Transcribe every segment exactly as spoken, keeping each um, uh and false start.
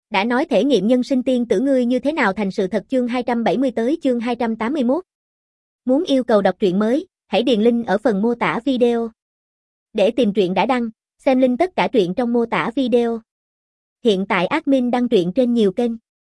Đã nói thể nghiệm nhân sinh tiên tử ngươi như thế nào thành sự thật chương hai trăm bảy mươi tới chương hai trăm tám mươi mốt. Muốn yêu cầu đọc truyện mới, hãy điền link ở phần mô tả video. Để tìm truyện đã đăng, xem link tất cả truyện trong mô tả video. Hiện tại admin đăng truyện trên nhiều kênh.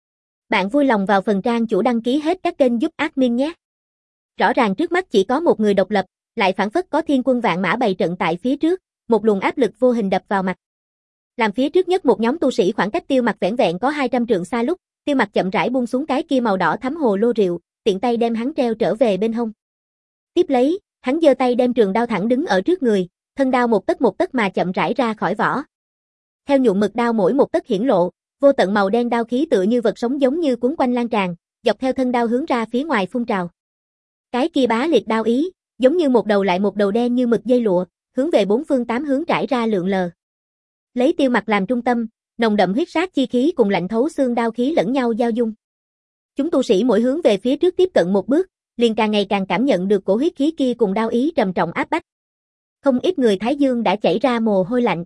Bạn vui lòng vào phần trang chủ đăng ký hết các kênh giúp admin nhé. Rõ ràng trước mắt chỉ có một người độc lập, lại phảng phất có thiên quân vạn mã bày trận tại phía trước, một luồng áp lực vô hình đập vào mặt. Làm phía trước nhất một nhóm tu sĩ khoảng cách Tiêu Mặc vẻn vẹn có hai trăm trượng xa lúc, Tiêu Mặc chậm rãi buông xuống cái kia màu đỏ thắm hồ lô rượu, tiện tay đem hắn treo trở về bên hông. Tiếp lấy, hắn giơ tay đem trường đao thẳng đứng ở trước người, thân đao một tấc một tấc mà chậm rãi ra khỏi vỏ. Theo nhuộm mực đao mỗi một tấc hiển lộ, vô tận màu đen đao khí tựa như vật sống giống như cuốn quanh lan tràn, dọc theo thân đao hướng ra phía ngoài phun trào. Cái kia bá liệt đao ý, giống như một đầu lại một đầu đen như mực dây lụa, hướng về bốn phương tám hướng trải ra lượn lờ. Lấy Tiêu Mặc làm trung tâm, nồng đậm huyết sát chi khí cùng lạnh thấu xương đao khí lẫn nhau giao dung. Chúng tu sĩ mỗi hướng về phía trước tiếp cận một bước, liền càng ngày càng cảm nhận được cổ huyết khí kia cùng đao ý trầm trọng áp bách. Không ít người thái dương đã chảy ra mồ hôi lạnh.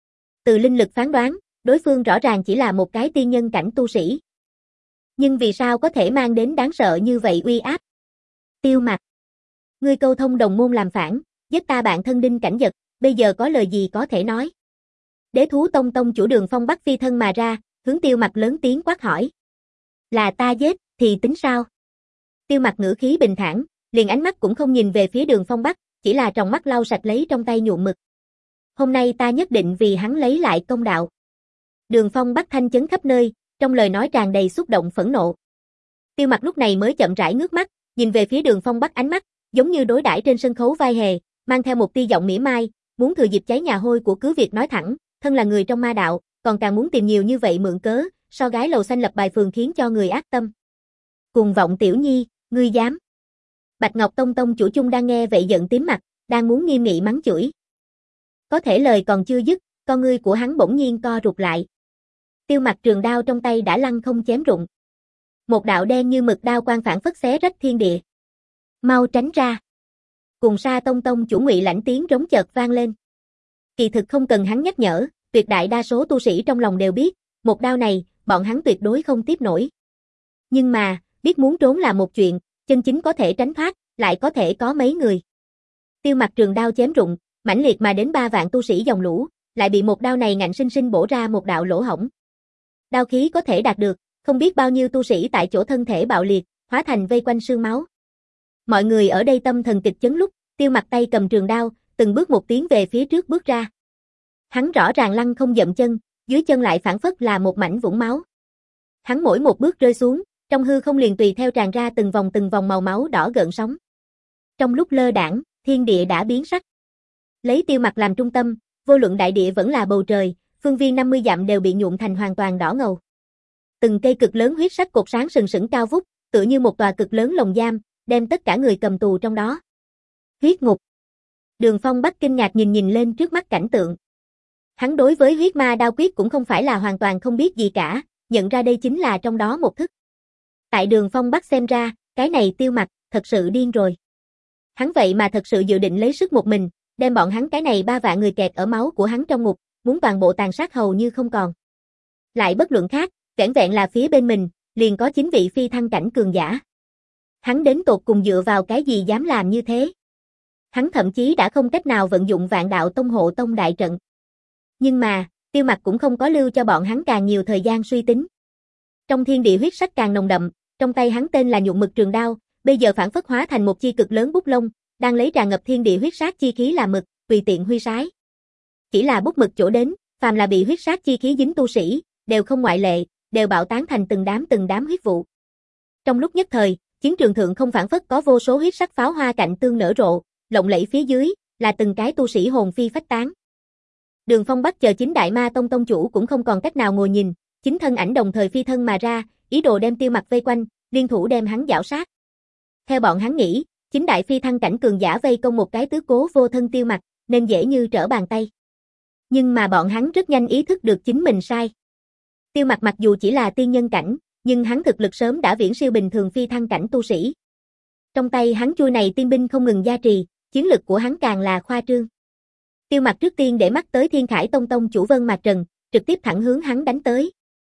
Từ linh lực phán đoán, đối phương rõ ràng chỉ là một cái tiên nhân cảnh tu sĩ. Nhưng vì sao có thể mang đến đáng sợ như vậy uy áp? Tiêu Mặc, ngươi câu thông đồng môn làm phản, giết ta bạn thân Đinh Cảnh Dật, bây giờ có lời gì có thể nói? Đế thú tông tông chủ Đường Phong Bắc phi thân mà ra, hướng Tiêu Mặc lớn tiếng quát hỏi. Là ta giết, thì tính sao? Tiêu Mặc ngữ khí bình thản, liền ánh mắt cũng không nhìn về phía Đường Phong Bắc, chỉ là tròng mắt lau sạch lấy trong tay nhuộm mực. Hôm nay ta nhất định vì hắn lấy lại công đạo. Đường Phong Bắc thanh chấn khắp nơi, trong lời nói tràn đầy xúc động phẫn nộ. Tiêu Mặc lúc này mới chậm rãi ngước mắt, nhìn về phía Đường Phong Bắc ánh mắt, giống như đối đãi trên sân khấu vai hề, mang theo một tia giọng mỉa mai, muốn thừa dịp cháy nhà hôi của cứ việc nói thẳng, thân là người trong ma đạo, còn càng muốn tìm nhiều như vậy mượn cớ, so gái lầu xanh lập bài phường khiến cho người ác tâm. Cuồng vọng tiểu nhi, ngươi dám? Bạch Ngọc Tông tông chủ chung đang nghe vậy giận tím mặt, đang muốn nghiêm nghị mắng chửi. Có thể lời còn chưa dứt, con ngươi của hắn bỗng nhiên co rụt lại. Tiêu Mặc trường đao trong tay đã lăng không chém rụng. Một đạo đen như mực đao quang phản phất xé rách thiên địa. Mau tránh ra. Cùng Sa Tông tông chủ Ngụy Lãnh tiếng rống chợt vang lên. Kỳ thực không cần hắn nhắc nhở, tuyệt đại đa số tu sĩ trong lòng đều biết, một đao này, bọn hắn tuyệt đối không tiếp nổi. Nhưng mà, biết muốn trốn là một chuyện, chân chính có thể tránh thoát, lại có thể có mấy người. Tiêu Mặc trường đao chém rụng, mãnh liệt mà đến ba vạn tu sĩ dòng lũ, lại bị một đao này ngạnh sinh sinh bổ ra một đạo lỗ hổng. Đao khí có thể đạt được, không biết bao nhiêu tu sĩ tại chỗ thân thể bạo liệt, hóa thành vây quanh sương máu. Mọi người ở đây tâm thần kịch chấn lúc, Tiêu Mặc tay cầm trường đao, từng bước một tiến về phía trước bước ra. Hắn rõ ràng lăng không dậm chân, dưới chân lại phảng phất là một mảnh vũng máu. Hắn mỗi một bước rơi xuống, trong hư không liền tùy theo tràn ra từng vòng từng vòng màu máu đỏ gợn sóng. Trong lúc lơ đãng, thiên địa đã biến sắc. Lấy Tiêu Mặc làm trung tâm, vô luận đại địa vẫn là bầu trời, phương viên năm mươi dặm đều bị nhuộm thành hoàn toàn đỏ ngầu. Từng cây cực lớn huyết sắc cột sáng sừng sững cao vút, tựa như một tòa cực lớn lồng giam, đem tất cả người cầm tù trong đó. Huyết ngục. Đường Phong Bắc kinh ngạc nhìn nhìn lên trước mắt cảnh tượng. Hắn đối với huyết ma đao quyết cũng không phải là hoàn toàn không biết gì cả, nhận ra đây chính là trong đó một thức. Tại Đường Phong Bắc xem ra, cái này Tiêu Mặc, thật sự điên rồi. Hắn vậy mà thật sự dự định lấy sức một mình, đem bọn hắn cái này ba vạn người kẹt ở máu của hắn trong ngục, muốn toàn bộ tàn sát hầu như không còn. Lại bất luận khác, vẻn vẹn là phía bên mình, liền có chín vị phi thăng cảnh cường giả. Hắn đến tột cùng dựa vào cái gì dám làm như thế? Hắn thậm chí đã không cách nào vận dụng Vạn Đạo Tông hộ tông đại trận. Nhưng mà, Tiêu Mặc cũng không có lưu cho bọn hắn càng nhiều thời gian suy tính. Trong thiên địa huyết sắc càng nồng đậm, trong tay hắn tên là nhuộm mực trường đao, bây giờ phản phất hóa thành một chi cực lớn bút lông, đang lấy tràn ngập thiên địa huyết sát chi khí làm mực, tùy tiện huy sái. Chỉ là bút mực chỗ đến, phàm là bị huyết sát chi khí dính tu sĩ, đều không ngoại lệ, đều bạo tán thành từng đám từng đám huyết vụ. Trong lúc nhất thời, chiến trường thượng không phản phất có vô số huyết sắc pháo hoa cạnh tương nở rộ, lộng lẫy phía dưới là từng cái tu sĩ hồn phi phách tán. Đường Phong Bắc chờ chính đại ma tông tông chủ cũng không còn cách nào ngồi nhìn, chính thân ảnh đồng thời phi thân mà ra, ý đồ đem Tiêu Mặc vây quanh, liên thủ đem hắn giảo sát. Theo bọn hắn nghĩ, chính đại phi thăng cảnh cường giả vây công một cái tứ cố vô thân Tiêu Mặc, nên dễ như trở bàn tay. Nhưng mà bọn hắn rất nhanh ý thức được chính mình sai. Tiêu Mặc mặc dù chỉ là tiên nhân cảnh, nhưng hắn thực lực sớm đã viễn siêu bình thường phi thăng cảnh tu sĩ. Trong tay hắn chui này tiên binh không ngừng gia trì, chiến lực của hắn càng là khoa trương. Tiêu Mặc trước tiên để mắt tới Thiên Khải Tông tông chủ Vân Mạc Trần, trực tiếp thẳng hướng hắn đánh tới.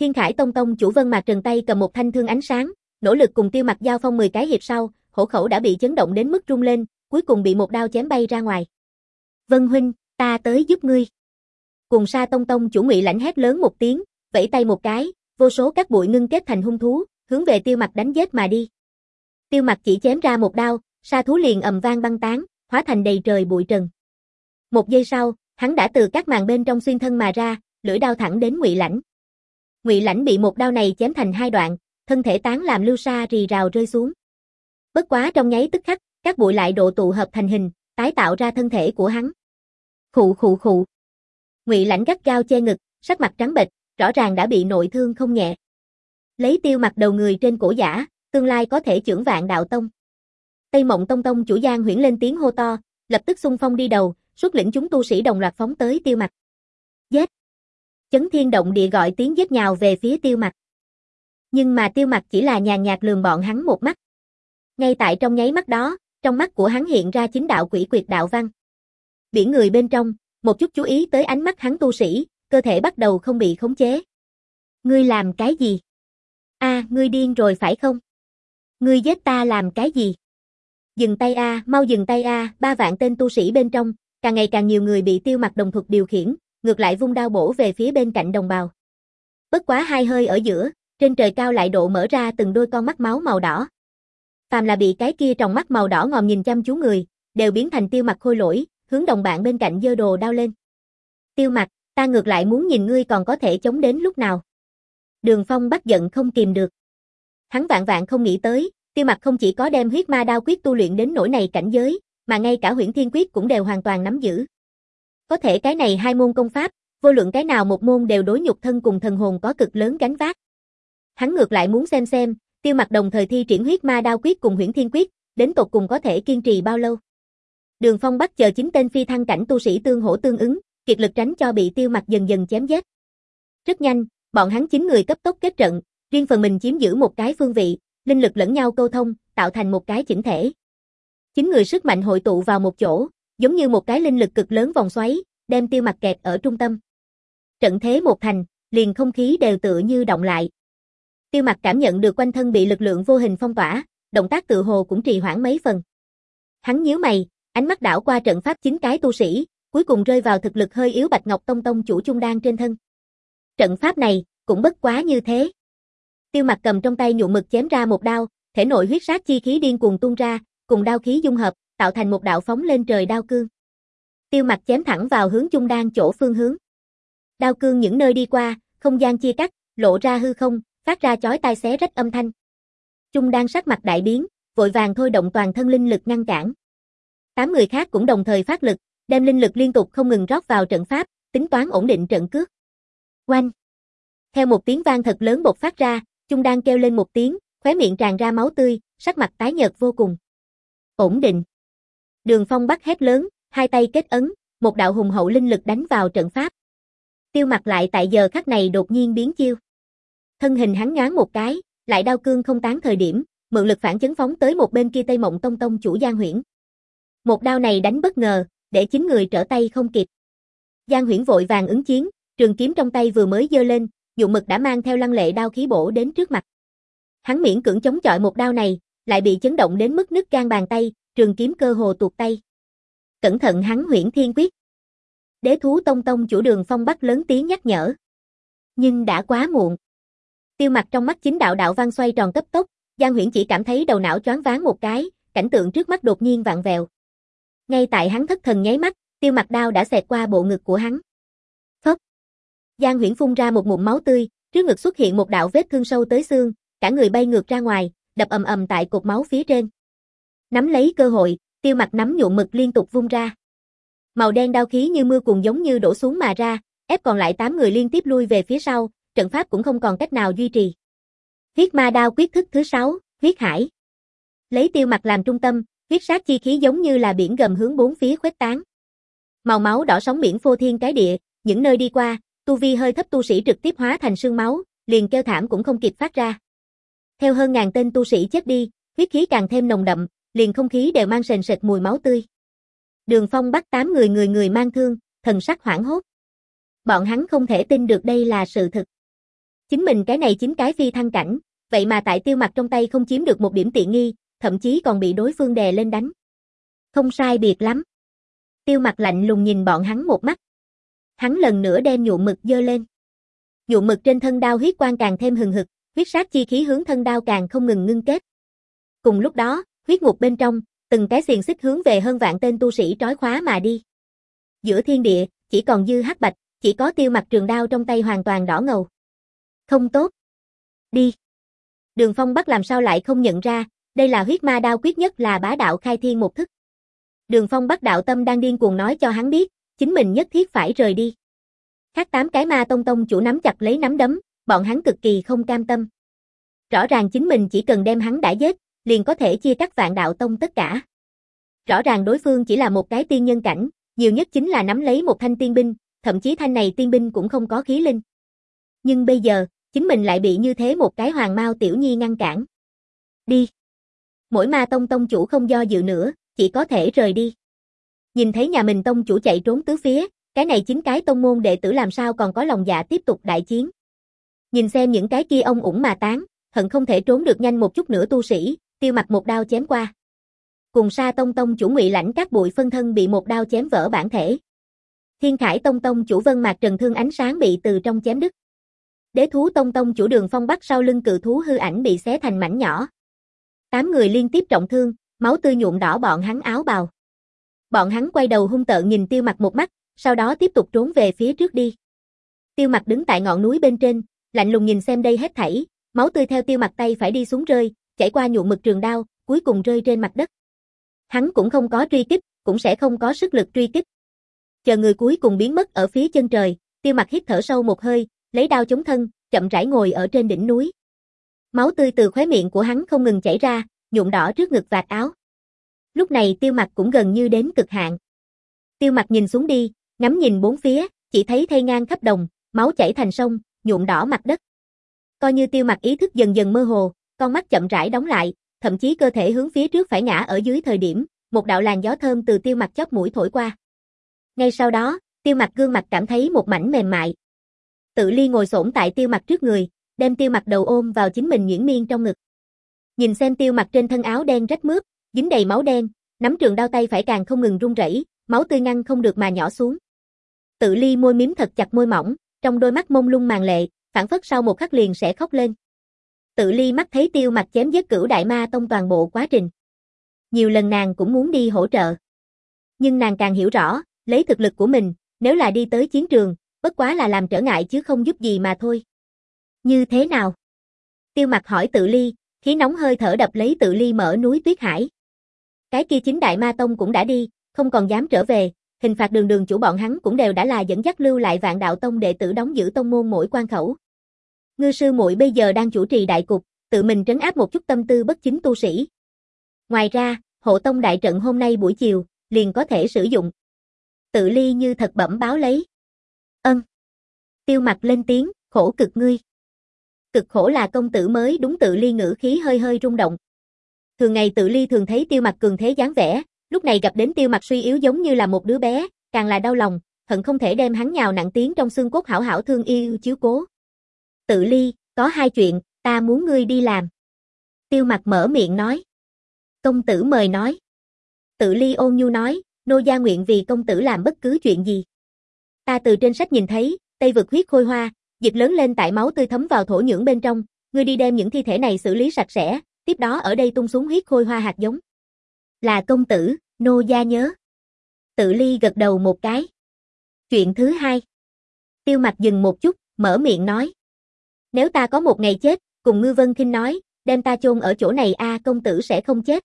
Thiên Khải Tông tông chủ Vân Mạc Trần tay cầm một thanh thương ánh sáng, nỗ lực cùng Tiêu Mặc giao phong mười cái hiệp sau, hổ khẩu đã bị chấn động đến mức rung lên, cuối cùng bị một đao chém bay ra ngoài. Vân huynh, ta tới giúp ngươi. Cùng Sa Tông tông chủ Ngụy Lãnh hét lớn một tiếng, vẫy tay một cái, vô số các bụi ngưng kết thành hung thú, hướng về Tiêu Mặc đánh giết mà đi. Tiêu Mặc chỉ chém ra một đao, sa thú liền ầm vang băng tán, hóa thành đầy trời bụi trần. Một giây sau, hắn đã từ các màn bên trong xuyên thân mà ra, lưỡi đao thẳng đến Ngụy Lãnh. Ngụy Lãnh bị một đao này chém thành hai đoạn, thân thể tán làm lưu sa rì rào rơi xuống. Bất quá trong nháy tức khắc, các bụi lại độ tụ hợp thành hình, tái tạo ra thân thể của hắn. Khụ khụ khụ. Ngụy Lãnh gắt gao che ngực, sắc mặt trắng bệch, rõ ràng đã bị nội thương không nhẹ. Lấy Tiêu Mặc đầu người trên cổ giả, tương lai có thể chưởng Vạn Đạo Tông. Tây Mộng Tông tông chủ Giang Huyễn lên tiếng hô to, lập tức xung phong đi đầu, xuất lĩnh chúng tu sĩ đồng loạt phóng tới Tiêu Mặc. Giết! Chấn thiên động địa gọi tiếng giết nhào về phía Tiêu Mặc. Nhưng mà Tiêu Mặc chỉ là nhàn nhạt lườm bọn hắn một mắt. Ngay tại trong nháy mắt đó, trong mắt của hắn hiện ra chính đạo quỷ quyệt đạo văn. Biển người bên trong, một chút chú ý tới ánh mắt hắn tu sĩ, cơ thể bắt đầu không bị khống chế. Ngươi làm cái gì? A, à, ngươi điên rồi phải không? Ngươi giết ta làm cái gì? Dừng tay a, à, mau dừng tay a, à, ba vạn tên tu sĩ bên trong, càng ngày càng nhiều người bị Tiêu Mặc đồng thuật điều khiển, ngược lại vung đao bổ về phía bên cạnh đồng bào. Bất quá hai hơi ở giữa, trên trời cao lại độ mở ra từng đôi con mắt máu màu đỏ. Phàm là bị cái kia tròng mắt màu đỏ ngòm nhìn chăm chú người, đều biến thành Tiêu Mặc khôi lỗi, hướng đồng bạn bên cạnh giơ đồ đao lên. Tiêu Mặc, ta ngược lại muốn nhìn ngươi còn có thể chống đến lúc nào. Đường Phong Bắc giận không kìm được. Hắn vạn vạn không nghĩ tới, Tiêu Mặc không chỉ có đem huyết ma đao quyết tu luyện đến nỗi này cảnh giới, mà ngay cả Huyễn Thiên Quyết cũng đều hoàn toàn nắm giữ. Có thể cái này hai môn công pháp, vô luận cái nào một môn đều đối nhục thân cùng thần hồn có cực lớn gánh vác. Hắn ngược lại muốn xem xem, Tiêu Mặc đồng thời thi triển huyết ma đao quyết cùng Huyễn Thiên Quyết, đến tột cùng có thể kiên trì bao lâu. Đường Phong Bắc chờ chín tên phi thăng cảnh tu sĩ tương hỗ tương ứng, kiệt lực tránh cho bị Tiêu Mặc dần dần chém giết. Rất nhanh, bọn hắn chín người cấp tốc kết trận, riêng phần mình chiếm giữ một cái phương vị, linh lực lẫn nhau câu thông, tạo thành một cái chỉnh thể. Chín người sức mạnh hội tụ vào một chỗ, giống như một cái linh lực cực lớn vòng xoáy, đem Tiêu Mặc kẹt ở trung tâm. Trận thế một thành, liền không khí đều tựa như động lại. Tiêu Mặc cảm nhận được quanh thân bị lực lượng vô hình phong tỏa, động tác tự hồ cũng trì hoãn mấy phần. Hắn nhíu mày, ánh mắt đảo qua trận pháp chín cái tu sĩ, cuối cùng rơi vào thực lực hơi yếu Bạch Ngọc Tông tông chủ Trung Đan trên thân. Trận pháp này, cũng bất quá như thế. Tiêu Mặc cầm trong tay nhuộm mực chém ra một đao, thể nội huyết sát chi khí điên cuồng tuôn ra, cùng đao khí dung hợp, tạo thành một đạo phóng lên trời đao cương. Tiêu Mặc chém thẳng vào hướng Trung Đan chỗ phương hướng. Đao cương những nơi đi qua, không gian chia cắt, lộ ra hư không, phát ra chói tai xé rách âm thanh. Trung Đan sắc mặt đại biến, vội vàng thôi động toàn thân linh lực ngăn cản. Tám người khác cũng đồng thời phát lực, đem linh lực liên tục không ngừng rót vào trận pháp, tính toán ổn định trận cước. Oanh! Theo một tiếng vang thật lớn bộc phát ra, Trung Đan kêu lên một tiếng, khóe miệng tràn ra máu tươi, sắc mặt tái nhợt vô cùng. Ổn định. Đường Phong Bắc hét lớn, hai tay kết ấn, một đạo hùng hậu linh lực đánh vào trận pháp. Tiêu Mặc lại tại giờ khắc này đột nhiên biến chiêu. Thân hình hắn nhoáng một cái, lại đao cương không tán thời điểm, mượn lực phản chấn phóng tới một bên kia Tây Mộng Tông tông chủ Giang Huyễn. Một đao này đánh bất ngờ, để chín người trở tay không kịp. Giang Huyễn vội vàng ứng chiến, trường kiếm trong tay vừa mới giơ lên, nhuộm mực đã mang theo lăng lệ đao khí bổ đến trước mặt. Hắn miễn cưỡng chống chọi một đao này, lại bị chấn động đến mức nứt gan bàn tay, trường kiếm cơ hồ tuột tay. Cẩn thận hắn Huyễn Thiên Quyết. Đế thú tông tông chủ Đường Phong Bắc lớn tiếng nhắc nhở. Nhưng đã quá muộn. Tiêu Mặc trong mắt chính đạo đạo văn xoay tròn cấp tốc, Giang Huyễn chỉ cảm thấy đầu não choáng váng một cái, cảnh tượng trước mắt đột nhiên vặn vẹo. Ngay tại hắn thất thần nháy mắt, Tiêu Mặc đao đã xẹt qua bộ ngực của hắn. Phốc. Giang Huyễn phun ra một ngụm máu tươi, trước ngực xuất hiện một đạo vết thương sâu tới xương, cả người bay ngược ra ngoài, đập ầm ầm tại cột máu phía trên. Nắm lấy cơ hội, Tiêu Mặc nắm nhuộm mực liên tục vung ra. Màu đen đao khí như mưa cuồng giống như đổ xuống mà ra, ép còn lại tám người liên tiếp lui về phía sau, trận pháp cũng không còn cách nào duy trì. Huyết ma đao quyết thức thứ sáu, huyết hải. Lấy Tiêu Mặc làm trung tâm, huyết sát chi khí giống như là biển gầm hướng bốn phía khuếch tán. Màu máu đỏ sóng biển phô thiên cái địa, những nơi đi qua, tu vi hơi thấp tu sĩ trực tiếp hóa thành sương máu, liền kêu thảm cũng không kịp phát ra. Theo hơn ngàn tên tu sĩ chết đi, huyết khí càng thêm nồng đậm, liền không khí đều mang sền sệt mùi máu tươi. Đường Phong Bắc tám người người người mang thương, thần sắc hoảng hốt. Bọn hắn không thể tin được đây là sự thực. Chính mình cái này chín cái phi thăng cảnh, vậy mà tại Tiêu Mặc trong tay không chiếm được một điểm tiện nghi, thậm chí còn bị đối phương đè lên đánh. Không sai biệt lắm. Tiêu Mặc lạnh lùng nhìn bọn hắn một mắt. Hắn lần nữa đem nhuộm mực giơ lên. Nhuộm mực trên thân đao huyết quang càng thêm hừng hực, huyết sát chi khí hướng thân đao càng không ngừng ngưng kết. Cùng lúc đó, huyết ngục bên trong, từng cái xiềng xích hướng về hơn vạn tên tu sĩ trói khóa mà đi. Giữa thiên địa, chỉ còn dư hắc bạch, chỉ có Tiêu Mặc trường đao trong tay hoàn toàn đỏ ngầu. Không tốt. Đi. Đường Phong Bắc làm sao lại không nhận ra, đây là huyết ma đao quyết nhất là bá đạo khai thiên một thức. Đường Phong Bắc đạo tâm đang điên cuồng nói cho hắn biết, chính mình nhất thiết phải rời đi. Khác tám cái ma tông tông chủ nắm chặt lấy nắm đấm, bọn hắn cực kỳ không cam tâm. Rõ ràng chính mình chỉ cần đem hắn đã giết, liền có thể chia cắt vạn đạo tông tất cả. Rõ ràng đối phương chỉ là một cái tiên nhân cảnh, nhiều nhất chính là nắm lấy một thanh tiên binh, thậm chí thanh này tiên binh cũng không có khí linh. Nhưng bây giờ, chính mình lại bị như thế một cái hoàng mao tiểu nhi ngăn cản. Đi. Mỗi ma tông tông chủ không do dự nữa, chỉ có thể rời đi. Nhìn thấy nhà mình tông chủ chạy trốn tứ phía, cái này chín cái tông môn đệ tử làm sao còn có lòng dạ tiếp tục đại chiến. Nhìn xem những cái kia ông ủng mà tán, hận không thể trốn được nhanh một chút nữa tu sĩ, Tiêu Mặc một đao chém qua. Cùng Sa Tông tông chủ Ngụy Lãnh các bụi phân thân bị một đao chém vỡ bản thể. Thiên Khải tông tông chủ Vân Mạc Trần thương ánh sáng bị từ trong chém đứt. Đế thú tông tông chủ Đường Phong Bắc sau lưng cự thú hư ảnh bị xé thành mảnh nhỏ. Tám người liên tiếp trọng thương, máu tươi nhuộm đỏ bọn hắn áo bào. Bọn hắn quay đầu hung tợn nhìn Tiêu Mặc một mắt, sau đó tiếp tục trốn về phía trước đi. Tiêu Mặc đứng tại ngọn núi bên trên, lạnh lùng nhìn xem đây hết thảy, máu tươi theo Tiêu Mặc tay phải đi xuống rơi, chảy qua nhuộm mực trường đao, cuối cùng rơi trên mặt đất. Hắn cũng không có truy kích, cũng sẽ không có sức lực truy kích. Chờ người cuối cùng biến mất ở phía chân trời, Tiêu Mặc hít thở sâu một hơi, lấy đao chống thân, chậm rãi ngồi ở trên đỉnh núi. Máu tươi từ khóe miệng của hắn không ngừng chảy ra, nhuộm đỏ trước ngực vạt áo. Lúc này Tiêu Mặc cũng gần như đến cực hạn. Tiêu Mặc nhìn xuống đi, ngắm nhìn bốn phía, chỉ thấy thây ngang khắp đồng, máu chảy thành sông, nhuộm đỏ mặt đất. Coi như Tiêu Mặc ý thức dần dần mơ hồ, con mắt chậm rãi đóng lại, thậm chí cơ thể hướng phía trước phải ngã ở dưới thời điểm, một đạo làn gió thơm từ Tiêu Mặc chóp mũi thổi qua. Ngay sau đó, Tiêu Mặc gương mặt cảm thấy một mảnh mềm mại. Tự Ly ngồi xổm tại Tiêu Mặc trước người, đem Tiêu Mặc đầu ôm vào chính mình nhuyễn miên trong ngực. Nhìn xem Tiêu Mặc trên thân áo đen rách mướp, dính đầy máu đen, nắm trường đao tay phải càng không ngừng run rẩy, máu tươi ngăn không được mà nhỏ xuống. Tự Ly môi mím thật chặt môi mỏng, trong đôi mắt mông lung màng lệ, phảng phất sau một khắc liền sẽ khóc lên. Tự Ly mắt thấy Tiêu Mặc chém giết Cửu Đại Ma Tông toàn bộ quá trình. Nhiều lần nàng cũng muốn đi hỗ trợ. Nhưng nàng càng hiểu rõ, lấy thực lực của mình, nếu là đi tới chiến trường, bất quá là làm trở ngại chứ không giúp gì mà thôi. Như thế nào? Tiêu Mặc hỏi Tự Ly, khí nóng hơi thở đập lấy Tự Ly mở núi Tuyết Hải. Cái kia chín Đại Ma Tông cũng đã đi, không còn dám trở về, hình phạt đường đường chủ bọn hắn cũng đều đã là dẫn dắt lưu lại Vạn Đạo Tông đệ tử đóng giữ tông môn mỗi quan khẩu. Ngư sư muội bây giờ đang chủ trì đại cục, tự mình trấn áp một chút tâm tư bất chính tu sĩ. Ngoài ra, hộ tông đại trận hôm nay buổi chiều, liền có thể sử dụng. Tự Ly như thật bẩm báo lấy. Ân. Tiêu Mặc lên tiếng, khổ cực ngươi. Cực khổ là công tử mới đúng. Tự Ly ngữ khí hơi hơi rung động. Thường ngày Tự Ly thường thấy Tiêu Mặc cường thế dáng vẻ, lúc này gặp đến Tiêu Mặc suy yếu giống như là một đứa bé, càng là đau lòng, hận không thể đem hắn nhào nặng tiến trong xương cốt hảo hảo thương yêu chiếu cố. Tự Ly, có hai chuyện, ta muốn ngươi đi làm. Tiêu Mặc mở miệng nói. Công tử mời nói. Tự Ly ôn nhu nói, nô gia nguyện vì công tử làm bất cứ chuyện gì. Ta từ trên sách nhìn thấy, Tây vực huyết khôi hoa, dịch lớn lên tại máu tươi thấm vào thổ nhưỡng bên trong, ngươi đi đem những thi thể này xử lý sạch sẽ, tiếp đó ở đây tung xuống huyết khôi hoa hạt giống. Là công tử, nô gia nhớ. Tự Ly gật đầu một cái. Chuyện thứ hai. Tiêu Mặc dừng một chút, mở miệng nói. Nếu ta có một ngày chết, cùng Ngư Vân Khinh nói, đem ta chôn ở chỗ này a, công tử sẽ không chết.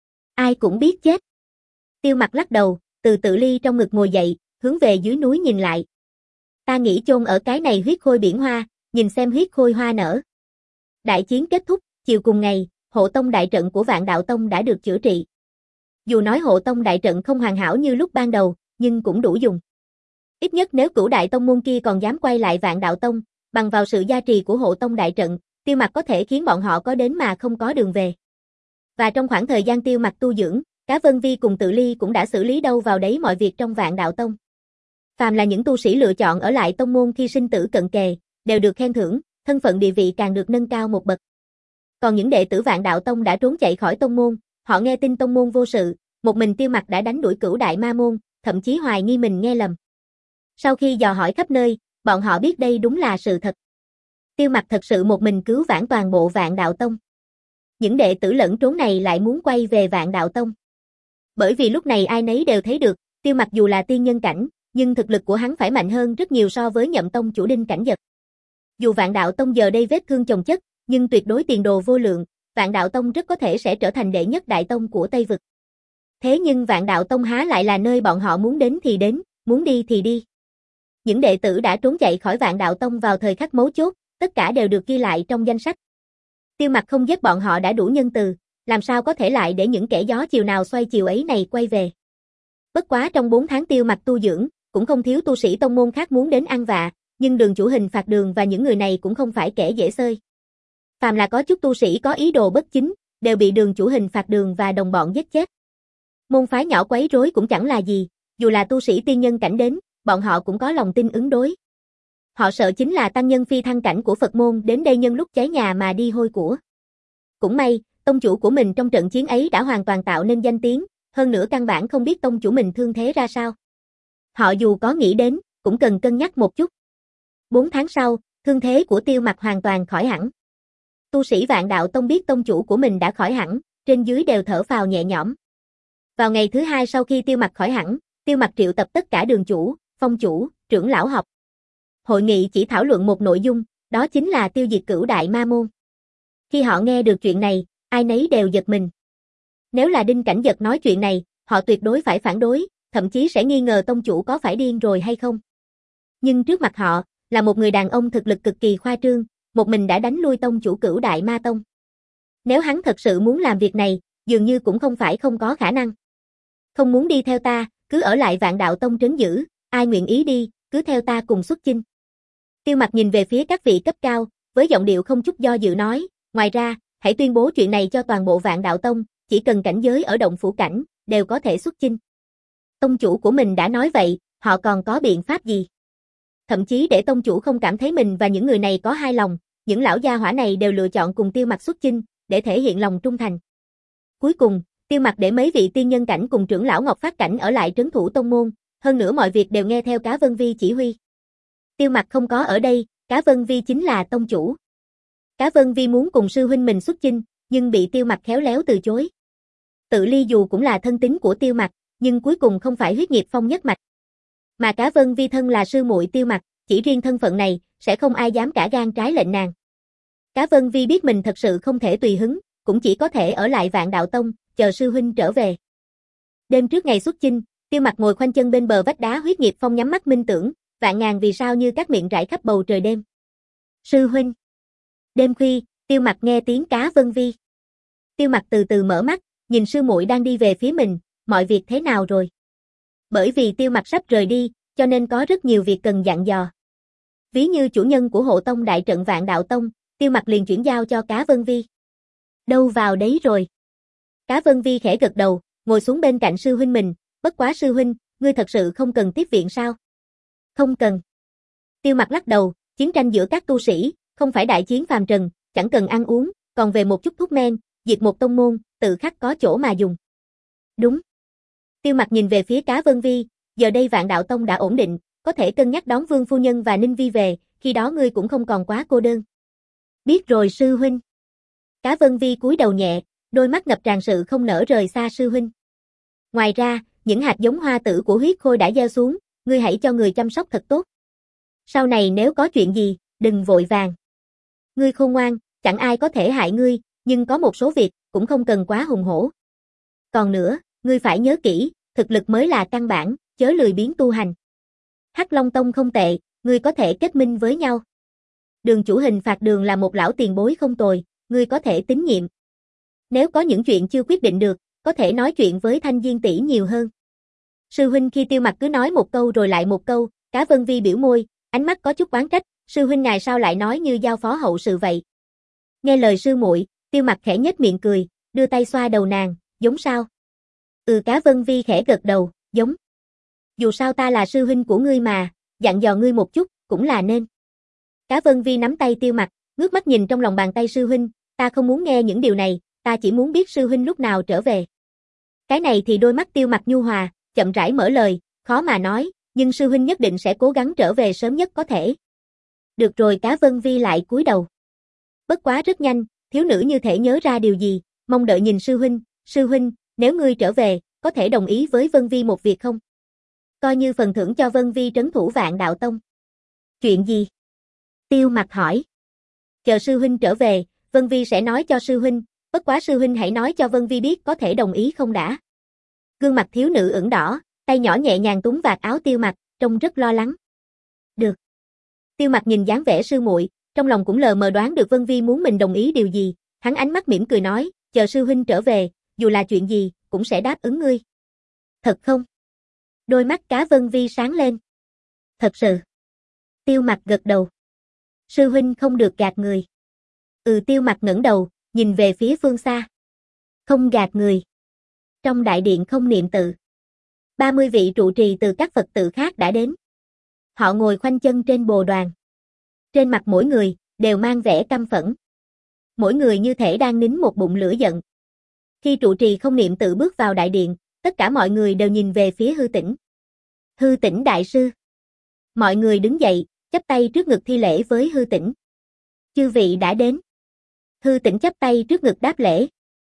Ai cũng biết chết. Tiêu Mặc lắc đầu, từ Tự Ly trong ngực ngồi dậy, hướng về dưới núi nhìn lại. Ta nghĩ chôn ở cái này huyết khôi biển hoa, nhìn xem huyết khôi hoa nở. Đại chiến kết thúc, chiều cùng ngày, hộ tông đại trận của Vạn Đạo Tông đã được chữa trị. Dù nói hộ tông đại trận không hoàn hảo như lúc ban đầu, nhưng cũng đủ dùng. Ít nhất nếu Cửu Đại Tông môn kia còn dám quay lại Vạn Đạo Tông, bằng vào sự gia trì của hộ tông đại trận, Tiêu Mặc có thể khiến bọn họ có đến mà không có đường về. Và trong khoảng thời gian Tiêu Mặc tu dưỡng, Cá Vân Vi cùng Tự Ly cũng đã xử lý đâu vào đấy mọi việc trong Vạn Đạo Tông. Phàm là những tu sĩ lựa chọn ở lại tông môn khi sinh tử cận kề, đều được khen thưởng, thân phận địa vị càng được nâng cao một bậc. Còn những đệ tử Vạn Đạo Tông đã trốn chạy khỏi tông môn, họ nghe tin tông môn vô sự, một mình Tiêu Mặc đã đánh đuổi Cửu Đại Ma môn, thậm chí hoài nghi mình nghe lầm. Sau khi dò hỏi khắp nơi, bọn họ biết đây đúng là sự thật. Tiêu Mặc thật sự một mình cứu vãn toàn bộ Vạn Đạo Tông. Những đệ tử lẫn trốn này lại muốn quay về Vạn Đạo Tông. Bởi vì lúc này ai nấy đều thấy được, Tiêu Mặc dù là tiên nhân cảnh, nhưng thực lực của hắn phải mạnh hơn rất nhiều so với Nhậm Tông chủ Đinh Cảnh Dật. Dù Vạn Đạo Tông giờ đây vết thương chồng chất, nhưng tuyệt đối tiền đồ vô lượng, Vạn Đạo Tông rất có thể sẽ trở thành đệ nhất đại tông của Tây Vực. Thế nhưng Vạn Đạo Tông há lại là nơi bọn họ muốn đến thì đến, muốn đi thì đi. Những đệ tử đã trốn chạy khỏi Vạn Đạo Tông vào thời khắc mấu chốt, tất cả đều được ghi lại trong danh sách. Tiêu Mặc không giết bọn họ đã đủ nhân từ, làm sao có thể lại để những kẻ gió chiều nào xoay chiều ấy này quay về. Bất quá trong bốn tháng Tiêu Mặc tu dưỡng, cũng không thiếu tu sĩ tông môn khác muốn đến ăn vạ, nhưng Đường Chủ Hình Phạt Đường và những người này cũng không phải kẻ dễ xơi. Phàm là có chút tu sĩ có ý đồ bất chính, đều bị Đường Chủ Hình Phạt Đường và đồng bọn giết chết. Môn phái nhỏ quấy rối cũng chẳng là gì, dù là tu sĩ tiên nhân cảnh đến, bọn họ cũng có lòng tin ứng đối. Họ sợ chính là tăng nhân phi thăng cảnh của Phật môn đến đây nhân lúc cháy nhà mà đi hôi của. Cũng may, tông chủ của mình trong trận chiến ấy đã hoàn toàn tạo nên danh tiếng, hơn nữa căn bản không biết tông chủ mình thương thế ra sao. Họ dù có nghĩ đến, cũng cần cân nhắc một chút. Bốn tháng sau, thương thế của Tiêu Mặc hoàn toàn khỏi hẳn. Tu sĩ Vạn Đạo Tông biết tông chủ của mình đã khỏi hẳn, trên dưới đều thở phào nhẹ nhõm. Vào ngày thứ hai sau khi Tiêu Mặc khỏi hẳn, Tiêu Mặc triệu tập tất cả đường chủ, phong chủ, trưởng lão họp. Hội nghị chỉ thảo luận một nội dung, đó chính là tiêu diệt Cửu Đại Ma môn. Khi họ nghe được chuyện này, ai nấy đều giật mình. Nếu là Đinh Cảnh Dật nói chuyện này, họ tuyệt đối phải phản đối, thậm chí sẽ nghi ngờ tông chủ có phải điên rồi hay không. Nhưng trước mặt họ, là một người đàn ông thực lực cực kỳ khoa trương, một mình đã đánh lui tông chủ Cửu Đại Ma Tông. Nếu hắn thật sự muốn làm việc này, dường như cũng không phải không có khả năng. Không muốn đi theo ta, cứ ở lại Vạn Đạo Tông trấn giữ, ai nguyện ý đi, cứ theo ta cùng xuất chinh. Tiêu Mặc nhìn về phía các vị cấp cao, với giọng điệu không chút do dự nói, ngoài ra, hãy tuyên bố chuyện này cho toàn bộ Vạn Đạo Tông, chỉ cần cảnh giới ở động phủ cảnh, đều có thể xuất chinh. Tông chủ của mình đã nói vậy, họ còn có biện pháp gì? Thậm chí để tông chủ không cảm thấy mình và những người này có hai lòng, những lão gia hỏa này đều lựa chọn cùng Tiêu Mặc xuất chinh, để thể hiện lòng trung thành. Cuối cùng, Tiêu Mặc để mấy vị tiên nhân cảnh cùng trưởng lão Ngọc Phát cảnh ở lại trấn thủ tông môn, hơn nữa mọi việc đều nghe theo Cá Vân Vi chỉ huy. Tiêu Mặc không có ở đây, Cá Vân Vi chính là tông chủ. Cá Vân Vi muốn cùng sư huynh mình xuất chinh, nhưng bị Tiêu Mặc khéo léo từ chối. Tự Ly dù cũng là thân tín của Tiêu Mặc, nhưng cuối cùng không phải huyết nghiệp phong nhất mạch. Mà Cá Vân Vi thân là sư muội Tiêu Mặc, chỉ riêng thân phận này, sẽ không ai dám cả gan trái lệnh nàng. Cá Vân Vi biết mình thật sự không thể tùy hứng, cũng chỉ có thể ở lại Vạn Đạo Tông, chờ sư huynh trở về. Đêm trước ngày xuất chinh, Tiêu Mặc ngồi khoanh chân bên bờ vách đá huyết nghiệp phong nhắm mắt minh tưởng, vạn ngàn vì sao như các miệng rải khắp bầu trời đêm. Sư huynh. Đêm khuya, Tiêu Mặc nghe tiếng Cá Vân Vi. Tiêu Mặc từ từ mở mắt, nhìn sư muội đang đi về phía mình, mọi việc thế nào rồi? Bởi vì Tiêu Mặc sắp rời đi, cho nên có rất nhiều việc cần dặn dò. Ví như chủ nhân của hộ tông đại trận Vạn Đạo Tông, Tiêu Mặc liền chuyển giao cho Cá Vân Vi. Đâu vào đấy rồi. Cá Vân Vi khẽ gật đầu, ngồi xuống bên cạnh sư huynh mình, bất quá sư huynh, ngươi thật sự không cần tiếp viện sao? Không cần. Tiêu Mặc lắc đầu, chiến tranh giữa các tu sĩ, không phải đại chiến phàm trần, chẳng cần ăn uống, còn về một chút thuốc men, diệt một tông môn, tự khắc có chỗ mà dùng. Đúng. Tiêu Mặc nhìn về phía Cá Vân Vi, giờ đây Vạn Đạo Tông đã ổn định, có thể cân nhắc đón Vương phu nhân và Ninh Vi về, khi đó ngươi cũng không còn quá cô đơn. Biết rồi sư huynh. Cá Vân Vi cúi đầu nhẹ, đôi mắt ngập tràn sự không nỡ rời xa sư huynh. Ngoài ra, những hạt giống hoa tử của huyết khôi đã gieo xuống, ngươi hãy cho người chăm sóc thật tốt. Sau này nếu có chuyện gì, đừng vội vàng. Ngươi khôn ngoan, chẳng ai có thể hại ngươi, nhưng có một số việc, cũng không cần quá hùng hổ. Còn nữa, ngươi phải nhớ kỹ, thực lực mới là căn bản, chớ lười biếng tu hành. Hắc Long Tông không tệ, ngươi có thể kết minh với nhau. Đường Chủ Hình Phạt Đường là một lão tiền bối không tồi, ngươi có thể tín nhiệm. Nếu có những chuyện chưa quyết định được, có thể nói chuyện với Thanh Diên tỷ nhiều hơn. Sư huynh khi Tiêu Mặc cứ nói một câu rồi lại một câu, Cá Vân Vi biểu môi, ánh mắt có chút oán trách, sư huynh ngài sao lại nói như giao phó hậu sự vậy? Nghe lời sư muội, Tiêu Mặc khẽ nhếch miệng cười, đưa tay xoa đầu nàng, giống sao? Ừ, Cá Vân Vi khẽ gật đầu, giống. Dù sao ta là sư huynh của ngươi mà, dặn dò ngươi một chút, cũng là nên. Cá Vân Vi nắm tay Tiêu Mặc, ngước mắt nhìn trong lòng bàn tay sư huynh, ta không muốn nghe những điều này, ta chỉ muốn biết sư huynh lúc nào trở về. Cái này thì đôi mắt Tiêu Mặc nhu hòa, chậm rãi mở lời, khó mà nói, nhưng sư huynh nhất định sẽ cố gắng trở về sớm nhất có thể. Được rồi, Cá Vân Vi lại cúi đầu. Bất quá rất nhanh, thiếu nữ như thể nhớ ra điều gì, mong đợi nhìn sư huynh, sư huynh, nếu ngươi trở về, có thể đồng ý với Vân Vi một việc không? Coi như phần thưởng cho Vân Vi trấn thủ Vạn Đạo Tông. Chuyện gì? Tiêu Mặc hỏi. Chờ sư huynh trở về, Vân Vi sẽ nói cho sư huynh, bất quá sư huynh hãy nói cho Vân Vi biết có thể đồng ý không đã. Gương mặt thiếu nữ ửng đỏ, tay nhỏ nhẹ nhàng túm vạt áo Tiêu Mặc, trông rất lo lắng. Được. Tiêu Mặc nhìn dáng vẻ sư muội, trong lòng cũng lờ mờ đoán được Vân Vi muốn mình đồng ý điều gì, hắn ánh mắt mỉm cười nói, chờ sư huynh trở về, dù là chuyện gì, cũng sẽ đáp ứng ngươi. Thật không? Đôi mắt Cá Vân Vi sáng lên. Thật sự. Tiêu Mặc gật đầu. Sư huynh không được gạt người. Ừ, Tiêu Mặc ngẩng đầu, nhìn về phía phương xa. Không gạt người. Trong đại điện không niệm tự. ba mươi vị trụ trì từ các Phật tự khác đã đến. Họ ngồi khoanh chân trên bồ đoàn. Trên mặt mỗi người, đều mang vẻ căm phẫn. Mỗi người như thể đang nín một bụng lửa giận. Khi trụ trì không niệm tự bước vào đại điện, tất cả mọi người đều nhìn về phía Hư Tĩnh. Hư Tĩnh đại sư. Mọi người đứng dậy, chắp tay trước ngực thi lễ với Hư Tĩnh. Chư vị đã đến. Hư Tĩnh chắp tay trước ngực đáp lễ.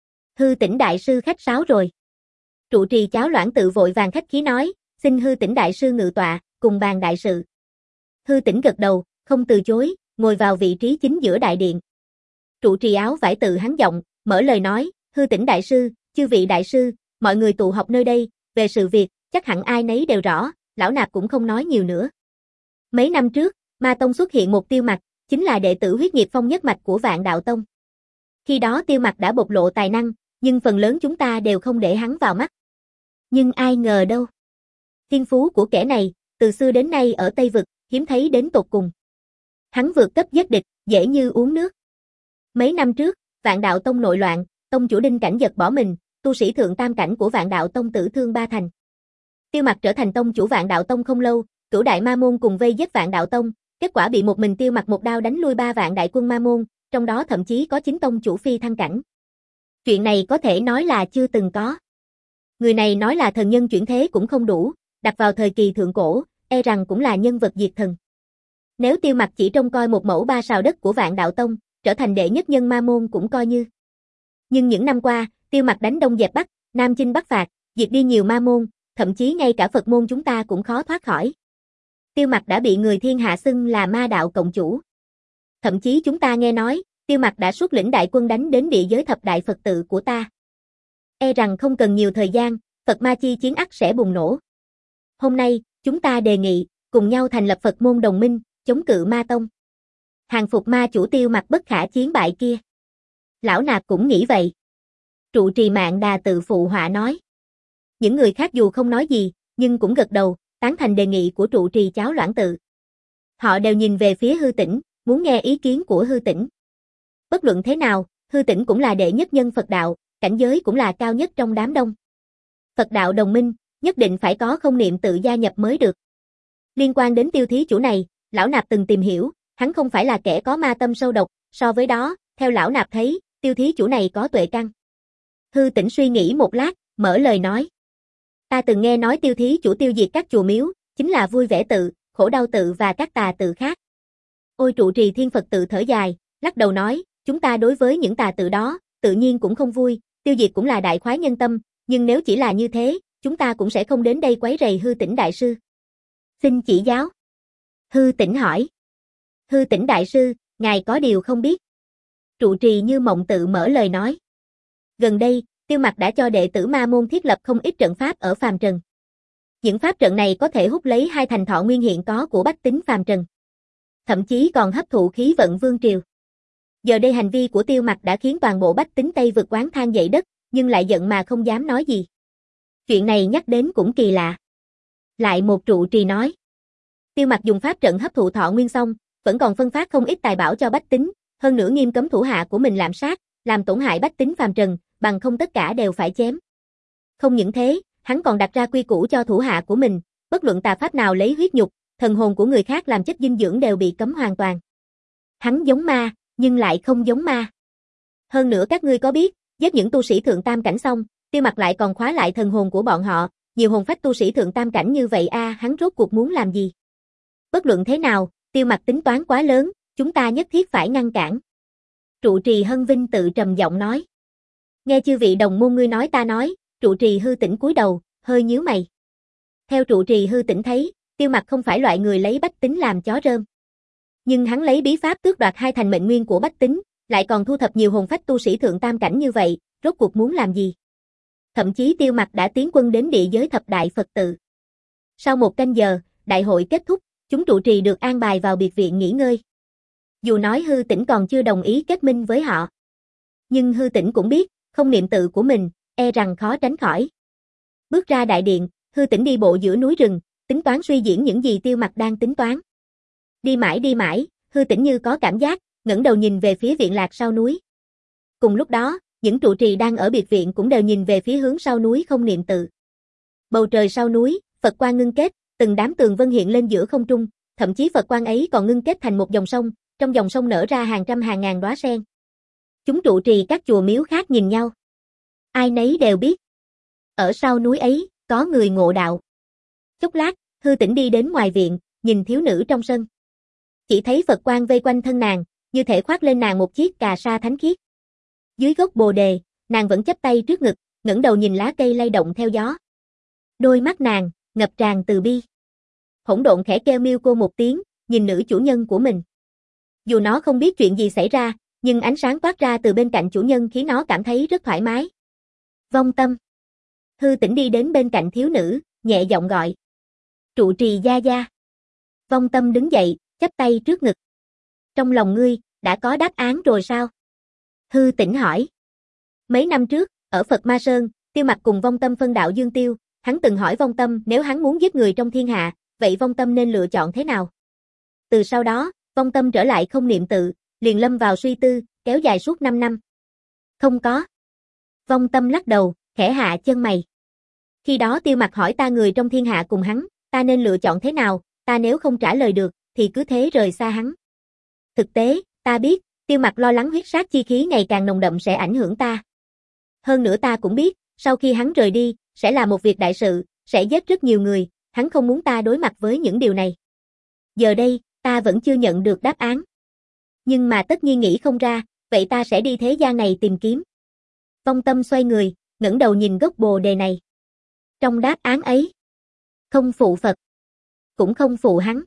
Hư Tĩnh đại sư khách sáo rồi. Trụ trì Cháo Loãng Tự vội vàng khách khí nói, xin Hư Tĩnh đại sư ngự tọa, cùng bàn đại sự. Hư Tĩnh gật đầu, không từ chối, ngồi vào vị trí chính giữa đại điện. Trụ trì Áo Vải Tự hắn giọng, mở lời nói, Hư Tĩnh đại sư, chư vị đại sư, mọi người tụ họp nơi đây, về sự việc, chắc hẳn ai nấy đều rõ, lão nạp cũng không nói nhiều nữa. Mấy năm trước, Ma Tông xuất hiện một Tiêu Mặc, chính là đệ tử huyết nghiệp phong nhất mạch của Vạn Đạo Tông. Khi đó Tiêu Mặc đã bộc lộ tài năng, nhưng phần lớn chúng ta đều không để hắn vào mắt. Nhưng ai ngờ đâu. Thiên phú của kẻ này, từ xưa đến nay ở Tây Vực, hiếm thấy đến tột cùng. Hắn vượt cấp giết địch, dễ như uống nước. Mấy năm trước, Vạn Đạo Tông nội loạn, tông chủ Đinh Cảnh Giật bỏ mình, tu sĩ thượng tam cảnh của Vạn Đạo Tông tử thương ba thành. Tiêu Mặc trở thành tông chủ Vạn Đạo Tông không lâu, Cửu Đại Ma Môn cùng vây giết Vạn Đạo Tông, kết quả bị một mình Tiêu Mặc một đao đánh lui ba vạn đại quân Ma Môn, trong đó thậm chí có chính tông chủ phi thăng cảnh. Chuyện này có thể nói là chưa từng có. Người này nói là thần nhân chuyển thế cũng không đủ, đặt vào thời kỳ thượng cổ, e rằng cũng là nhân vật diệt thần. Nếu Tiêu Mặc chỉ trông coi một mẫu ba sào đất của Vạn Đạo Tông, trở thành đệ nhất nhân Ma Môn cũng coi như. Nhưng những năm qua, Tiêu Mặc đánh đông dẹp bắc, nam chinh bắc phạt, diệt đi nhiều Ma Môn, thậm chí ngay cả Phật môn chúng ta cũng khó thoát khỏi. Tiêu Mặc đã bị người thiên hạ xưng là ma đạo cộng chủ. Thậm chí chúng ta nghe nói, Tiêu Mặc đã xuất lĩnh đại quân đánh đến địa giới thập đại Phật tự của ta. E rằng không cần nhiều thời gian, Phật ma chi chiến ắt sẽ bùng nổ. Hôm nay, chúng ta đề nghị, cùng nhau thành lập Phật môn đồng minh, chống cự Ma Tông. Hàng phục ma chủ Tiêu Mặc bất khả chiến bại kia. Lão nạp cũng nghĩ vậy. Trụ trì Mạn Đà tự phụ họa nói. Những người khác dù không nói gì, nhưng cũng gật đầu, tán thành đề nghị của trụ trì Cháo Loãng Tự. Họ đều nhìn về phía Hư Tĩnh, muốn nghe ý kiến của Hư Tĩnh. Bất luận thế nào, Hư Tĩnh cũng là đệ nhất nhân Phật đạo, cảnh giới cũng là cao nhất trong đám đông. Phật đạo đồng minh, nhất định phải có không niệm tự gia nhập mới được. Liên quan đến Tiêu thí chủ này, lão nạp từng tìm hiểu, hắn không phải là kẻ có ma tâm sâu độc, so với đó, theo lão nạp thấy, Tiêu thí chủ này có tuệ căn. Hư Tĩnh suy nghĩ một lát, mở lời nói. Ta từng nghe nói Tiêu thí chủ tiêu diệt các chùa miếu, chính là Vui Vẻ Tự, Khổ Đau Tự và các tà tự khác. Ôi trụ trì Thiên Phật Tự thở dài, lắc đầu nói, chúng ta đối với những tà tự đó, tự nhiên cũng không vui, tiêu diệt cũng là đại khoái nhân tâm, nhưng nếu chỉ là như thế, chúng ta cũng sẽ không đến đây quấy rầy Hư Tĩnh đại sư. Xin chỉ giáo. Hư Tĩnh hỏi. Hư Tĩnh đại sư, ngài có điều không biết. Trụ trì Như Mộng Tự mở lời nói. Gần đây, Tiêu Mặc đã cho đệ tử Ma Môn thiết lập không ít trận pháp ở phàm trần. Những pháp trận này có thể hút lấy hai thành thọ nguyên hiện có của bách tính phàm trần. Thậm chí còn hấp thụ khí vận vương triều. Giờ đây hành vi của Tiêu Mặc đã khiến toàn bộ bách tính Tây Vực oán than dậy đất, nhưng lại giận mà không dám nói gì. Chuyện này nhắc đến cũng kỳ lạ. Lại một trụ trì nói. Tiêu Mặc dùng pháp trận hấp thụ thọ nguyên xong, vẫn còn phân phát không ít tài bảo cho bách tính, hơn nữa nghiêm cấm thủ hạ của mình lạm sát, làm tổn hại bách tính phàm trần, bằng không tất cả đều phải chém. Không những thế, hắn còn đặt ra quy củ cho thủ hạ của mình, bất luận tà pháp nào lấy huyết nhục, thần hồn của người khác làm chất dinh dưỡng đều bị cấm hoàn toàn. Hắn giống ma, nhưng lại không giống ma. Hơn nữa các ngươi có biết, giết những tu sĩ thượng tam cảnh xong, Tiêu Mặc lại còn khóa lại thần hồn của bọn họ, nhiều hồn phách tu sĩ thượng tam cảnh như vậy a, à, hắn rốt cuộc muốn làm gì? Bất luận thế nào, Tiêu Mặc tính toán quá lớn, chúng ta nhất thiết phải ngăn cản. Trụ trì Hân Vinh tự trầm giọng nói. Nghe chư vị đồng môn ngươi nói ta nói, trụ trì Hư Tĩnh cúi đầu, hơi nhíu mày. Theo trụ trì Hư Tĩnh thấy, Tiêu Mặc không phải loại người lấy bách tính làm chó rơm. Nhưng hắn lấy bí pháp tước đoạt hai thành mệnh nguyên của bách tính, lại còn thu thập nhiều hồn phách tu sĩ thượng tam cảnh như vậy, rốt cuộc muốn làm gì? Thậm chí Tiêu Mặc đã tiến quân đến địa giới thập đại Phật tự. Sau một canh giờ, đại hội kết thúc, chúng trụ trì được an bài vào biệt viện nghỉ ngơi. Dù nói Hư Tĩnh còn chưa đồng ý kết minh với họ. Nhưng Hư Tĩnh cũng biết, không niệm tự của mình, e rằng khó tránh khỏi. Bước ra đại điện, Hư Tĩnh đi bộ giữa núi rừng, tính toán suy diễn những gì Tiêu Mặc đang tính toán. Đi mãi đi mãi, Hư Tĩnh như có cảm giác, ngẩng đầu nhìn về phía viện lạc sau núi. Cùng lúc đó, những trụ trì đang ở biệt viện cũng đều nhìn về phía hướng sau núi không niệm tự. Bầu trời sau núi, Phật quang ngưng kết, từng đám tường vân hiện lên giữa không trung, thậm chí Phật quang ấy còn ngưng kết thành một dòng sông, trong dòng sông nở ra hàng trăm hàng ngàn đóa sen. Chúng trụ trì các chùa miếu khác nhìn nhau. Ai nấy đều biết. Ở sau núi ấy, có người ngộ đạo. Chốc lát, Hư Tĩnh đi đến ngoài viện, nhìn thiếu nữ trong sân. Chỉ thấy Phật quang vây quanh thân nàng, như thể khoác lên nàng một chiếc cà sa thánh khiết. Dưới gốc bồ đề, nàng vẫn chắp tay trước ngực, ngẩng đầu nhìn lá cây lay động theo gió. Đôi mắt nàng, ngập tràn từ bi. Hỗn độn khẽ kêu miêu cô một tiếng, nhìn nữ chủ nhân của mình. Dù nó không biết chuyện gì xảy ra, nhưng ánh sáng toát ra từ bên cạnh chủ nhân khiến nó cảm thấy rất thoải mái. Vong Tâm. Hư Tĩnh đi đến bên cạnh thiếu nữ, nhẹ giọng gọi. Trụ trì gia gia. Vong Tâm đứng dậy, chắp tay trước ngực. Trong lòng ngươi, đã có đáp án rồi sao? Hư Tĩnh hỏi. Mấy năm trước, ở Phật Ma Sơn, Tiêu Mặc cùng Vong Tâm phân đạo dương tiêu, hắn từng hỏi Vong Tâm nếu hắn muốn giết người trong thiên hạ, vậy Vong Tâm nên lựa chọn thế nào? Từ sau đó, Vong Tâm trở lại không niệm tự, liền lâm vào suy tư, kéo dài suốt năm năm. Không có. Vong Tâm lắc đầu, khẽ hạ chân mày. Khi đó Tiêu Mặc hỏi ta người trong thiên hạ cùng hắn, ta nên lựa chọn thế nào, ta nếu không trả lời được, thì cứ thế rời xa hắn. Thực tế, ta biết, Tiêu Mặc lo lắng huyết sát chi khí ngày càng nồng đậm sẽ ảnh hưởng ta. Hơn nữa ta cũng biết, sau khi hắn rời đi, sẽ là một việc đại sự, sẽ giết rất nhiều người, hắn không muốn ta đối mặt với những điều này. Giờ đây, ta vẫn chưa nhận được đáp án. Nhưng mà tất nhiên nghĩ không ra, vậy ta sẽ đi thế gian này tìm kiếm. Vong Tâm xoay người, ngẩng đầu nhìn gốc bồ đề này. Trong đáp án ấy, không phụ Phật, cũng không phụ hắn.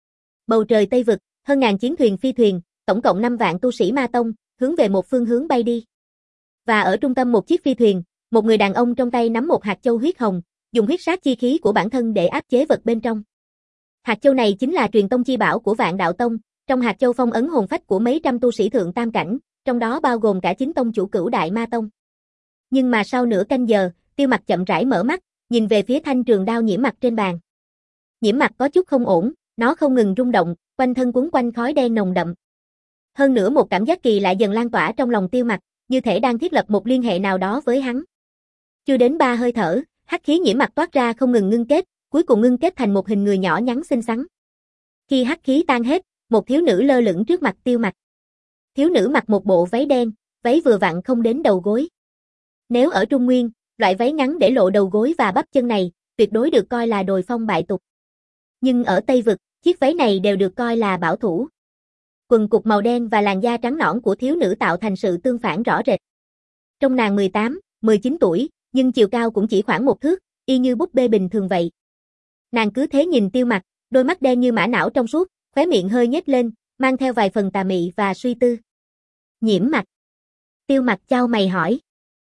Bầu trời Tây Vực, hơn ngàn chiến thuyền phi thuyền, tổng cộng năm vạn tu sĩ Ma Tông, hướng về một phương hướng bay đi. Và ở trung tâm một chiếc phi thuyền, một người đàn ông trong tay nắm một hạt châu huyết hồng, dùng huyết sát chi khí của bản thân để áp chế vật bên trong. Hạt châu này chính là truyền tông chi bảo của Vạn Đạo Tông, trong hạt châu phong ấn hồn phách của mấy trăm tu sĩ thượng tam cảnh, trong đó bao gồm cả chính tông chủ Cửu Đại Ma Tông. Nhưng mà sau nửa canh giờ, Tiêu Mặc chậm rãi mở mắt, nhìn về phía thanh trường đao Nhiễm Mặc trên bàn. Nhiễm Mặc có chút không ổn, nó không ngừng rung động, quanh thân quấn quanh khói đen nồng đậm. Hơn nữa một cảm giác kỳ lạ dần lan tỏa trong lòng Tiêu Mặc, như thể đang thiết lập một liên hệ nào đó với hắn. Chưa đến ba hơi thở, hắc khí Nhiễm Mặc toát ra không ngừng ngưng kết, cuối cùng ngưng kết thành một hình người nhỏ nhắn xinh xắn. Khi hắc khí tan hết, một thiếu nữ lơ lửng trước mặt Tiêu Mặc. Thiếu nữ mặc một bộ váy đen, váy vừa vặn không đến đầu gối. Nếu ở Trung Nguyên, loại váy ngắn để lộ đầu gối và bắp chân này, tuyệt đối được coi là đồi phong bại tục. Nhưng ở Tây Vực, chiếc váy này đều được coi là bảo thủ. Quần cục màu đen và làn da trắng nõn của thiếu nữ tạo thành sự tương phản rõ rệt. Trong nàng mười tám, mười chín tuổi, nhưng chiều cao cũng chỉ khoảng một thước, y như búp bê bình thường vậy. Nàng cứ thế nhìn Tiêu Mặc, đôi mắt đen như mã não trong suốt, khóe miệng hơi nhếch lên, mang theo vài phần tà mị và suy tư. Nhiễm Mặc. Tiêu Mặc chau mày hỏi.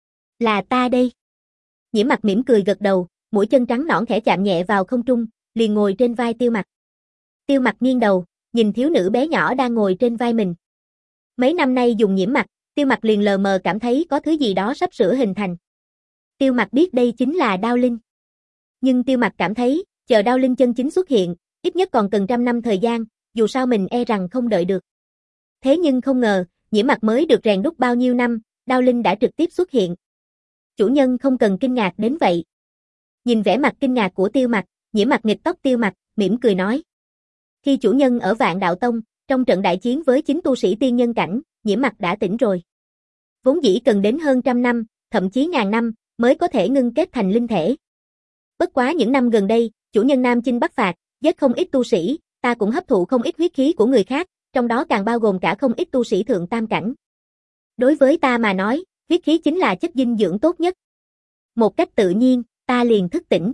Là ta đây. Nhiễm Mặc mỉm cười gật đầu, mũi chân trắng nõn khẽ chạm nhẹ vào không trung, liền ngồi trên vai Tiêu Mặc. Tiêu Mặc nghiêng đầu, nhìn thiếu nữ bé nhỏ đang ngồi trên vai mình. Mấy năm nay dùng Nhiễm Mặc, Tiêu Mặc liền lờ mờ cảm thấy có thứ gì đó sắp sửa hình thành. Tiêu Mặc biết đây chính là Đao Linh. Nhưng Tiêu Mặc cảm thấy, chờ Đao Linh chân chính xuất hiện, ít nhất còn cần trăm năm thời gian, dù sao mình e rằng không đợi được. Thế nhưng không ngờ, Nhiễm Mặc mới được rèn đúc bao nhiêu năm, Đao Linh đã trực tiếp xuất hiện. Chủ nhân không cần kinh ngạc đến vậy. Nhìn vẻ mặt kinh ngạc của Tiêu Mặc, Nhiễm Mặc nghịch tóc Tiêu Mặc, mỉm cười nói. Khi chủ nhân ở Vạn Đạo Tông, Trong trận đại chiến với chính tu sĩ tiên nhân cảnh, Nhiễm Mặc đã tỉnh rồi. Vốn dĩ cần đến hơn trăm năm, thậm chí ngàn năm, mới có thể ngưng kết thành linh thể. Bất quá những năm gần đây, chủ nhân Nam Chinh Bắc phạt, giết không ít tu sĩ, ta cũng hấp thụ không ít huyết khí của người khác, trong đó càng bao gồm cả không ít tu sĩ thượng tam cảnh. Đối với ta mà nói, huyết khí chính là chất dinh dưỡng tốt nhất. Một cách tự nhiên, ta liền thức tỉnh.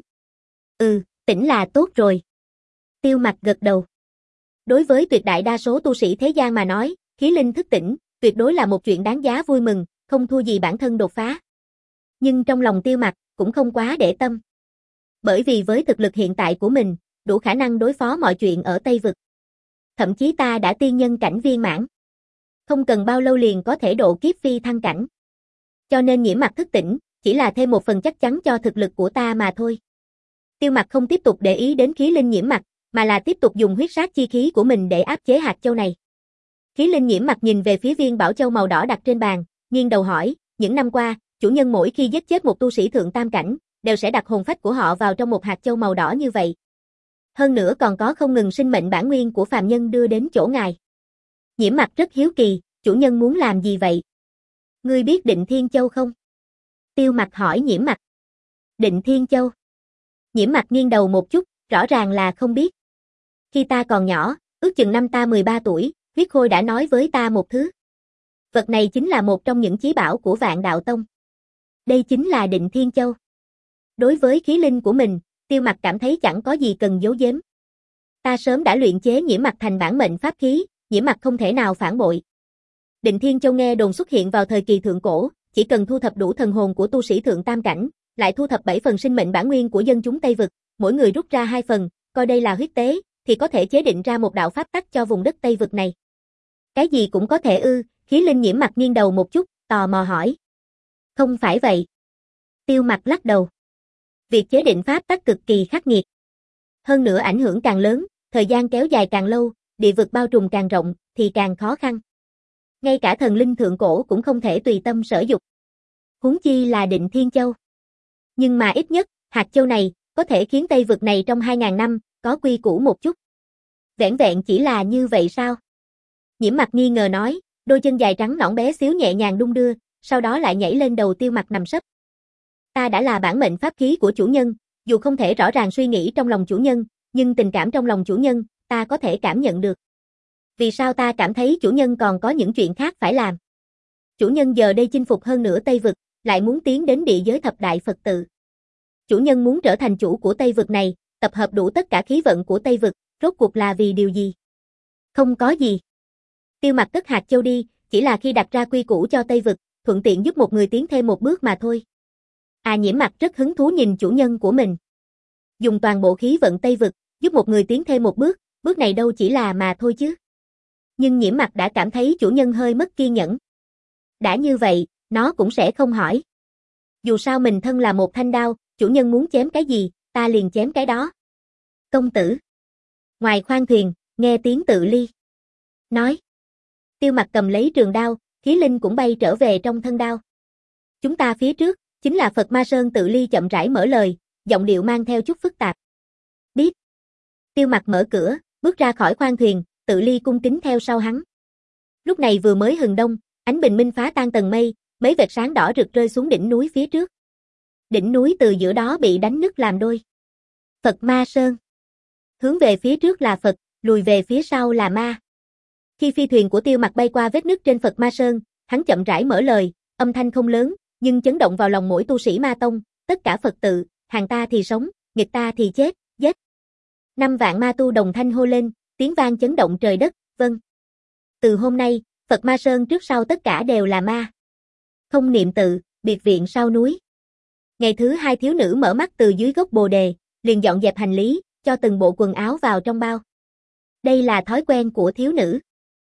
Ừ, tỉnh là tốt rồi. Tiêu Mặc gật đầu. Đối với tuyệt đại đa số tu sĩ thế gian mà nói, khí linh thức tỉnh, tuyệt đối là một chuyện đáng giá vui mừng, không thua gì bản thân đột phá. Nhưng trong lòng Tiêu Mặc, cũng không quá để tâm. Bởi vì với thực lực hiện tại của mình, đủ khả năng đối phó mọi chuyện ở Tây Vực. Thậm chí ta đã tiên nhân cảnh viên mãn. Không cần bao lâu liền có thể độ kiếp phi thăng cảnh. Cho nên Nhiễm Mặc thức tỉnh, chỉ là thêm một phần chắc chắn cho thực lực của ta mà thôi. Tiêu Mặc không tiếp tục để ý đến khí linh Nhiễm Mặc, mà là tiếp tục dùng huyết sát chi khí của mình để áp chế hạt châu này. Khí linh Nhiễm Mặc nhìn về phía viên bảo châu màu đỏ đặt trên bàn, nghiêng đầu hỏi, những năm qua, chủ nhân mỗi khi giết chết một tu sĩ thượng tam cảnh, đều sẽ đặt hồn phách của họ vào trong một hạt châu màu đỏ như vậy. Hơn nữa còn có không ngừng sinh mệnh bản nguyên của phàm nhân đưa đến chỗ ngài. Nhiễm Mặc rất hiếu kỳ, chủ nhân muốn làm gì vậy? Ngươi biết Định Thiên Châu không? Tiêu Mặc hỏi Nhiễm Mặc. Định Thiên Châu. Nhiễm Mặc nghiêng đầu một chút, rõ ràng là không biết. Khi ta còn nhỏ, ước chừng năm ta mười ba tuổi, Huyết Khôi đã nói với ta một thứ. Vật này chính là một trong những chí bảo của Vạn Đạo Tông. Đây chính là Định Thiên Châu. Đối với khí linh của mình, Tiêu Mặc cảm thấy chẳng có gì cần giấu giếm. Ta sớm đã luyện chế Nhiễm Mặc thành bản mệnh pháp khí, Nhiễm Mặc không thể nào phản bội. Định Thiên Châu nghe đồn xuất hiện vào thời kỳ thượng cổ, chỉ cần thu thập đủ thần hồn của tu sĩ thượng tam cảnh, lại thu thập bảy phần sinh mệnh bản nguyên của dân chúng Tây Vực, mỗi người rút ra hai phần, coi đây là huyết tế, thì có thể chế định ra một đạo pháp tắc cho vùng đất Tây Vực này. Cái gì cũng có thể ư? Khí linh Nhiễm Mặc nghiêng đầu một chút, tò mò hỏi. Không phải vậy. Tiêu Mặc lắc đầu. Việc chế định pháp tắc cực kỳ khắc nghiệt. Hơn nữa ảnh hưởng càng lớn, thời gian kéo dài càng lâu, địa vực bao trùm càng rộng, thì càng khó khăn. Ngay cả thần linh thượng cổ cũng không thể tùy tâm sở dục. Huống chi là Định Thiên Châu. Nhưng mà ít nhất, hạt châu này, có thể khiến Tây Vực này trong hai ngàn năm, có quy củ một chút. Vẻn vẹn chỉ là như vậy sao? Nhiễm Mặc nghi ngờ nói, đôi chân dài trắng nõn bé xíu nhẹ nhàng đung đưa, sau đó lại nhảy lên đầu Tiêu Mặc nằm sấp. Ta đã là bản mệnh pháp khí của chủ nhân, dù không thể rõ ràng suy nghĩ trong lòng chủ nhân, nhưng tình cảm trong lòng chủ nhân, ta có thể cảm nhận được. Vì sao ta cảm thấy chủ nhân còn có những chuyện khác phải làm? Chủ nhân giờ đây chinh phục hơn nửa Tây Vực, lại muốn tiến đến địa giới thập đại Phật tự. Chủ nhân muốn trở thành chủ của Tây Vực này, tập hợp đủ tất cả khí vận của Tây Vực, rốt cuộc là vì điều gì? Không có gì. Tiêu Mặc cất hạt châu đi, chỉ là khi đặt ra quy củ cho Tây Vực, thuận tiện giúp một người tiến thêm một bước mà thôi. À Nhiễm Mặc rất hứng thú nhìn chủ nhân của mình. Dùng toàn bộ khí vận Tây Vực, giúp một người tiến thêm một bước, bước này đâu chỉ là mà thôi chứ. Nhưng Nhiễm Mặc đã cảm thấy chủ nhân hơi mất kiên nhẫn. Đã như vậy, nó cũng sẽ không hỏi. Dù sao mình thân là một thanh đao, chủ nhân muốn chém cái gì, ta liền chém cái đó. Công tử. Ngoài khoang thuyền, nghe tiếng Tự Ly. Nói. Tiêu Mặc cầm lấy trường đao, khí linh cũng bay trở về trong thân đao. Chúng ta phía trước, chính là Phật Ma Sơn. Tự Ly chậm rãi mở lời, giọng điệu mang theo chút phức tạp. Biết. Tiêu Mặc mở cửa, bước ra khỏi khoang thuyền, Tự Ly cung kính theo sau hắn. Lúc này vừa mới hừng đông, ánh bình minh phá tan tầng mây, mấy vệt sáng đỏ rực rơi xuống đỉnh núi phía trước. Đỉnh núi từ giữa đó bị đánh nứt làm đôi. Phật Ma Sơn. Hướng về phía trước là Phật, lùi về phía sau là ma. Khi phi thuyền của Tiêu Mặc bay qua vết nứt trên Phật Ma Sơn, hắn chậm rãi mở lời, âm thanh không lớn, nhưng chấn động vào lòng mỗi tu sĩ ma tông, tất cả Phật tự, hàng ta thì sống, nghịch ta thì chết, giết. Năm vạn ma tu đồng thanh hô lên, tiếng vang chấn động trời đất, vâng. Từ hôm nay, Phật Ma Sơn trước sau tất cả đều là ma. Không niệm tự, biệt viện sau núi. Ngày thứ hai thiếu nữ mở mắt từ dưới gốc bồ đề, liền dọn dẹp hành lý, cho từng bộ quần áo vào trong bao. Đây là thói quen của thiếu nữ.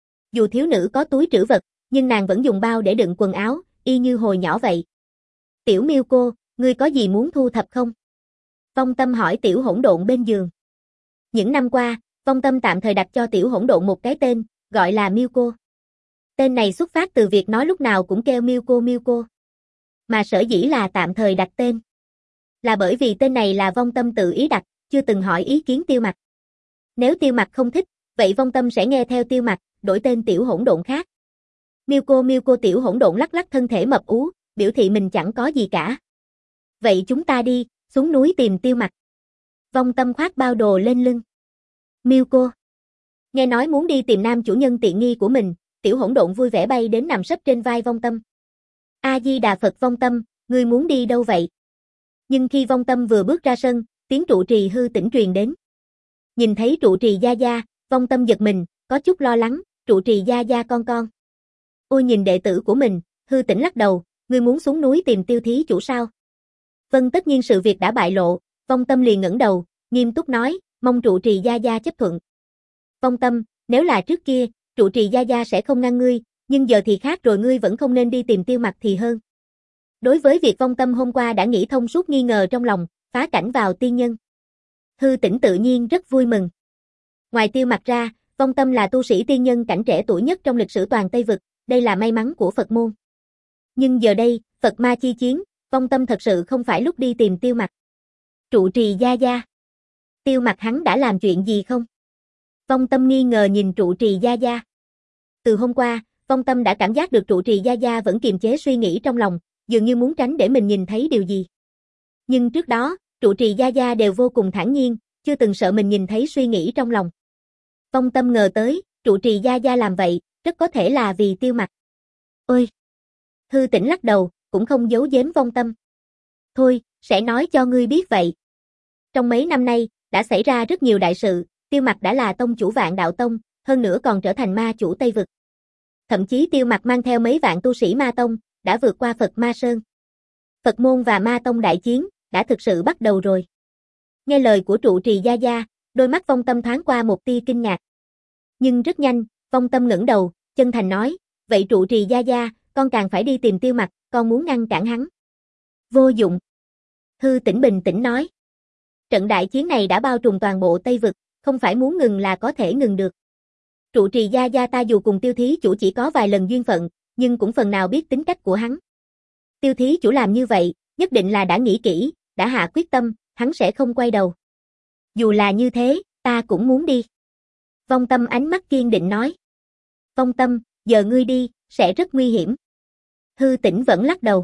Dù thiếu nữ có túi trữ vật, nhưng nàng vẫn dùng bao để đựng quần áo, y như hồi nhỏ vậy. Tiểu Miêu cô, ngươi có gì muốn thu thập không? Vong Tâm hỏi Tiểu Hỗn Độn bên giường. Những năm qua, Vong Tâm tạm thời đặt cho Tiểu Hỗn Độn một cái tên, gọi là Miêu cô. Tên này xuất phát từ việc nói lúc nào cũng kêu Miêu cô Miêu cô. Mà sở dĩ là tạm thời đặt tên, là bởi vì tên này là Vong Tâm tự ý đặt, chưa từng hỏi ý kiến Tiêu Mặc. Nếu Tiêu Mặc không thích, vậy vong tâm sẽ nghe theo Tiêu Mặc, đổi tên tiểu hỗn độn khác. Miêu cô miêu cô tiểu hỗn độn lắc lắc thân thể mập ú, biểu thị mình chẳng có gì cả. Vậy chúng ta đi, xuống núi tìm Tiêu Mặc. Vong tâm khoác bao đồ lên lưng. Miêu cô. Nghe nói muốn đi tìm nam chủ nhân tiện nghi của mình, tiểu hỗn độn vui vẻ bay đến nằm sấp trên vai vong tâm. A-di-đà Phật vong tâm, ngươi muốn đi đâu vậy? Nhưng khi vong tâm vừa bước ra sân, tiếng trụ trì hư tỉnh truyền đến. Nhìn thấy trụ trì gia gia, vong tâm giật mình, có chút lo lắng, trụ trì gia gia con con. Ôi nhìn đệ tử của mình, hư tỉnh lắc đầu, ngươi muốn xuống núi tìm Tiêu thí chủ sao? Vâng tất nhiên sự việc đã bại lộ, vong tâm liền ngẩng đầu, nghiêm túc nói, mong trụ trì gia gia chấp thuận. Vong tâm, nếu là trước kia, trụ trì gia gia sẽ không ngăn ngươi, nhưng giờ thì khác rồi, ngươi vẫn không nên đi tìm Tiêu Mặc thì hơn. Đối với việc vong tâm hôm qua đã nghĩ thông suốt nghi ngờ trong lòng, phá cảnh vào tiên nhân. Hư tỉnh tự nhiên rất vui mừng. Ngoài Tiêu Mặc ra, vong tâm là tu sĩ tiên nhân cảnh trẻ tuổi nhất trong lịch sử toàn Tây Vực, đây là may mắn của Phật môn. Nhưng giờ đây, Phật ma chi chiến, vong tâm thật sự không phải lúc đi tìm Tiêu Mặc. Trụ trì gia gia. Tiêu Mặc hắn đã làm chuyện gì không? Vong tâm nghi ngờ nhìn trụ trì gia gia. Từ hôm qua, vong tâm đã cảm giác được trụ trì gia gia vẫn kiềm chế suy nghĩ trong lòng, dường như muốn tránh để mình nhìn thấy điều gì. Nhưng trước đó, trụ trì gia gia đều vô cùng thản nhiên, chưa từng sợ mình nhìn thấy suy nghĩ trong lòng. Vong tâm ngờ tới, trụ trì gia gia làm vậy, rất có thể là vì Tiêu Mặc. Ôi! Hư tỉnh lắc đầu, cũng không giấu giếm vong tâm. Thôi, sẽ nói cho ngươi biết vậy. Trong mấy năm nay, đã xảy ra rất nhiều đại sự, Tiêu Mặc đã là tông chủ Vạn Đạo Tông, hơn nữa còn trở thành ma chủ Tây Vực. Thậm chí Tiêu Mặc mang theo mấy vạn tu sĩ ma tông, đã vượt qua Phật Ma Sơn. Phật môn và ma tông đại chiến, đã thực sự bắt đầu rồi. Nghe lời của trụ trì gia gia, đôi mắt vong tâm thoáng qua một tia kinh ngạc. Nhưng rất nhanh, vong tâm ngẩng đầu, chân thành nói, vậy trụ trì gia gia, con càng phải đi tìm Tiêu Mặc, con muốn ngăn cản hắn. Vô dụng. Hư tỉnh bình tĩnh nói. Trận đại chiến này đã bao trùm toàn bộ Tây Vực, không phải muốn ngừng là có thể ngừng được. Trụ trì gia gia ta dù cùng Tiêu thí chủ chỉ có vài lần duyên phận, nhưng cũng phần nào biết tính cách của hắn. Tiêu thí chủ làm như vậy, nhất định là đã nghĩ kỹ, đã hạ quyết tâm, hắn sẽ không quay đầu. Dù là như thế, ta cũng muốn đi. Vong tâm ánh mắt kiên định nói. Vong tâm, giờ ngươi đi, sẽ rất nguy hiểm. Hư tỉnh vẫn lắc đầu.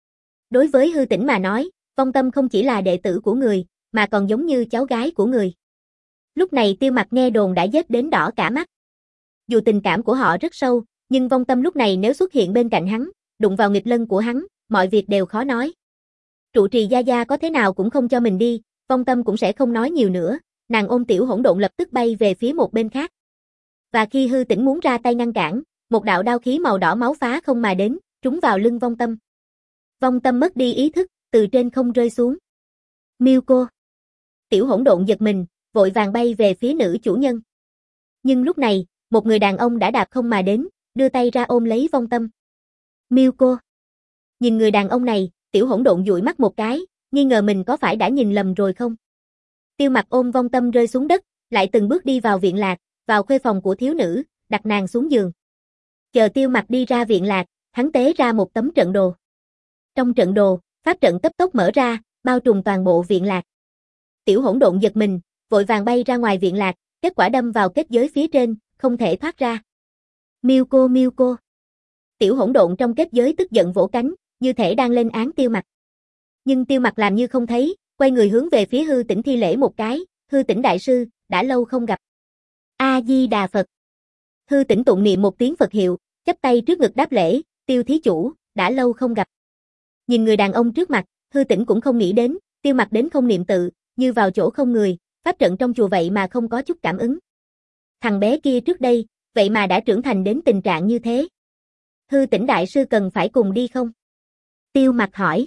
Đối với hư tỉnh mà nói, vong tâm không chỉ là đệ tử của người, mà còn giống như cháu gái của người. Lúc này Tiêu Mặc nghe đồn đã giết đến đỏ cả mắt. Dù tình cảm của họ rất sâu, nhưng vong tâm lúc này nếu xuất hiện bên cạnh hắn, đụng vào nghịch lân của hắn, mọi việc đều khó nói. Trụ trì gia gia có thế nào cũng không cho mình đi, vong tâm cũng sẽ không nói nhiều nữa, nàng ôm tiểu hỗn độn lập tức bay về phía một bên khác. Và khi hư tỉnh muốn ra tay ngăn cản, một đạo đao khí màu đỏ máu phá không mà đến, trúng vào lưng vong tâm. Vong tâm mất đi ý thức, từ trên không rơi xuống. Miêu cô. Tiểu hỗn độn giật mình, vội vàng bay về phía nữ chủ nhân. Nhưng lúc này, một người đàn ông đã đạp không mà đến, đưa tay ra ôm lấy vong tâm. Miêu cô. Nhìn người đàn ông này, tiểu hỗn độn dụi mắt một cái, nghi ngờ mình có phải đã nhìn lầm rồi không. Tiêu Mặc ôm vong tâm rơi xuống đất, lại từng bước đi vào viện lạc, vào khuê phòng của thiếu nữ, đặt nàng xuống giường. Chờ Tiêu Mặc đi ra viện lạc, hắn tế ra một tấm trận đồ. Trong trận đồ, pháp trận cấp tốc mở ra, bao trùm toàn bộ viện lạc. Tiểu hỗn độn giật mình, vội vàng bay ra ngoài viện lạc, kết quả đâm vào kết giới phía trên, không thể thoát ra. Miêu cô miêu cô. Tiểu hỗn độn trong kết giới tức giận vỗ cánh, như thể đang lên án Tiêu Mặc. Nhưng Tiêu Mặc làm như không thấy, quay người hướng về phía hư tỉnh thi lễ một cái, hư tỉnh đại sư, đã lâu không gặp. A-di-đà Phật. Hư tỉnh tụng niệm một tiếng Phật hiệu, chắp tay trước ngực đáp lễ, Tiêu thí chủ, đã lâu không gặp. Nhìn người đàn ông trước mặt, hư tỉnh cũng không nghĩ đến, Tiêu Mặc đến không niệm tự, như vào chỗ không người, pháp trận trong chùa vậy mà không có chút cảm ứng. Thằng bé kia trước đây, vậy mà đã trưởng thành đến tình trạng như thế. Hư tỉnh đại sư cần phải cùng đi không? Tiêu Mặc hỏi.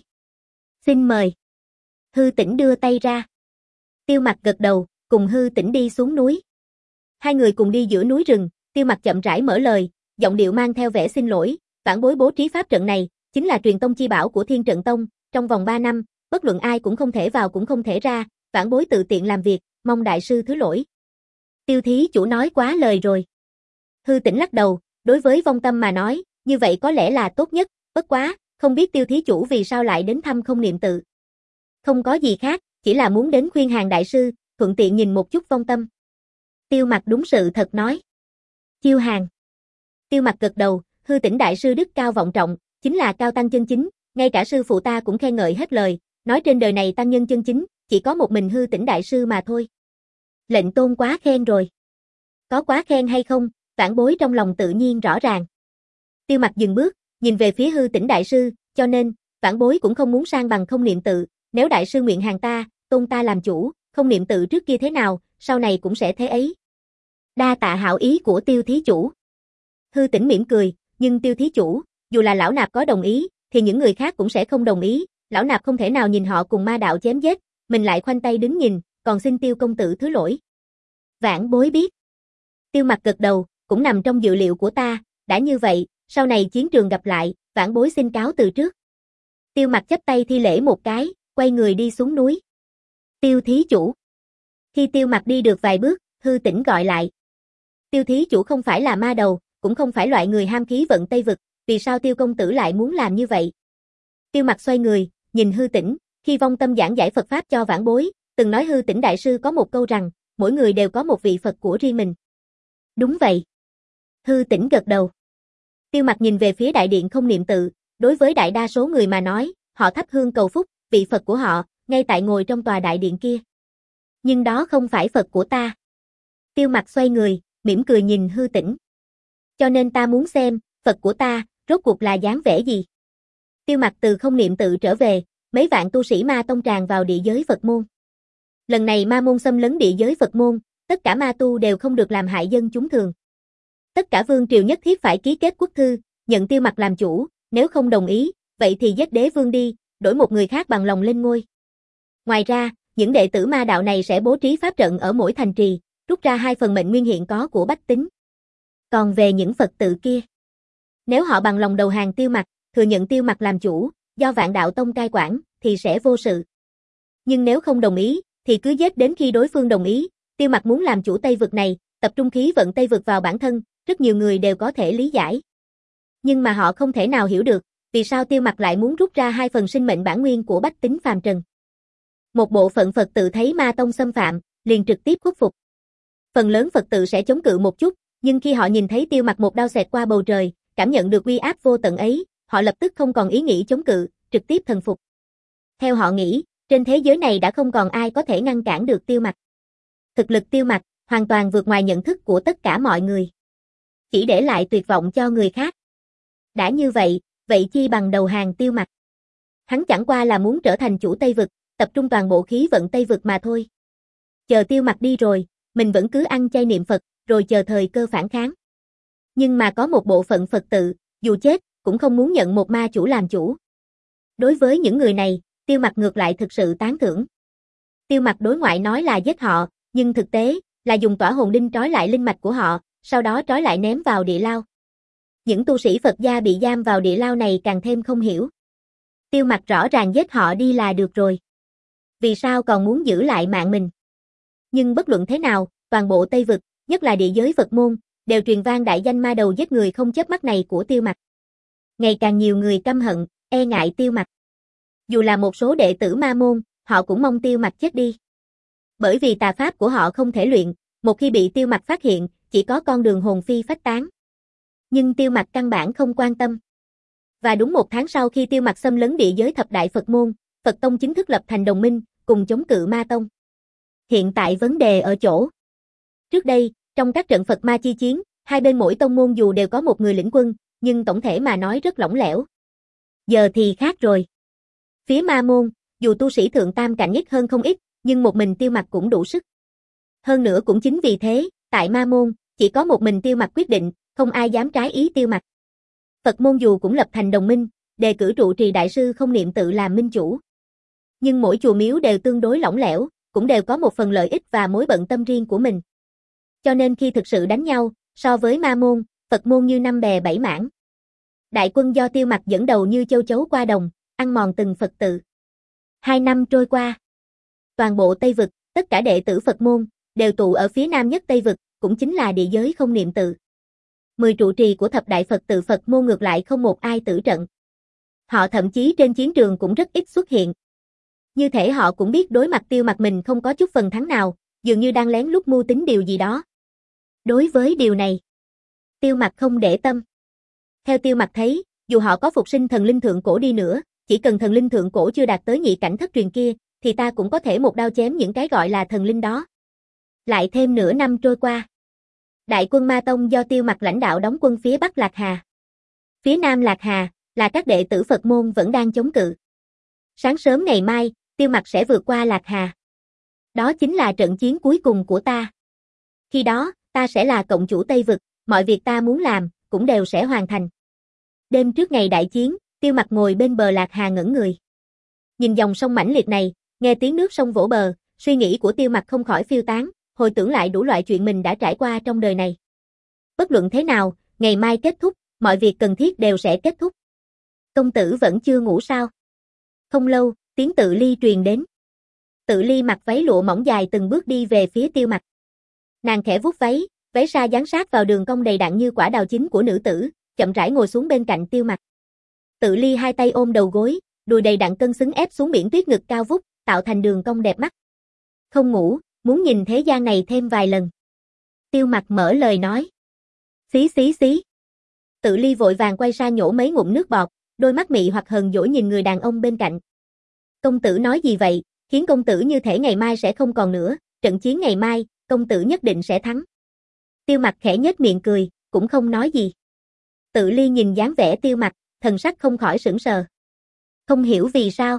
Xin mời. Hư tỉnh đưa tay ra. Tiêu Mặc gật đầu, cùng hư tỉnh đi xuống núi. Hai người cùng đi giữa núi rừng, Tiêu Mặc chậm rãi mở lời, giọng điệu mang theo vẻ xin lỗi, vãn bối bố trí pháp trận này, chính là truyền tông chi bảo của Thiên Trận Tông, trong vòng ba năm, bất luận ai cũng không thể vào cũng không thể ra, vãn bối tự tiện làm việc, mong đại sư thứ lỗi. Tiêu thí chủ nói quá lời rồi. Hư tỉnh lắc đầu, đối với vong tâm mà nói, như vậy có lẽ là tốt nhất, bất quá, không biết tiêu thí chủ vì sao lại đến thăm không niệm tự. Không có gì khác, chỉ là muốn đến khuyên hàng đại sư, thuận tiện nhìn một chút vong tâm. Tiêu Mặc đúng sự thật nói. Chiêu hàng. Tiêu Mặc gật đầu, hư tỉnh đại sư đức cao vọng trọng, chính là cao tăng chân chính, ngay cả sư phụ ta cũng khen ngợi hết lời, nói trên đời này tăng nhân chân chính, chỉ có một mình hư tỉnh đại sư mà thôi. Lệnh tôn quá khen rồi. Có quá khen hay không, vãn bối trong lòng tự nhiên rõ ràng. Tiêu Mặc dừng bước, nhìn về phía hư tỉnh đại sư, cho nên, vãn bối cũng không muốn sang bằng không niệm tự, nếu đại sư nguyện hàng ta, tôn ta làm chủ, không niệm tự trước kia thế nào, sau này cũng sẽ thế ấy. Đa tạ hảo ý của Tiêu thí chủ. Hư tỉnh mỉm cười, nhưng Tiêu thí chủ, dù là lão nạp có đồng ý, thì những người khác cũng sẽ không đồng ý, lão nạp không thể nào nhìn họ cùng ma đạo chém giết, mình lại khoanh tay đứng nhìn, còn xin Tiêu công tử thứ lỗi. Vãn bối biết. Tiêu Mặc gật đầu, cũng nằm trong dự liệu của ta, đã như vậy, sau này chiến trường gặp lại, vãn bối xin cáo từ trước. Tiêu Mặc chắp tay thi lễ một cái, quay người đi xuống núi. Tiêu thí chủ. Khi Tiêu Mặc đi được vài bước, hư tỉnh gọi lại. Tiêu thí chủ không phải là ma đầu, cũng không phải loại người ham khí vận Tây Vực, vì sao Tiêu công tử lại muốn làm như vậy? Tiêu Mặc xoay người, nhìn hư tỉnh, khi vong tâm giảng giải Phật Pháp cho vãn bối, từng nói hư tỉnh đại sư có một câu rằng, mỗi người đều có một vị Phật của riêng mình. Đúng vậy. Hư tỉnh gật đầu. Tiêu Mặc nhìn về phía đại điện không niệm tự, đối với đại đa số người mà nói, họ thắp hương cầu phúc, vị Phật của họ, ngay tại ngồi trong tòa đại điện kia. Nhưng đó không phải Phật của ta. Tiêu Mặc xoay người, mỉm cười nhìn hư tỉnh. Cho nên ta muốn xem, Phật của ta, rốt cuộc là dáng vẻ gì. Tiêu Mặc từ không niệm tự trở về, mấy vạn tu sĩ ma tông tràn vào địa giới Phật môn. Lần này ma môn xâm lấn địa giới Phật môn, tất cả ma tu đều không được làm hại dân chúng thường. Tất cả vương triều nhất thiết phải ký kết quốc thư, nhận Tiêu Mặc làm chủ, nếu không đồng ý, vậy thì giết đế vương đi, đổi một người khác bằng lòng lên ngôi. Ngoài ra, những đệ tử ma đạo này sẽ bố trí pháp trận ở mỗi thành trì, rút ra hai phần mệnh nguyên hiện có của bách tính. Còn về những Phật tự kia, nếu họ bằng lòng đầu hàng Tiêu Mặc, thừa nhận Tiêu Mặc làm chủ, do Vạn Đạo Tông cai quản, thì sẽ vô sự. Nhưng nếu không đồng ý, thì cứ giết đến khi đối phương đồng ý. Tiêu Mặc muốn làm chủ Tây Vực này, tập trung khí vận Tây Vực vào bản thân, rất nhiều người đều có thể lý giải. Nhưng mà họ không thể nào hiểu được, vì sao Tiêu Mặc lại muốn rút ra hai phần sinh mệnh bản nguyên của bách tính phàm trần. Một bộ phận Phật tự thấy ma tông xâm phạm, liền trực tiếp khuất phục. Phần lớn Phật tự sẽ chống cự một chút, nhưng khi họ nhìn thấy Tiêu Mặc một đao xẹt qua bầu trời, cảm nhận được uy áp vô tận ấy, họ lập tức không còn ý nghĩ chống cự, trực tiếp thần phục. Theo họ nghĩ, trên thế giới này đã không còn ai có thể ngăn cản được Tiêu Mặc. Thực lực Tiêu Mặc hoàn toàn vượt ngoài nhận thức của tất cả mọi người. Chỉ để lại tuyệt vọng cho người khác. Đã như vậy, vậy chi bằng đầu hàng Tiêu Mặc. Hắn chẳng qua là muốn trở thành chủ Tây Vực, tập trung toàn bộ khí vận Tây Vực mà thôi. Chờ Tiêu Mặc đi rồi, mình vẫn cứ ăn chay niệm Phật, rồi chờ thời cơ phản kháng. Nhưng mà có một bộ phận Phật tự, dù chết, cũng không muốn nhận một ma chủ làm chủ. Đối với những người này, Tiêu Mặc ngược lại thực sự tán thưởng. Tiêu Mặc đối ngoại nói là giết họ, nhưng thực tế, là dùng tỏa hồn đinh trói lại linh mạch của họ, sau đó trói lại ném vào địa lao. Những tu sĩ Phật gia bị giam vào địa lao này càng thêm không hiểu. Tiêu Mặc rõ ràng giết họ đi là được rồi. Vì sao còn muốn giữ lại mạng mình? Nhưng bất luận thế nào, toàn bộ Tây Vực, nhất là địa giới Phật môn, đều truyền vang đại danh ma đầu giết người không chớp mắt này của Tiêu Mặc. Ngày càng nhiều người căm hận, e ngại Tiêu Mặc. Dù là một số đệ tử ma môn, họ cũng mong Tiêu Mặc chết đi. Bởi vì tà pháp của họ không thể luyện, một khi bị Tiêu Mặc phát hiện, chỉ có con đường hồn phi phách tán. Nhưng Tiêu Mặc căn bản không quan tâm. Và đúng một tháng sau khi Tiêu Mặc xâm lấn địa giới thập đại Phật môn, Phật Tông chính thức lập thành đồng minh, cùng chống cự Ma Tông. Hiện tại vấn đề ở chỗ. Trước đây, trong các trận Phật Ma chi chiến, hai bên mỗi tông môn dù đều có một người lĩnh quân, nhưng tổng thể mà nói rất lỏng lẻo. Giờ thì khác rồi. Phía Ma môn, dù tu sĩ thượng tam cảnh ít hơn không ít, nhưng một mình Tiêu Mặc cũng đủ sức. Hơn nữa cũng chính vì thế, tại Ma môn, chỉ có một mình Tiêu Mặc quyết định, không ai dám trái ý Tiêu Mặc. Phật môn dù cũng lập thành đồng minh, đề cử trụ trì đại sư không niệm tự làm minh chủ. Nhưng mỗi chùa miếu đều tương đối lỏng lẻo, cũng đều có một phần lợi ích và mối bận tâm riêng của mình. Cho nên khi thực sự đánh nhau, so với Ma môn, Phật môn như năm bè bảy mảng. Đại quân do Tiêu Mặc dẫn đầu như châu chấu qua đồng, ăn mòn từng Phật tự. Hai năm trôi qua. Toàn bộ Tây Vực, tất cả đệ tử Phật môn, đều tụ ở phía nam nhất Tây Vực, cũng chính là địa giới không niệm tự. Mười trụ trì của thập đại Phật tự Phật môn ngược lại không một ai tử trận. Họ thậm chí trên chiến trường cũng rất ít xuất hiện. Như thể họ cũng biết đối mặt Tiêu Mặc mình không có chút phần thắng nào, dường như đang lén lút mưu tính điều gì đó. Đối với điều này, Tiêu Mặc không để tâm. Theo Tiêu Mặc thấy, dù họ có phục sinh thần linh thượng cổ đi nữa, chỉ cần thần linh thượng cổ chưa đạt tới nhị cảnh thất truyền kia, thì ta cũng có thể một đao chém những cái gọi là thần linh đó. Lại thêm nửa năm trôi qua. Đại quân Ma Tông do Tiêu Mặc lãnh đạo đóng quân phía Bắc Lạc Hà. Phía Nam Lạc Hà, là các đệ tử Phật môn vẫn đang chống cự. Sáng sớm ngày mai, Tiêu Mặc sẽ vượt qua Lạc Hà. Đó chính là trận chiến cuối cùng của ta. Khi đó, ta sẽ là cộng chủ Tây Vực, mọi việc ta muốn làm, cũng đều sẽ hoàn thành. Đêm trước ngày đại chiến, Tiêu Mặc ngồi bên bờ Lạc Hà ngẩn người. Nhìn dòng sông mãnh liệt này, nghe tiếng nước sông vỗ bờ, suy nghĩ của Tiêu Mặc không khỏi phiêu tán, hồi tưởng lại đủ loại chuyện mình đã trải qua trong đời này. Bất luận thế nào, ngày mai kết thúc, mọi việc cần thiết đều sẽ kết thúc. Công tử vẫn chưa ngủ sao? Không lâu, tiếng Tự Ly truyền đến. Tự Ly mặc váy lụa mỏng dài từng bước đi về phía Tiêu Mặc. Nàng khẽ vuốt váy, váy sa dán sát vào đường cong đầy đặn như quả đào chín của nữ tử, chậm rãi ngồi xuống bên cạnh Tiêu Mặc. Tự Ly hai tay ôm đầu gối, đùi đầy đặn cân xứng ép xuống biển tuyết ngực cao vút, tạo thành đường cong đẹp mắt. Không ngủ, muốn nhìn thế gian này thêm vài lần. Tiêu Mặc mở lời nói. Xí xí xí. Tự Ly vội vàng quay sang nhổ mấy ngụm nước bọt, đôi mắt mị hoặc hờn dỗi nhìn người đàn ông bên cạnh. Công tử nói gì vậy, khiến công tử như thể ngày mai sẽ không còn nữa, trận chiến ngày mai, công tử nhất định sẽ thắng. Tiêu Mặc khẽ nhếch miệng cười, cũng không nói gì. Tự Ly nhìn dáng vẻ Tiêu Mặc, thần sắc không khỏi sững sờ. Không hiểu vì sao.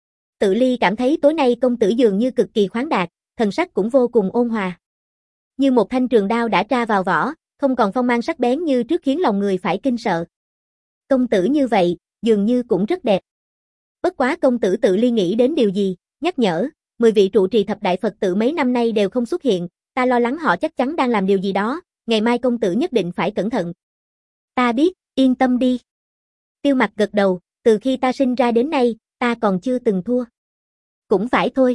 Tự Ly cảm thấy tối nay công tử dường như cực kỳ khoáng đạt, thần sắc cũng vô cùng ôn hòa. Như một thanh trường đao đã tra vào vỏ, không còn phong mang sắc bén như trước khiến lòng người phải kinh sợ. Công tử như vậy, dường như cũng rất đẹp. Bất quá công tử Tự Ly nghĩ đến điều gì, nhắc nhở, mười vị trụ trì thập đại Phật tự mấy năm nay đều không xuất hiện, ta lo lắng họ chắc chắn đang làm điều gì đó, ngày mai công tử nhất định phải cẩn thận. Ta biết, yên tâm đi. Tiêu Mặc gật đầu, từ khi ta sinh ra đến nay, ta còn chưa từng thua. Cũng phải thôi.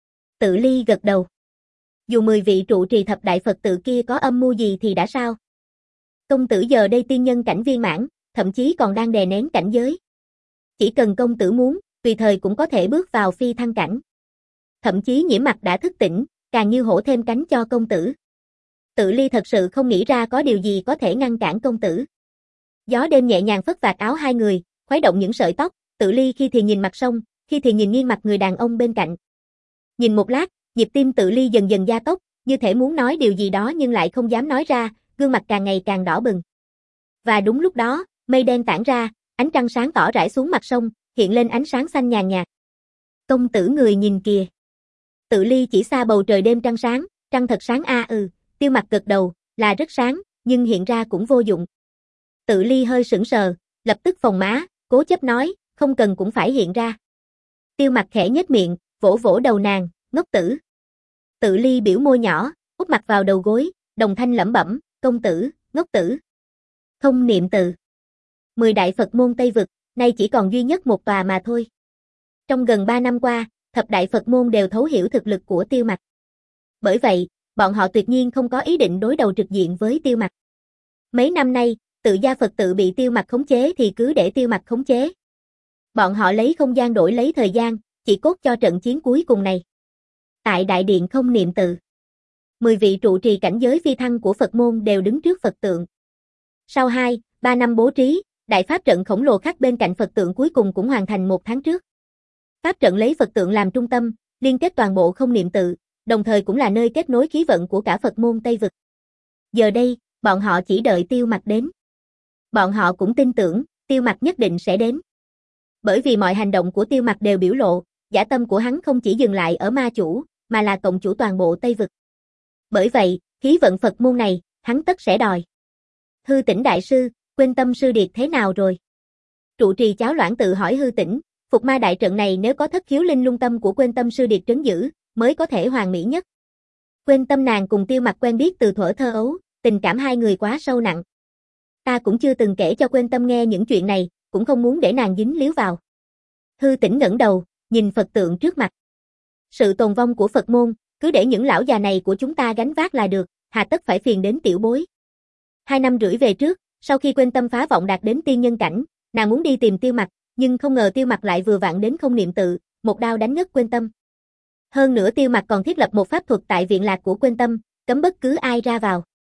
Tự Ly gật đầu. Dù mười vị trụ trì thập đại Phật tự kia có âm mưu gì thì đã sao? Công tử giờ đây tiên nhân cảnh viên mãn, thậm chí còn đang đè nén cảnh giới. Chỉ cần công tử muốn, tùy thời cũng có thể bước vào phi thăng cảnh. Thậm chí Nhiễm Mặc đã thức tỉnh, càng như hổ thêm cánh cho công tử. Tự Ly thật sự không nghĩ ra có điều gì có thể ngăn cản công tử. Gió đêm nhẹ nhàng phất vạt áo hai người, khuấy động những sợi tóc, Tự Ly khi thì nhìn mặt sông, khi thì nhìn nghiêng mặt người đàn ông bên cạnh. Nhìn một lát, nhịp tim Tự Ly dần dần gia tốc, như thể muốn nói điều gì đó nhưng lại không dám nói ra, gương mặt càng ngày càng đỏ bừng. Và đúng lúc đó, mây đen tản ra, ánh trăng sáng tỏ rải xuống mặt sông, hiện lên ánh sáng xanh nhàn nhạt. Công tử người nhìn kìa. Tự Ly chỉ xa bầu trời đêm trăng sáng, trăng thật sáng a à, ừ, Tiêu Mặc gật đầu, là rất sáng, nhưng hiện ra cũng vô dụng. Tự Ly hơi sững sờ, lập tức phồng má, cố chấp nói, không cần cũng phải hiện ra. Tiêu Mặc khẽ nhếch miệng, vỗ vỗ đầu nàng, ngốc tử. Tự Ly biểu môi nhỏ, úp mặt vào đầu gối, đồng thanh lẩm bẩm, công tử, ngốc tử. Không niệm từ. Mười đại Phật môn Tây Vực, nay chỉ còn duy nhất một tòa mà thôi. Trong gần ba năm qua, thập đại Phật môn đều thấu hiểu thực lực của Tiêu Mặc. Bởi vậy, bọn họ tuyệt nhiên không có ý định đối đầu trực diện với Tiêu Mặc. Mấy năm nay, tự gia Phật tự bị Tiêu Mặc khống chế thì cứ để Tiêu Mặc khống chế. Bọn họ lấy không gian đổi lấy thời gian, chỉ cốt cho trận chiến cuối cùng này. Tại đại điện không niệm tự, mười vị trụ trì cảnh giới phi thăng của Phật môn đều đứng trước Phật tượng. Sau hai, ba năm bố trí, đại pháp trận khổng lồ khắc bên cạnh Phật tượng cuối cùng cũng hoàn thành một tháng trước. Pháp trận lấy Phật tượng làm trung tâm, liên kết toàn bộ không niệm tự, đồng thời cũng là nơi kết nối khí vận của cả Phật môn Tây Vực. Giờ đây, bọn họ chỉ đợi Tiêu Mặc đến. Bọn họ cũng tin tưởng, Tiêu Mặc nhất định sẽ đến. Bởi vì mọi hành động của Tiêu Mặc đều biểu lộ, dã tâm của hắn không chỉ dừng lại ở ma chủ, mà là cộng chủ toàn bộ Tây Vực. Bởi vậy, khí vận Phật môn này, hắn tất sẽ đòi. Hư Tĩnh đại sư, Quên Tâm sư điệt thế nào rồi? Trụ trì Cháo Loãng tự hỏi Hư Tĩnh, phục ma đại trận này nếu có thất khiếu linh lung tâm của Quên Tâm sư điệt trấn giữ, mới có thể hoàn mỹ nhất. Quên Tâm nàng cùng Tiêu Mặc quen biết từ thuở thơ ấu, tình cảm hai người quá sâu nặng. Ta cũng chưa từng kể cho Quên Tâm nghe những chuyện này, cũng không muốn để nàng dính líu vào. Hư Tĩnh ngẩng đầu, nhìn Phật tượng trước mặt. Sự tồn vong của Phật môn, cứ để những lão già này của chúng ta gánh vác là được, hà tất phải phiền đến tiểu bối. Hai năm rưỡi về trước, sau khi Quên Tâm phá vọng đạt đến tiên nhân cảnh, nàng muốn đi tìm Tiêu Mặc, nhưng không ngờ Tiêu Mặc lại vừa vặn đến không niệm tự, một đao đánh ngất Quên Tâm. Hơn nữa Tiêu Mặc còn thiết lập một pháp thuật tại viện lạc của Quên Tâm, cấm bất cứ ai ra vào.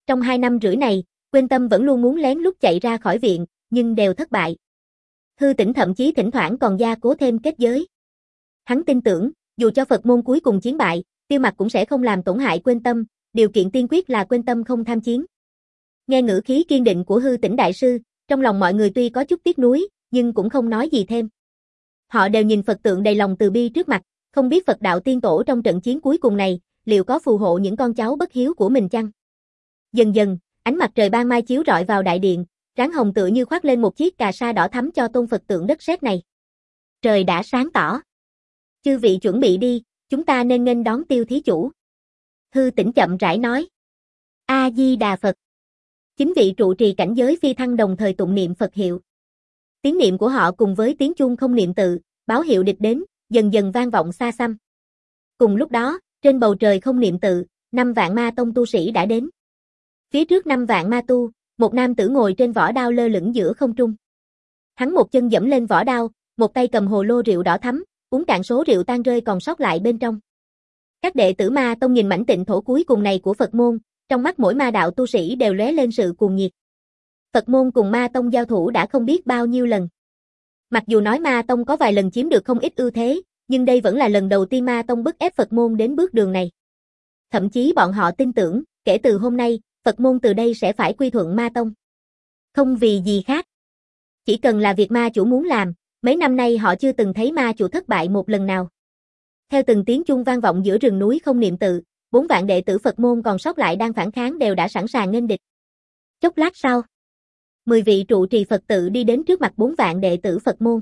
Trong hai năm rưỡi này, Quên Tâm vẫn luôn muốn lén lút chạy ra khỏi viện, nhưng đều thất bại. Hư Tĩnh thậm chí thỉnh thoảng còn gia cố thêm kết giới. Hắn tin tưởng, dù cho Phật môn cuối cùng chiến bại, Tiêu Mặc cũng sẽ không làm tổn hại Quên Tâm, điều kiện tiên quyết là Quên Tâm không tham chiến. Nghe ngữ khí kiên định của Hư Tĩnh đại sư, trong lòng mọi người tuy có chút tiếc nuối, nhưng cũng không nói gì thêm. Họ đều nhìn Phật tượng đầy lòng từ bi trước mặt, không biết Phật đạo tiên tổ trong trận chiến cuối cùng này, liệu có phù hộ những con cháu bất hiếu của mình chăng? Dần dần, ánh mặt trời ban mai chiếu rọi vào đại điện, ráng hồng tựa như khoác lên một chiếc cà sa đỏ thắm cho tôn Phật tượng đất sét này. Trời đã sáng tỏ. Chư vị chuẩn bị đi, chúng ta nên nghênh đón Tiêu thí chủ. Hư Tĩnh chậm rãi nói. A Di Đà Phật. Chính vị trụ trì cảnh giới phi thăng đồng thời tụng niệm Phật hiệu. Tiếng niệm của họ cùng với tiếng chuông không niệm tự, báo hiệu địch đến, dần dần vang vọng xa xăm. Cùng lúc đó, trên bầu trời không niệm tự, năm vạn ma tông tu sĩ đã đến. Phía trước năm vạn ma tu, một nam tử ngồi trên vỏ đao lơ lửng giữa không trung. Hắn một chân dẫm lên vỏ đao, một tay cầm hồ lô rượu đỏ thắm, uống cạn số rượu tan rơi còn sót lại bên trong. Các đệ tử ma tông nhìn mảnh tịnh thổ cuối cùng này của Phật môn, trong mắt mỗi ma đạo tu sĩ đều lóe lên sự cuồng nhiệt. Phật môn cùng ma tông giao thủ đã không biết bao nhiêu lần. Mặc dù nói ma tông có vài lần chiếm được không ít ưu thế, nhưng đây vẫn là lần đầu tiên ma tông bức ép Phật môn đến bước đường này. Thậm chí bọn họ tin tưởng, kể từ hôm nay, Phật môn từ đây sẽ phải quy thuận ma tông. Không vì gì khác. Chỉ cần là việc ma chủ muốn làm, mấy năm nay họ chưa từng thấy ma chủ thất bại một lần nào. Theo từng tiếng chuông vang vọng giữa rừng núi không niệm tự, bốn vạn đệ tử Phật môn còn sót lại đang phản kháng đều đã sẵn sàng nghênh địch. Chốc lát sau, mười vị trụ trì Phật tự đi đến trước mặt bốn vạn đệ tử Phật môn.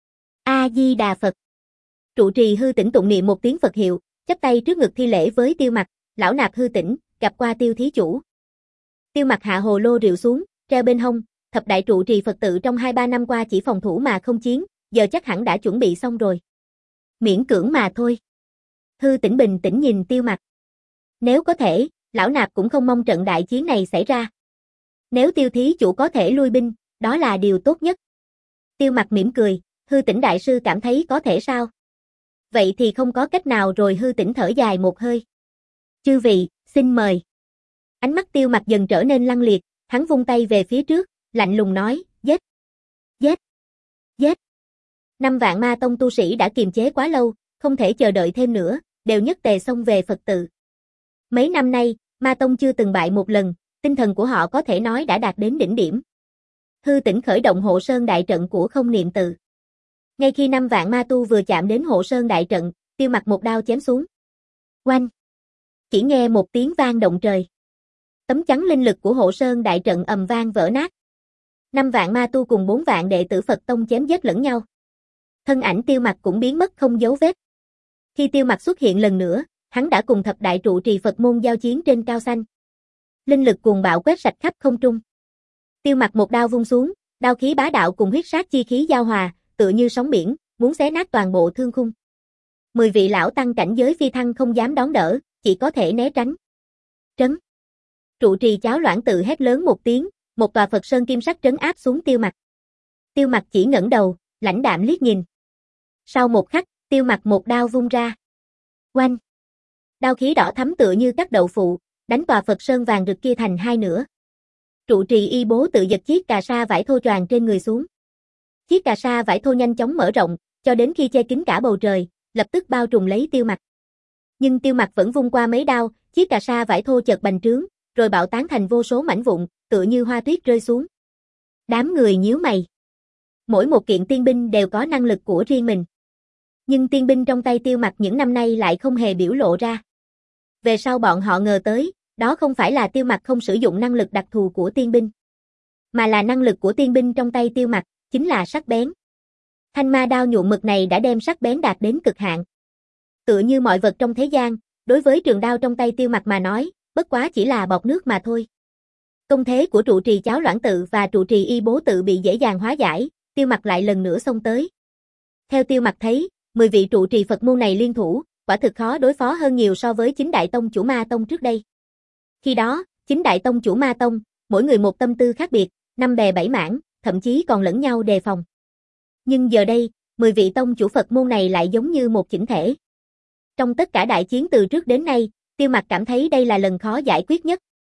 A Di Đà Phật. Trụ trì Hư Tĩnh tụng niệm một tiếng Phật hiệu, chắp tay trước ngực thi lễ với Tiêu Mặc, lão nạp Hư Tĩnh, gặp qua Tiêu thí chủ. Tiêu Mặc hạ hồ lô rượu xuống, treo bên hông, thập đại trụ trì Phật tự trong hai ba năm qua chỉ phòng thủ mà không chiến, giờ chắc hẳn đã chuẩn bị xong rồi. Miễn cưỡng mà thôi. Hư Tĩnh bình tĩnh nhìn Tiêu Mặc. Nếu có thể, lão nạp cũng không mong trận đại chiến này xảy ra. Nếu Tiêu thí chủ có thể lui binh, đó là điều tốt nhất. Tiêu Mặc mỉm cười, Hư Tĩnh đại sư cảm thấy có thể sao? Vậy thì không có cách nào rồi. Hư Tĩnh thở dài một hơi. Chư vị, xin mời. Ánh mắt Tiêu Mặc dần trở nên lăng liệt, hắn vung tay về phía trước, lạnh lùng nói, giết, giết, giết. Năm vạn ma tông tu sĩ đã kiềm chế quá lâu, không thể chờ đợi thêm nữa, đều nhất tề xông về Phật tự. Mấy năm nay, ma tông chưa từng bại một lần, tinh thần của họ có thể nói đã đạt đến đỉnh điểm. Hư Tĩnh khởi động hộ sơn đại trận của không niệm tự. Ngay khi năm vạn ma tu vừa chạm đến hộ sơn đại trận, Tiêu Mặc một đao chém xuống. Oanh! Chỉ nghe một tiếng vang động trời. Tấm chắn linh lực của hộ sơn đại trận ầm vang vỡ nát. Năm vạn ma tu cùng bốn vạn đệ tử Phật tông chém giết lẫn nhau. Thân ảnh Tiêu Mặc cũng biến mất không dấu vết. Khi Tiêu Mặc xuất hiện lần nữa, hắn đã cùng thập đại trụ trì Phật môn giao chiến trên cao xanh. Linh lực cuồng bạo quét sạch khắp không trung. Tiêu Mặc một đao vung xuống, đao khí bá đạo cùng huyết sát chi khí giao hòa, tựa như sóng biển, muốn xé nát toàn bộ thương khung. Mười vị lão tăng cảnh giới phi thăng không dám đón đỡ, chỉ có thể né tránh. Trấn. Trụ trì Cháo Loãng tự hét lớn một tiếng, một tòa Phật sơn kim sắc trấn áp xuống Tiêu Mặc. Tiêu Mặc chỉ ngẩng đầu, lãnh đạm liếc nhìn. Sau một khắc, Tiêu Mặc một đao vung ra. Oanh! Đao khí đỏ thắm tựa như cắt đậu phụ, đánh tòa Phật sơn vàng rực kia thành hai nửa. Trụ trì Y Bố tự giật chiếc cà sa vải thô choàng trên người xuống. Chiếc cà sa vải thô nhanh chóng mở rộng, cho đến khi che kín cả bầu trời, lập tức bao trùm lấy Tiêu Mặc. Nhưng Tiêu Mặc vẫn vung qua mấy đao, chiếc cà sa vải thô chợt bành trướng, rồi bạo tán thành vô số mảnh vụn, tựa như hoa tuyết rơi xuống. Đám người nhíu mày. Mỗi một kiện tiên binh đều có năng lực của riêng mình. Nhưng tiên binh trong tay Tiêu Mặc những năm nay lại không hề biểu lộ ra. Về sau bọn họ ngờ tới, đó không phải là Tiêu Mặc không sử dụng năng lực đặc thù của tiên binh, mà là năng lực của tiên binh trong tay Tiêu Mặc, chính là sắc bén. Thanh ma đao nhuộm mực này đã đem sắc bén đạt đến cực hạn. Tựa như mọi vật trong thế gian, đối với trường đao trong tay Tiêu Mặc mà nói, bất quá chỉ là bọt nước mà thôi. Công thế của trụ trì Cháo Loãng tự và trụ trì Y Bố tự bị dễ dàng hóa giải, Tiêu Mặc lại lần nữa xông tới. Theo Tiêu Mặc thấy, mười vị trụ trì Phật môn này liên thủ, quả thực khó đối phó hơn nhiều so với chính đại tông chủ Ma tông trước đây. Khi đó, chính đại tông chủ Ma tông, mỗi người một tâm tư khác biệt, năm bè bảy mảng, thậm chí còn lẫn nhau đề phòng. Nhưng giờ đây, mười vị tông chủ Phật môn này lại giống như một chỉnh thể. Trong tất cả đại chiến từ trước đến nay, Tiêu Mặc cảm thấy đây là lần khó giải quyết nhất.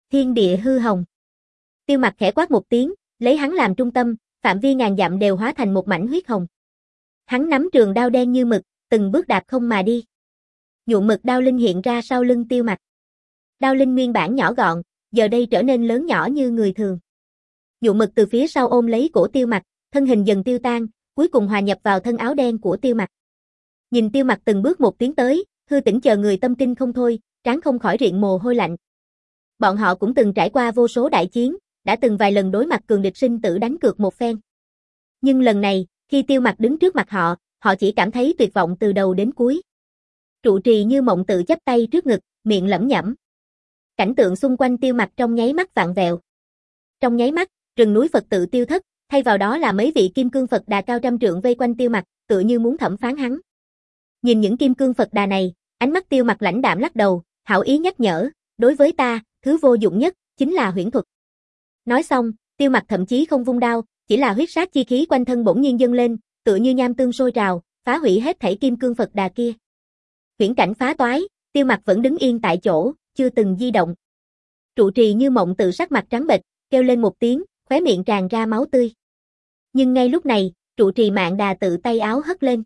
Thiên địa hư hồng. Tiêu Mặc khẽ quát một tiếng, lấy hắn làm trung tâm, phạm vi ngàn dặm đều hóa thành một mảnh huyết hồng. Hắn nắm trường đao đen như mực, từng bước đạp không mà đi. Nhuộm mực đao linh hiện ra sau lưng Tiêu Mặc. Đao linh nguyên bản nhỏ gọn, giờ đây trở nên lớn nhỏ như người thường. Nhuộm mực từ phía sau ôm lấy cổ Tiêu Mặc, thân hình dần tiêu tan, cuối cùng hòa nhập vào thân áo đen của Tiêu Mặc. Nhìn Tiêu Mặc từng bước một tiến tới, Hư Tĩnh chờ người tâm kinh không thôi, trán không khỏi riện mồ hôi lạnh. Bọn họ cũng từng trải qua vô số đại chiến, đã từng vài lần đối mặt cường địch sinh tử đánh cược một phen. Nhưng lần này, khi Tiêu Mặc đứng trước mặt họ, họ chỉ cảm thấy tuyệt vọng từ đầu đến cuối. Trụ Trì Như Mộng tự chắp tay trước ngực, miệng lẩm nhẩm. Cảnh tượng xung quanh Tiêu Mặc trong nháy mắt vạn vẹo. Trong nháy mắt, rừng núi Phật tự tiêu thất, thay vào đó là mấy vị kim cương Phật đà cao trăm trượng vây quanh Tiêu Mặc, tựa như muốn thẩm phán hắn. Nhìn những kim cương Phật đà này, ánh mắt Tiêu Mặc lãnh đạm lắc đầu, hảo ý nhắc nhở, đối với ta, thứ vô dụng nhất chính là huyễn thuật. Nói xong, Tiêu Mặc thậm chí không vung đao, chỉ là huyết sát chi khí quanh thân bỗng nhiên dâng lên, tựa như nham tương sôi trào, phá hủy hết thảy kim cương Phật đà kia. Huyễn cảnh phá toái, Tiêu Mặc vẫn đứng yên tại chỗ, chưa từng di động. Trụ Trì Như Mộng tự sắc mặt trắng bệch, kêu lên một tiếng, khóe miệng tràn ra máu tươi. Nhưng ngay lúc này, Trụ Trì Mạn Đà tự tay áo hất lên.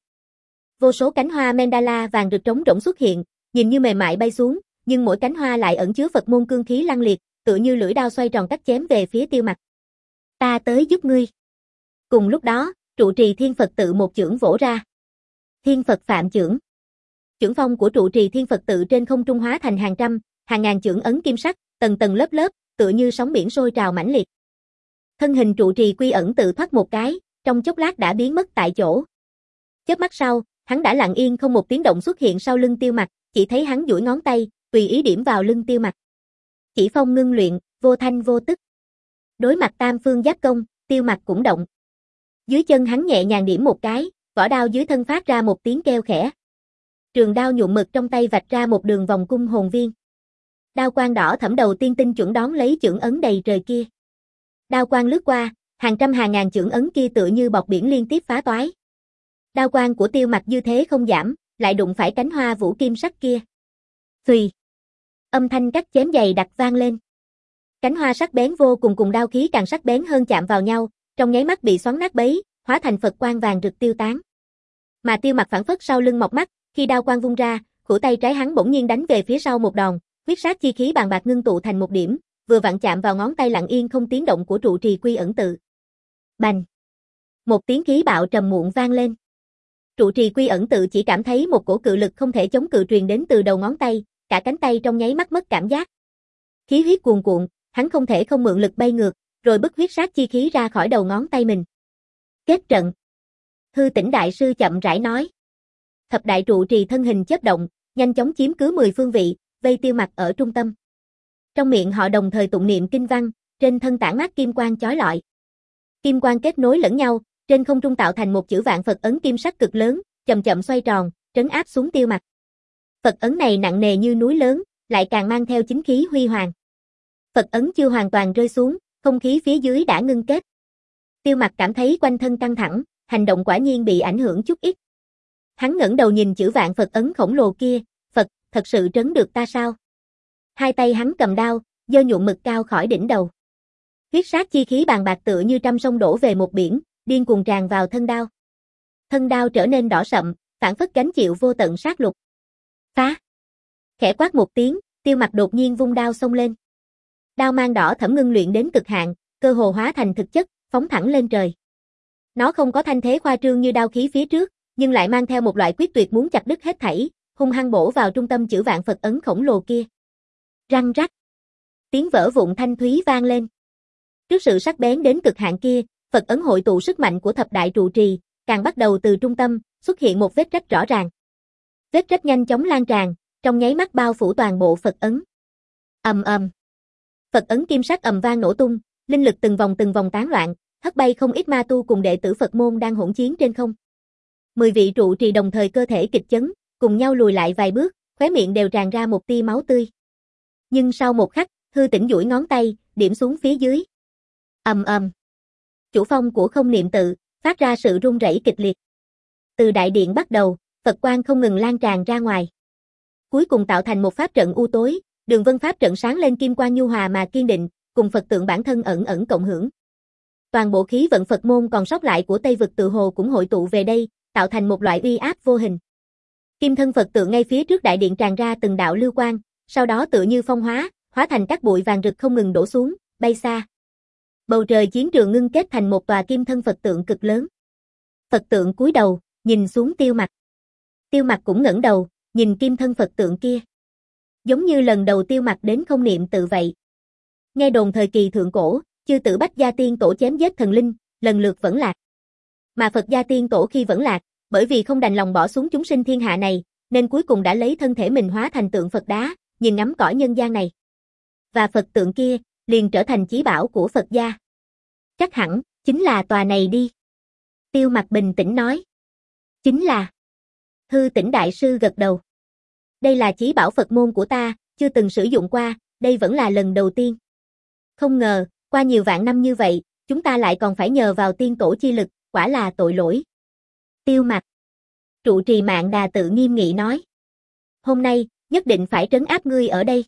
Vô số cánh hoa mandala vàng rực trống rỗng xuất hiện, nhìn như mềm mại bay xuống, nhưng mỗi cánh hoa lại ẩn chứa Phật môn cương khí lăng liệt, tựa như lưỡi đao xoay tròn cắt chém về phía Tiêu Mặc. Ta tới giúp ngươi. Cùng lúc đó, Trụ Trì Thiên Phật tự một chưởng vỗ ra. Thiên Phật Phạm chưởng. Chưởng phong của Trụ Trì Thiên Phật tự trên không trung hóa thành hàng trăm, hàng ngàn chưởng ấn kim sắc, tầng tầng lớp lớp, tựa như sóng biển sôi trào mãnh liệt. Thân hình Trụ Trì Quy Ẩn tự thoát một cái, trong chốc lát đã biến mất tại chỗ. Chớp mắt sau, hắn đã lặng yên không một tiếng động xuất hiện sau lưng Tiêu Mặc, chỉ thấy hắn duỗi ngón tay, tùy ý điểm vào lưng Tiêu Mặc. Chỉ phong ngưng luyện, vô thanh vô tức. Đối mặt tam phương giáp công, Tiêu Mặc cũng động. Dưới chân hắn nhẹ nhàng điểm một cái, vỏ đao dưới thân phát ra một tiếng kêu khẽ. Trường đao nhuộm mực trong tay vạch ra một đường vòng cung hồn viên. Đao quang đỏ thẫm đầu tiên tinh chuẩn đón lấy chưởng ấn đầy trời kia. Đao quang lướt qua, hàng trăm hàng ngàn chưởng ấn kia tựa như bọt biển liên tiếp phá toái. Đao quang của Tiêu Mặc dư thế không giảm, lại đụng phải cánh hoa vũ kim sắc kia. Xùy. Âm thanh cắt chém dày đặc vang lên. Cánh hoa sắc bén vô cùng cùng đao khí càng sắc bén hơn chạm vào nhau, trong nháy mắt bị xoắn nát bấy, hóa thành Phật quang vàng rực tiêu tán. Mà Tiêu Mặc phản phất sau lưng mọc mắt, khi đao quang vung ra, khuỷu tay trái hắn bỗng nhiên đánh về phía sau một đòn, huyết sát chi khí bàn bạc ngưng tụ thành một điểm, vừa vặn chạm vào ngón tay lặng yên không tiếng động của Trụ Trì Quy Ẩn tự. Bành! Một tiếng khí bạo trầm muộn vang lên. Trụ Trì Quy Ẩn tự chỉ cảm thấy một cổ cự lực không thể chống cự truyền đến từ đầu ngón tay, cả cánh tay trong nháy mắt mất cảm giác. Khí huyết cuồn cuộn, hắn không thể không mượn lực bay ngược, rồi bức huyết sát chi khí ra khỏi đầu ngón tay mình. Kết trận. Hư Tĩnh đại sư chậm rãi nói. Thập đại trụ trì thân hình chớp động, nhanh chóng chiếm cứ mười phương vị, vây Tiêu Mặc ở trung tâm. Trong miệng họ đồng thời tụng niệm kinh văn, trên thân tản mát kim quang chói lọi. Kim quang kết nối lẫn nhau, trên không trung tạo thành một chữ vạn Phật ấn kim sắc cực lớn, chậm chậm xoay tròn, trấn áp xuống Tiêu Mặc. Phật ấn này nặng nề như núi lớn, lại càng mang theo chính khí huy hoàng. Phật ấn chưa hoàn toàn rơi xuống, không khí phía dưới đã ngưng kết. Tiêu Mặc cảm thấy quanh thân căng thẳng, hành động quả nhiên bị ảnh hưởng chút ít. Hắn ngẩng đầu nhìn chữ vạn Phật ấn khổng lồ kia, Phật, thật sự trấn được ta sao? Hai tay hắn cầm đao, giơ nhuộm mực cao khỏi đỉnh đầu. Huyết sát chi khí bàn bạc tựa như trăm sông đổ về một biển, điên cuồng tràn vào thân đao. Thân đao trở nên đỏ sậm, phản phất gánh chịu vô tận sát lục. Phá! Khẽ quát một tiếng, Tiêu Mặc đột nhiên vung đao xông lên. Đao mang đỏ thẫm ngưng luyện đến cực hạn, cơ hồ hóa thành thực chất, phóng thẳng lên trời. Nó không có thanh thế khoa trương như đao khí phía trước, nhưng lại mang theo một loại quyết tuyệt muốn chặt đứt hết thảy, hung hăng bổ vào trung tâm chữ vạn Phật ấn khổng lồ kia. Răng rắc. Tiếng vỡ vụn thanh thúy vang lên. Trước sự sắc bén đến cực hạn kia, Phật ấn hội tụ sức mạnh của thập đại trụ trì, càng bắt đầu từ trung tâm, xuất hiện một vết rách rõ ràng. Vết rách nhanh chóng lan tràn, trong nháy mắt bao phủ toàn bộ Phật ấn. Ầm ầm. Phật ấn kim sắc ầm vang nổ tung, linh lực từng vòng từng vòng tán loạn, hất bay không ít ma tu cùng đệ tử Phật môn đang hỗn chiến trên không. Mười vị trụ trì đồng thời cơ thể kịch chấn, cùng nhau lùi lại vài bước, khóe miệng đều tràn ra một tia máu tươi. Nhưng sau một khắc, Hư Tĩnh duỗi ngón tay, điểm xuống phía dưới. Ầm ầm. Chủ phong của không niệm tự, phát ra sự rung rẩy kịch liệt. Từ đại điện bắt đầu, Phật quang không ngừng lan tràn ra ngoài. Cuối cùng tạo thành một pháp trận u tối, Đường vân pháp trận sáng lên kim quang nhu hòa mà kiên định, cùng Phật tượng bản thân ẩn ẩn cộng hưởng. Toàn bộ khí vận Phật môn còn sót lại của Tây vực tự hồ cũng hội tụ về đây, tạo thành một loại uy áp vô hình. Kim thân Phật tượng ngay phía trước đại điện tràn ra từng đạo lưu quang, sau đó tựa như phong hóa, hóa thành các bụi vàng rực không ngừng đổ xuống, bay xa. Bầu trời chiến trường ngưng kết thành một tòa kim thân Phật tượng cực lớn. Phật tượng cúi đầu, nhìn xuống Tiêu Mặc. Tiêu Mặc cũng ngẩng đầu, nhìn kim thân Phật tượng kia. Giống như lần đầu Tiêu Mặc đến không niệm tự vậy. Nghe đồn thời kỳ thượng cổ, chư tử Bách Gia Tiên Tổ chém giết thần linh, lần lượt vẫn lạc. Mà Phật Gia Tiên Tổ khi vẫn lạc, bởi vì không đành lòng bỏ xuống chúng sinh thiên hạ này, nên cuối cùng đã lấy thân thể mình hóa thành tượng Phật đá, nhìn ngắm cõi nhân gian này. Và Phật tượng kia, liền trở thành chí bảo của Phật gia. Chắc hẳn, chính là tòa này đi. Tiêu Mặc bình tĩnh nói. Chính là. Hư Tỉnh Đại Sư gật đầu. Đây là chí bảo Phật môn của ta, chưa từng sử dụng qua, đây vẫn là lần đầu tiên. Không ngờ, qua nhiều vạn năm như vậy, chúng ta lại còn phải nhờ vào tiên tổ chi lực, quả là tội lỗi. Tiêu Mặc. Trụ trì Mạn Đà tự nghiêm nghị nói. Hôm nay, nhất định phải trấn áp ngươi ở đây.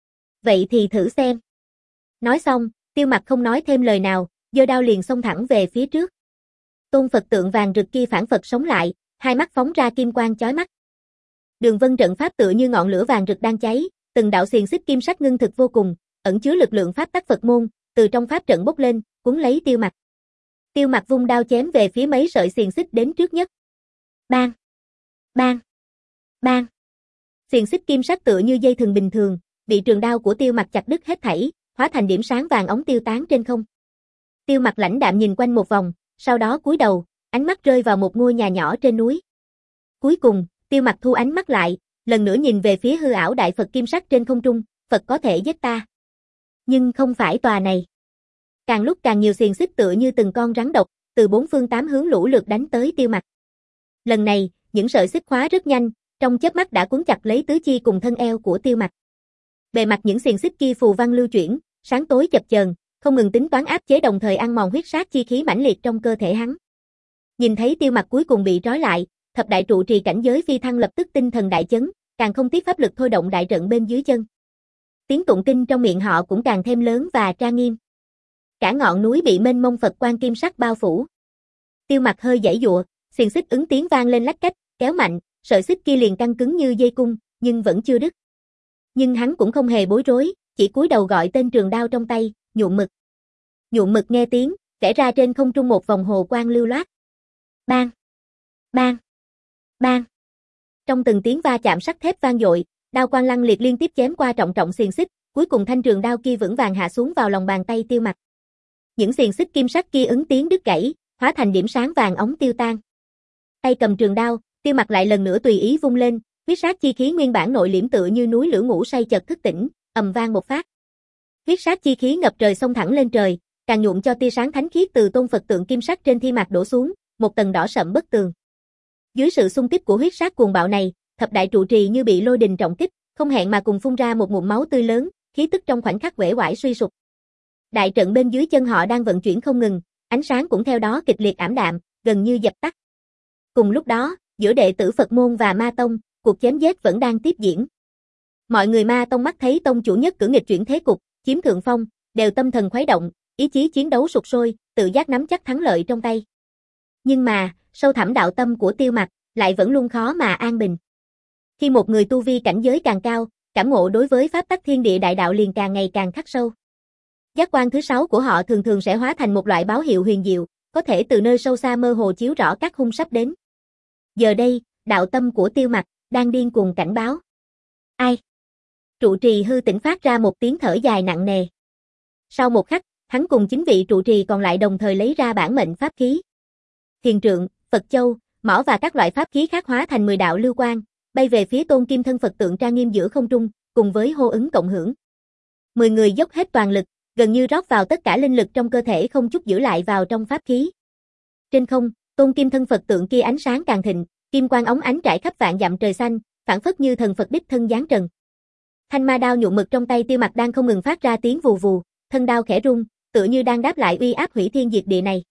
Vậy thì thử xem. Nói xong, Tiêu Mặc không nói thêm lời nào, giơ đao liền xông thẳng về phía trước. Tôn Phật tượng vàng rực kia phản phật sống lại, hai mắt phóng ra kim quang chói mắt. Đường vân trận pháp tựa như ngọn lửa vàng rực đang cháy, từng đạo xiềng xích kim sắc ngưng thực vô cùng, ẩn chứa lực lượng pháp tắc Phật môn, từ trong pháp trận bốc lên, cuốn lấy Tiêu Mặc. Tiêu Mặc vung đao chém về phía mấy sợi xiềng xích đến trước nhất. Bang! Bang! Bang! Xiềng xích kim sắc tựa như dây thừng bình thường, bị trường đao của Tiêu Mặc chặt đứt hết thảy, hóa thành điểm sáng vàng óng tiêu tán trên không. Tiêu Mặc lãnh đạm nhìn quanh một vòng, sau đó cúi đầu, ánh mắt rơi vào một ngôi nhà nhỏ trên núi. Cuối cùng, Tiêu Mặc thu ánh mắt lại, lần nữa nhìn về phía hư ảo đại Phật kim sắc trên không trung, Phật có thể giết ta. Nhưng không phải tòa này. Càng lúc càng nhiều xiềng xích tựa như từng con rắn độc, từ bốn phương tám hướng lũ lượt đánh tới Tiêu Mặc. Lần này, những sợi xích khóa rất nhanh, trong chớp mắt đã cuốn chặt lấy tứ chi cùng thân eo của Tiêu Mặc. Bề mặt những xiềng xích kia phù văn lưu chuyển, sáng tối chập chờn, không ngừng tính toán áp chế đồng thời ăn mòn huyết sát chi khí mãnh liệt trong cơ thể hắn. Nhìn thấy Tiêu Mặc cuối cùng bị trói lại, thập đại trụ trì cảnh giới phi thăng lập tức tinh thần đại chấn, càng không tiếc pháp lực thôi động đại trận bên dưới chân. Tiếng tụng kinh trong miệng họ cũng càng thêm lớn và trang nghiêm. Cả ngọn núi bị mênh mông Phật quang kim sắc bao phủ. Tiêu Mặc hơi giãy giụa, xiềng xích ứng tiếng vang lên lách cách, kéo mạnh, sợi xích kia liền căng cứng như dây cung, nhưng vẫn chưa đứt. Nhưng hắn cũng không hề bối rối, chỉ cúi đầu gọi tên trường đao trong tay, Nhuộm Mực. Nhuộm Mực nghe tiếng, vẽ ra trên không trung một vòng hồ quang lưu loát. Bang! Bang! Bang! Trong từng tiếng va chạm sắt thép vang dội, đao quang lăng liệt liên tiếp chém qua trọng trọng xiềng xích, cuối cùng thanh trường đao kia vững vàng hạ xuống vào lòng bàn tay Tiêu Mặc. Những xiềng xích kim sắc kia ứng tiếng đứt gãy, hóa thành điểm sáng vàng óng tiêu tan. Tay cầm trường đao, Tiêu Mặc lại lần nữa tùy ý vung lên, huyết sát chi khí nguyên bản nội liễm tựa như núi lửa ngủ say chợt thức tỉnh, ầm vang một phát. Huyết sát chi khí ngập trời xông thẳng lên trời, càng nhuộm cho tia sáng thánh khiết từ tôn Phật tượng kim sắc trên thi mạc đổ xuống, một tầng đỏ sậm bất tường. Dưới sự xung kích của huyết sát cuồng bạo này, thập đại trụ trì như bị lôi đình trọng kích, không hẹn mà cùng phun ra một ngụm máu tươi lớn, khí tức trong khoảnh khắc uể oải suy sụp. Đại trận bên dưới chân họ đang vận chuyển không ngừng, ánh sáng cũng theo đó kịch liệt ảm đạm, gần như dập tắt. Cùng lúc đó, giữa đệ tử Phật môn và Ma tông, cuộc chém giết vẫn đang tiếp diễn. Mọi người Ma tông mắt thấy tông chủ nhất cử nghịch chuyển thế cục, chiếm thượng phong, đều tâm thần khuấy động, ý chí chiến đấu sục sôi, tự giác nắm chắc thắng lợi trong tay. Nhưng mà, sâu thẳm đạo tâm của Tiêu Mặc lại vẫn luôn khó mà an bình. Khi một người tu vi cảnh giới càng cao, cảm ngộ đối với pháp tắc thiên địa đại đạo liền càng ngày càng khắc sâu. Giác quan thứ sáu của họ thường thường sẽ hóa thành một loại báo hiệu huyền diệu, có thể từ nơi sâu xa mơ hồ chiếu rõ các hung sắp đến. Giờ đây, đạo tâm của Tiêu Mặc đang điên cuồng cảnh báo. Ai? Trụ trì Hư Tỉnh phát ra một tiếng thở dài nặng nề. Sau một khắc, hắn cùng chín vị trụ trì còn lại đồng thời lấy ra bản mệnh pháp khí. Thiền trượng, Phật châu, mỏ và các loại pháp khí khác hóa thành mười đạo lưu quang, bay về phía tôn kim thân Phật tượng trang nghiêm giữa không trung, cùng với hô ứng cộng hưởng. Mười người dốc hết toàn lực, gần như rót vào tất cả linh lực trong cơ thể không chút giữ lại vào trong pháp khí. Trên không, tôn kim thân Phật tượng kia ánh sáng càng thịnh, kim quang óng ánh trải khắp vạn dặm trời xanh, phảng phất như thần Phật đích thân giáng trần. Thanh ma đao Nhuộm Mực trong tay Tiêu Mặc đang không ngừng phát ra tiếng vù vù, thân đao khẽ rung, tựa như đang đáp lại uy áp hủy thiên diệt địa này.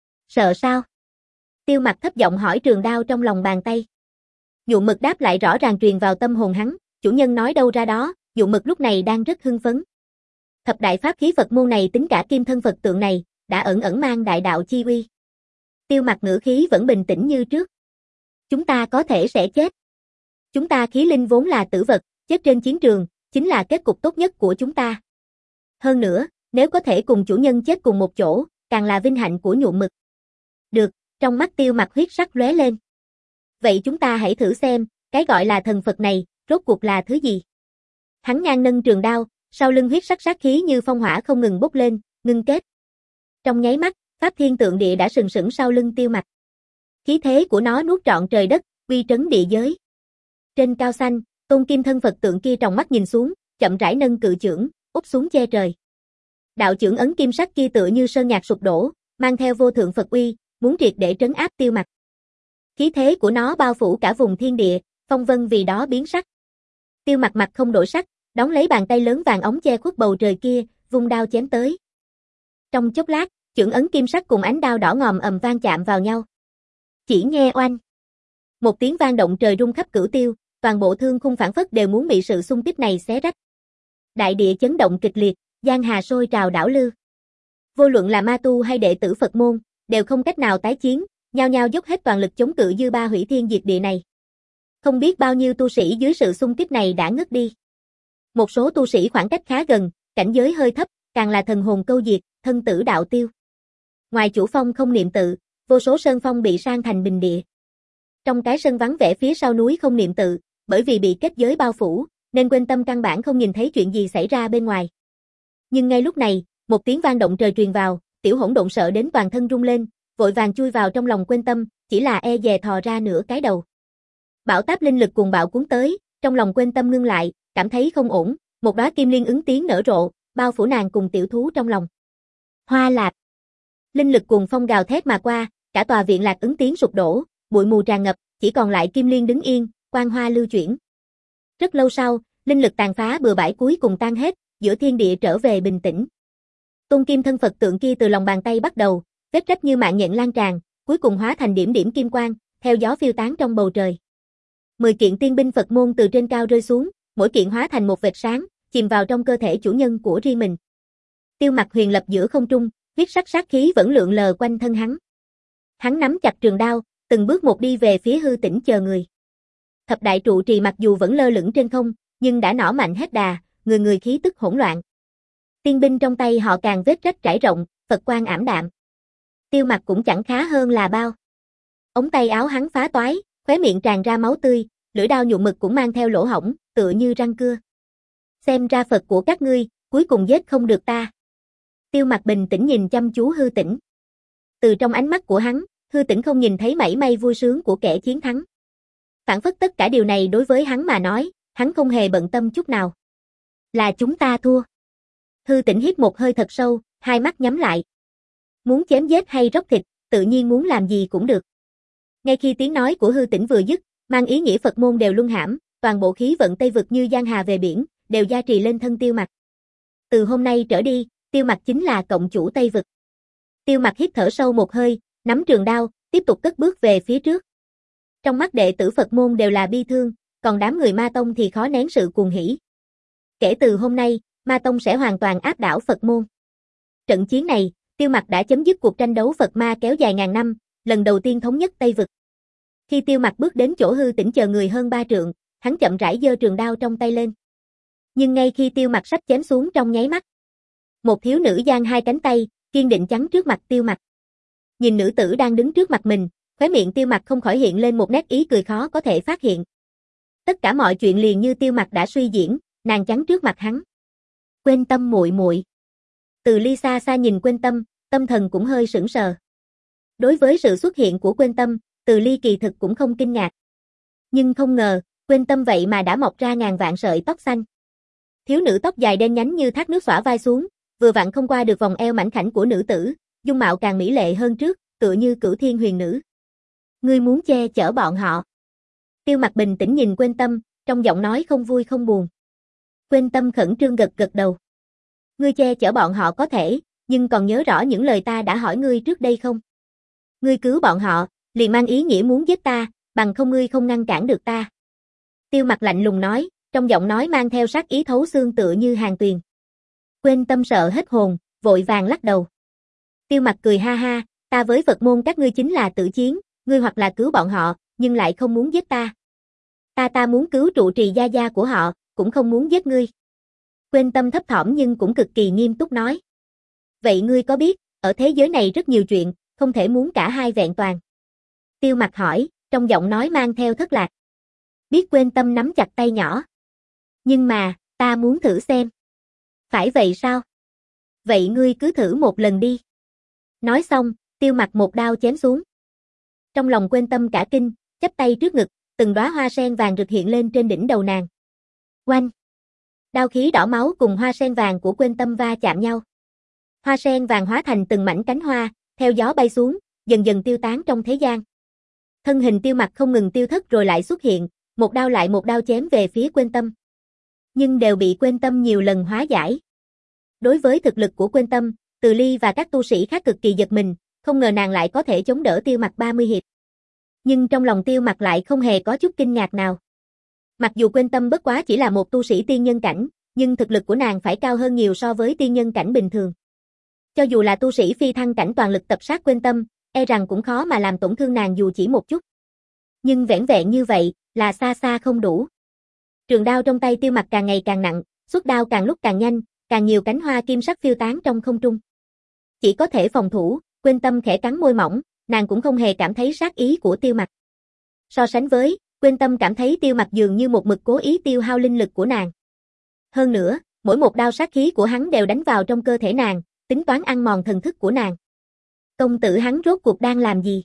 Sợ sao? Tiêu Mặc thấp giọng hỏi trường đao trong lòng bàn tay. Nhuộm Mực đáp lại rõ ràng truyền vào tâm hồn hắn, chủ nhân nói đâu ra đó, Dụ Mực lúc này đang rất hưng phấn. Thập đại pháp khí Phật môn này tính cả kim thân Phật tượng này, đã ẩn ẩn mang đại đạo chi uy. Tiêu Mặc ngữ khí vẫn bình tĩnh như trước. Chúng ta có thể sẽ chết. Chúng ta khí linh vốn là tử vật, chết trên chiến trường, chính là kết cục tốt nhất của chúng ta. Hơn nữa, nếu có thể cùng chủ nhân chết cùng một chỗ, càng là vinh hạnh của Nhuộm Mực. Được, trong mắt Tiêu Mặc huyết sắc lóe lên. Vậy chúng ta hãy thử xem, cái gọi là thần Phật này, rốt cuộc là thứ gì? Hắn ngang nâng trường đao, sau lưng huyết sắc sát khí như phong hỏa không ngừng bốc lên, ngưng kết. Trong nháy mắt, Pháp Thiên Tượng Địa đã sừng sững sau lưng Tiêu Mặc. Khí thế của nó nuốt trọn trời đất, uy trấn địa giới. Trên cao xanh, tôn kim thân Phật tượng kia tròng mắt nhìn xuống, chậm rãi nâng cự chưởng, úp xuống che trời. Đạo chưởng ấn kim sắc kia tựa như sơn nhạc sụp đổ, mang theo vô thượng Phật uy, muốn triệt để trấn áp Tiêu Mặc. Khí thế của nó bao phủ cả vùng thiên địa, phong vân vì đó biến sắc. Tiêu Mặc mặt không đổi sắc, đón lấy bàn tay lớn vàng óng che khuất bầu trời kia, vung đao chém tới. Trong chốc lát, chưởng ấn kim sắc cùng ánh đao đỏ ngòm ầm vang chạm vào nhau. Chỉ nghe oanh. Một tiếng vang động trời rung khắp cửu tiêu, toàn bộ thương khung phảng phất đều muốn bị sự xung kích này xé rách. Đại địa chấn động kịch liệt, giang hà sôi trào đảo lư. Vô luận là ma tu hay đệ tử Phật môn, đều không cách nào tái chiến, nhao nhao dốc hết toàn lực chống cự dư ba hủy thiên diệt địa này. Không biết bao nhiêu tu sĩ dưới sự xung kích này đã ngất đi. Một số tu sĩ khoảng cách khá gần, cảnh giới hơi thấp, càng là thần hồn câu diệt, thân tử đạo tiêu. Ngoài chủ phong không niệm tự, vô số sơn phong bị san thành bình địa. Trong cái sân vắng vẻ phía sau núi không niệm tự, bởi vì bị kết giới bao phủ, nên quên tâm căn bản không nhìn thấy chuyện gì xảy ra bên ngoài. Nhưng ngay lúc này, một tiếng vang động trời truyền vào, tiểu hỗn độn sợ đến toàn thân rung lên, vội vàng chui vào trong lòng quên tâm, chỉ là e dè thò ra nửa cái đầu. Bão táp linh lực cuồng bạo cuốn tới, trong lòng quên tâm ngưng lại, cảm thấy không ổn, một đóa kim liên ứng tiếng nở rộ, bao phủ nàng cùng tiểu thú trong lòng. Hoa lạc. Linh lực cuồng phong gào thét mà qua, cả tòa viện lạc ứng tiếng sụp đổ, bụi mù tràn ngập, chỉ còn lại kim liên đứng yên, quang hoa lưu chuyển. Rất lâu sau, linh lực tàn phá bừa bãi cuối cùng tan hết, giữa thiên địa trở về bình tĩnh. Tôn kim thân Phật tượng kia từ lòng bàn tay bắt đầu, vết rách như mạng nhện lan tràn, cuối cùng hóa thành điểm điểm kim quang, theo gió phiêu tán trong bầu trời. Mười kiện tiên binh Phật môn từ trên cao rơi xuống, mỗi kiện hóa thành một vệt sáng, chìm vào trong cơ thể chủ nhân của riêng mình. Tiêu Mặc huyền lập giữa không trung, huyết sắc sát khí vẫn lượn lờ quanh thân hắn. Hắn nắm chặt trường đao, từng bước một đi về phía hư tĩnh chờ người. Thập đại trụ trì mặc dù vẫn lơ lửng trên không, nhưng đã nỏ mạnh hết đà, người người khí tức hỗn loạn. Tiên binh trong tay họ càng vết rách trải rộng, Phật quang ảm đạm. Tiêu Mặc cũng chẳng khá hơn là bao. Ống tay áo hắn phá toái, khóe miệng tràn ra máu tươi, lưỡi đao Nhuộm Mực cũng mang theo lỗ hổng, tựa như răng cưa. Xem ra Phật của các ngươi, cuối cùng giết không được ta. Tiêu Mặc bình tĩnh nhìn chăm chú hư tĩnh. Từ trong ánh mắt của hắn, hư tĩnh không nhìn thấy mảy may vui sướng của kẻ chiến thắng. Phản phất tất cả điều này đối với hắn mà nói, hắn không hề bận tâm chút nào. Là chúng ta thua. Hư tĩnh hít một hơi thật sâu, hai mắt nhắm lại. Muốn chém giết hay róc thịt, tự nhiên muốn làm gì cũng được. Ngay khi tiếng nói của hư tĩnh vừa dứt, mang ý nghĩa Phật môn đều luân hãm, toàn bộ khí vận Tây vực như giang hà về biển, đều gia trì lên thân Tiêu Mặc. Từ hôm nay trở đi, Tiêu Mặc chính là cộng chủ Tây vực. Tiêu Mặc hít thở sâu một hơi, nắm trường đao, tiếp tục cất bước về phía trước. Trong mắt đệ tử Phật môn đều là bi thương, còn đám người Ma Tông thì khó nén sự cuồng hỉ. Kể từ hôm nay, Ma Tông sẽ hoàn toàn áp đảo Phật môn. Trận chiến này, Tiêu Mặc đã chấm dứt cuộc tranh đấu Phật Ma kéo dài ngàn năm, lần đầu tiên thống nhất Tây vực. Khi Tiêu Mặc bước đến chỗ hư tĩnh chờ người hơn ba trượng, hắn chậm rãi giơ trường đao trong tay lên. Nhưng ngay khi Tiêu Mặc sắp chém xuống trong nháy mắt, một thiếu nữ giang hai cánh tay, kiên định chắn trước mặt Tiêu Mặc. Nhìn nữ tử đang đứng trước mặt mình, khóe miệng Tiêu Mặc không khỏi hiện lên một nét ý cười khó có thể phát hiện. Tất cả mọi chuyện liền như Tiêu Mặc đã suy diễn, nàng chắn trước mặt hắn. Quên Tâm muội muội. Từ ly xa xa nhìn Quên Tâm, tâm thần cũng hơi sững sờ. Đối với sự xuất hiện của Quên Tâm, Từ ly kỳ thực cũng không kinh ngạc. Nhưng không ngờ, Quên Tâm vậy mà đã mọc ra ngàn vạn sợi tóc xanh. Thiếu nữ tóc dài đen nhánh như thác nước xõa vai xuống, vừa vặn không qua được vòng eo mảnh khảnh của nữ tử, dung mạo càng mỹ lệ hơn trước, tựa như cửu thiên huyền nữ. Ngươi muốn che chở bọn họ. Tiêu Mặc bình tĩnh nhìn Quên Tâm, trong giọng nói không vui không buồn. Quên Tâm khẩn trương gật gật đầu. Ngươi che chở bọn họ có thể, nhưng còn nhớ rõ những lời ta đã hỏi ngươi trước đây không? Ngươi cứu bọn họ, liền mang ý nghĩa muốn giết ta, bằng không ngươi không ngăn cản được ta. Tiêu Mặc lạnh lùng nói, trong trong giọng nói mang theo sát ý thấu xương tựa như hàng tuyền. Quên Tâm sợ hết hồn, vội vàng lắc đầu. Tiêu Mặc cười ha ha, ta với Phật môn các ngươi chính là tử chiến, ngươi hoặc là cứu bọn họ, nhưng lại không muốn giết ta. Ta ta muốn cứu trụ trì gia gia của họ, cũng không muốn giết ngươi. Quên Tâm thấp thỏm nhưng cũng cực kỳ nghiêm túc nói. Vậy ngươi có biết, ở thế giới này rất nhiều chuyện, không thể muốn cả hai vẹn toàn. Tiêu Mặc hỏi, trong giọng nói mang theo thất lạc. Biết. Quên Tâm nắm chặt tay nhỏ. Nhưng mà, ta muốn thử xem. Phải vậy sao? Vậy ngươi cứ thử một lần đi. Nói xong, Tiêu Mặc một đao chém xuống. Trong lòng Quên Tâm cả kinh, chắp tay trước ngực, từng đóa hoa sen vàng rực hiện lên trên đỉnh đầu nàng. Oanh! Đao khí đỏ máu cùng hoa sen vàng của Quên Tâm va chạm nhau. Hoa sen vàng hóa thành từng mảnh cánh hoa, theo gió bay xuống, dần dần tiêu tán trong thế gian. Thân hình Tiêu Mặc không ngừng tiêu thất rồi lại xuất hiện, một đao lại một đao chém về phía Quên Tâm. Nhưng đều bị Quên Tâm nhiều lần hóa giải. Đối với thực lực của Quên Tâm, Từ Ly và các tu sĩ khác cực kỳ giật mình, không ngờ nàng lại có thể chống đỡ Tiêu Mặc ba mươi hiệp. Nhưng trong lòng Tiêu Mặc lại không hề có chút kinh ngạc nào. Mặc dù Quên Tâm bất quá chỉ là một tu sĩ tiên nhân cảnh, nhưng thực lực của nàng phải cao hơn nhiều so với tiên nhân cảnh bình thường. Cho dù là tu sĩ phi thăng cảnh toàn lực tập sát Quên Tâm, e rằng cũng khó mà làm tổn thương nàng dù chỉ một chút. Nhưng vẻn vẹn như vậy, là xa xa không đủ. Trường đao trong tay Tiêu Mặc càng ngày càng nặng, xuất đao càng lúc càng nhanh, càng nhiều cánh hoa kim sắc phiêu tán trong không trung. Chỉ có thể phòng thủ, Quên Tâm khẽ cắn môi mỏng, nàng cũng không hề cảm thấy sát ý của Tiêu Mặc. So sánh với, Quên Tâm cảm thấy Tiêu Mặc dường như một mực cố ý tiêu hao linh lực của nàng. Hơn nữa, mỗi một đao sát khí của hắn đều đánh vào trong cơ thể nàng, tính toán ăn mòn thần thức của nàng. Công tử hắn rốt cuộc đang làm gì?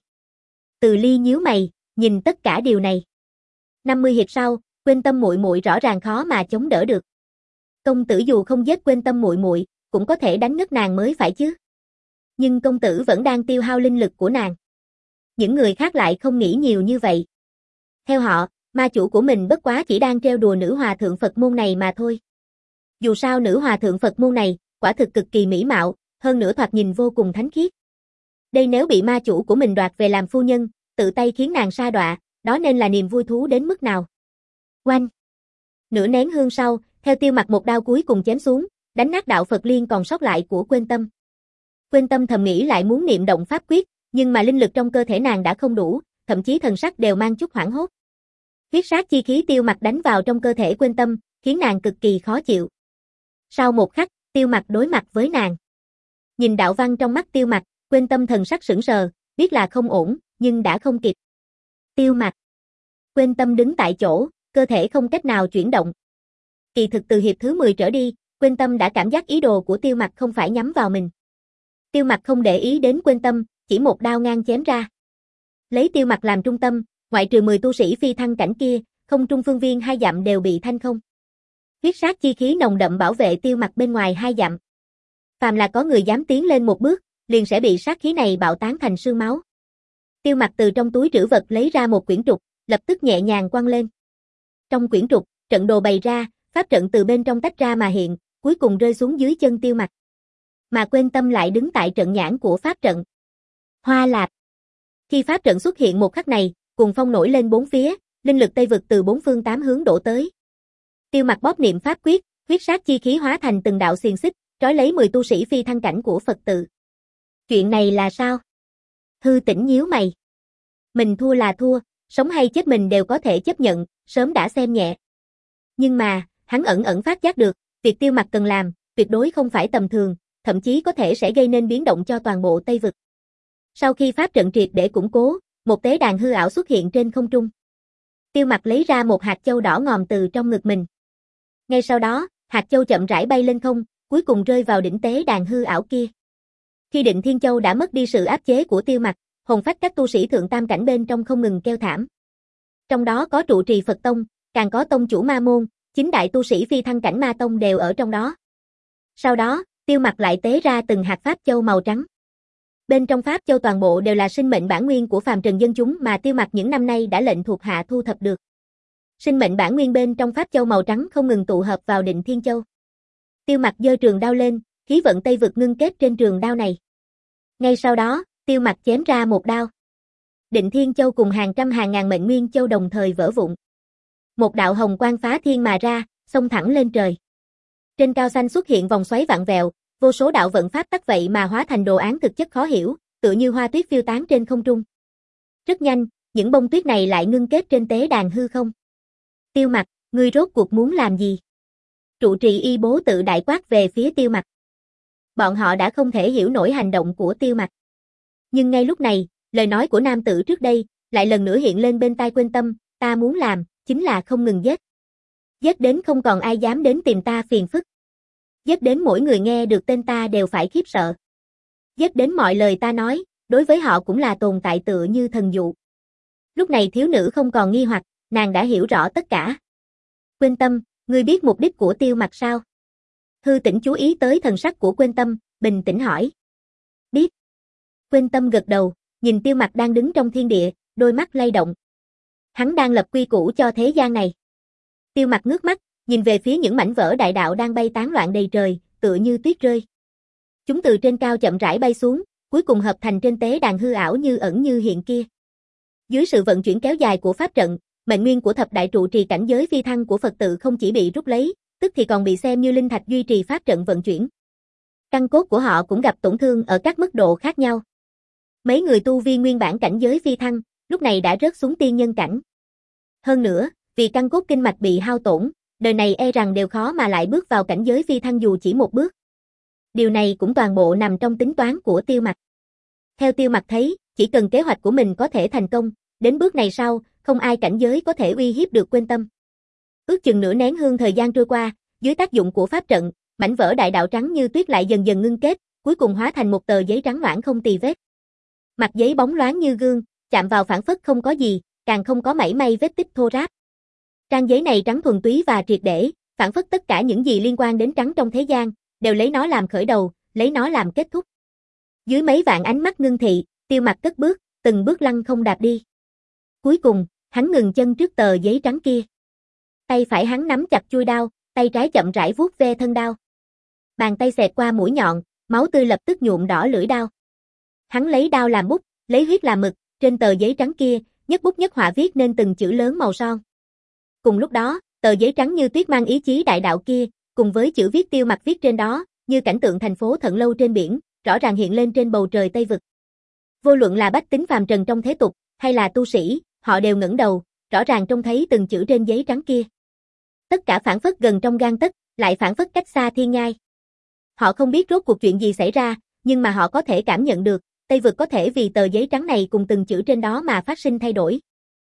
Từ Ly nhíu mày, nhìn tất cả điều này. năm mươi hiệp sau, Quên Tâm muội muội rõ ràng khó mà chống đỡ được. Công tử dù không giết Quên Tâm muội muội, cũng có thể đánh ngất nàng mới phải chứ. Nhưng công tử vẫn đang tiêu hao linh lực của nàng. Những người khác lại không nghĩ nhiều như vậy. Theo họ, ma chủ của mình bất quá chỉ đang trêu đùa nữ hòa thượng Phật môn này mà thôi. Dù sao nữ hòa thượng Phật môn này, quả thực cực kỳ mỹ mạo, hơn nữa thoạt nhìn vô cùng thánh khiết. Đây nếu bị ma chủ của mình đoạt về làm phu nhân, tự tay khiến nàng sa đọa, đó nên là niềm vui thú đến mức nào. Oanh! Nửa nén hương sau, theo Tiêu Mặc một đao cuối cùng chém xuống, đánh nát đạo Phật liên còn sót lại của Quên Tâm. Quên Tâm thầm nghĩ lại muốn niệm động pháp quyết, nhưng mà linh lực trong cơ thể nàng đã không đủ, thậm chí thần sắc đều mang chút hoảng hốt. Huyết sát chi khí Tiêu Mặc đánh vào trong cơ thể Quên Tâm, khiến nàng cực kỳ khó chịu. Sau một khắc, Tiêu Mặc đối mặt với nàng. Nhìn đạo văn trong mắt Tiêu Mặc, Quên Tâm thần sắc sững sờ, biết là không ổn, nhưng đã không kịp. Tiêu Mặc. Quên Tâm đứng tại chỗ, cơ thể không cách nào chuyển động. Kỳ thực từ hiệp thứ mười trở đi, Quên Tâm đã cảm giác ý đồ của Tiêu Mặc không phải nhắm vào mình. Tiêu Mặc không để ý đến Quên Tâm, chỉ một đao ngang chém ra. Lấy Tiêu Mặc làm trung tâm, ngoại trừ mười tu sĩ phi thăng cảnh kia, không trung phương viên hai dặm đều bị thanh không. Huyết sát chi khí nồng đậm bảo vệ Tiêu Mặc bên ngoài hai dặm. Phàm là có người dám tiến lên một bước, liền sẽ bị sát khí này bạo tán thành sương máu. Tiêu Mặc từ trong túi trữ vật lấy ra một quyển trục, lập tức nhẹ nhàng quăng lên. Trong quyển trục, trận đồ bày ra, pháp trận từ bên trong tách ra mà hiện, cuối cùng rơi xuống dưới chân Tiêu Mặc. Mà Quên Tâm lại đứng tại trận nhãn của pháp trận. Hoa Lạp. Khi pháp trận xuất hiện một khắc này, cùng phong nổi lên bốn phía, linh lực Tây vực từ bốn phương tám hướng đổ tới. Tiêu Mặc bóp niệm pháp quyết, huyết sát chi khí hóa thành từng đạo xiềng xích, trói lấy mười tu sĩ phi thăng cảnh của Phật tự. Chuyện này là sao? Hư Tĩnh nhíu mày. Mình thua là thua, sống hay chết mình đều có thể chấp nhận, sớm đã xem nhẹ. Nhưng mà, hắn ẩn ẩn phát giác được, việc Tiêu Mặc cần làm, tuyệt đối không phải tầm thường, thậm chí có thể sẽ gây nên biến động cho toàn bộ Tây vực. Sau khi pháp trận triệt để củng cố, một tế đàn hư ảo xuất hiện trên không trung. Tiêu Mặc lấy ra một hạt châu đỏ ngòm từ trong ngực mình. Ngay sau đó, hạt châu chậm rãi bay lên không, cuối cùng rơi vào đỉnh tế đàn hư ảo kia. Khi Định Thiên Châu đã mất đi sự áp chế của Tiêu Mặc, hồn phách các tu sĩ thượng tam cảnh bên trong không ngừng kêu thảm. Trong đó có trụ trì Phật Tông, càng có tông chủ Ma Môn, chính đại tu sĩ phi thăng cảnh Ma Tông đều ở trong đó. Sau đó, Tiêu Mặc lại tế ra từng hạt pháp châu màu trắng. Bên trong pháp châu toàn bộ đều là sinh mệnh bản nguyên của phàm trần dân chúng mà Tiêu Mặc những năm nay đã lệnh thuộc hạ thu thập được. Sinh mệnh bản nguyên bên trong pháp châu màu trắng không ngừng tụ hợp vào Định Thiên Châu. Tiêu Mặc giơ trường đao lên, khí vận Tây vực ngưng kết trên trường đao này. Ngay sau đó, Tiêu Mặc chém ra một đao. Định Thiên Châu cùng hàng trăm hàng ngàn mệnh nguyên châu đồng thời vỡ vụn. Một đạo hồng quang phá thiên mà ra, xông thẳng lên trời. Trên cao xanh xuất hiện vòng xoáy vặn vẹo, vô số đạo vận pháp tắc vậy mà hóa thành đồ án thực chất khó hiểu, tựa như hoa tuyết phiêu tán trên không trung. Rất nhanh, những bông tuyết này lại ngưng kết trên tế đàn hư không. Tiêu Mặc, ngươi rốt cuộc muốn làm gì? Trụ trì y bố tự đại quát về phía Tiêu Mặc. Bọn họ đã không thể hiểu nổi hành động của Tiêu Mặc. Nhưng ngay lúc này, lời nói của nam tử trước đây, lại lần nữa hiện lên bên tai Quên Tâm, ta muốn làm, chính là không ngừng giết. Giết đến không còn ai dám đến tìm ta phiền phức. Giết đến mỗi người nghe được tên ta đều phải khiếp sợ. Giết đến mọi lời ta nói, đối với họ cũng là tồn tại tựa như thần dụ. Lúc này thiếu nữ không còn nghi hoặc, nàng đã hiểu rõ tất cả. Quên Tâm, ngươi biết mục đích của Tiêu Mặc sao? Hư Tĩnh chú ý tới thần sắc của Quên Tâm, bình tĩnh hỏi. Biết. Quên Tâm gật đầu, nhìn Tiêu Mặc đang đứng trong thiên địa, đôi mắt lay động. Hắn đang lập quy củ cho thế gian này. Tiêu Mặc ngước mắt, nhìn về phía những mảnh vỡ đại đạo đang bay tán loạn đầy trời, tựa như tuyết rơi. Chúng từ trên cao chậm rãi bay xuống, cuối cùng hợp thành trên tế đàn hư ảo như ẩn như hiện kia. Dưới sự vận chuyển kéo dài của pháp trận, mệnh nguyên của thập đại trụ trì cảnh giới phi thăng của Phật tự không chỉ bị rút lấy, tức thì còn bị xem như linh thạch duy trì pháp trận vận chuyển. Căn cốt của họ cũng gặp tổn thương ở các mức độ khác nhau. Mấy người tu vi nguyên bản cảnh giới phi thăng, lúc này đã rớt xuống tiên nhân cảnh. Hơn nữa, vì căn cốt kinh mạch bị hao tổn, đời này e rằng đều khó mà lại bước vào cảnh giới phi thăng dù chỉ một bước. Điều này cũng toàn bộ nằm trong tính toán của Tiêu Mặc. Theo Tiêu Mặc thấy, chỉ cần kế hoạch của mình có thể thành công, đến bước này sau, không ai cảnh giới có thể uy hiếp được Quên Tâm. Ước chừng nửa nén hương thời gian trôi qua, dưới tác dụng của pháp trận, mảnh vỡ đại đạo trắng như tuyết lại dần dần ngưng kết, cuối cùng hóa thành một tờ giấy trắng loãng không tì vết. Mặt giấy bóng loáng như gương, chạm vào phảng phất không có gì, càng không có mảy may vết tích thô ráp. Trang giấy này trắng thuần túy và triệt để, phảng phất tất cả những gì liên quan đến trắng trong thế gian, đều lấy nó làm khởi đầu, lấy nó làm kết thúc. Dưới mấy vạn ánh mắt ngưng thị, Tiêu Mặc cất bước, từng bước lăng không đạp đi. Cuối cùng, hắn ngừng chân trước tờ giấy trắng kia. Tay phải hắn nắm chặt chuôi đao, tay trái chậm rãi vuốt ve thân đao. Bàn tay xẹt qua mũi nhọn, máu tươi lập tức nhuộm đỏ lưỡi đao. Hắn lấy đao làm bút, lấy huyết làm mực, trên tờ giấy trắng kia, nhất bút nhất họa viết nên từng chữ lớn màu son. Cùng lúc đó, tờ giấy trắng như tuyết mang ý chí đại đạo kia, cùng với chữ viết Tiêu Mặc viết trên đó, như cảnh tượng thành phố Thận Lâu trên biển, rõ ràng hiện lên trên bầu trời Tây Vực. Vô luận là bách tính phàm trần trong thế tục, hay là tu sĩ, họ đều ngẩng đầu, rõ ràng trông thấy từng chữ trên giấy trắng kia. Tất cả phảng phất gần trong gang tấc, lại phảng phất cách xa thiên nhai. Họ không biết rốt cuộc chuyện gì xảy ra, nhưng mà họ có thể cảm nhận được, Tây Vực có thể vì tờ giấy trắng này cùng từng chữ trên đó mà phát sinh thay đổi.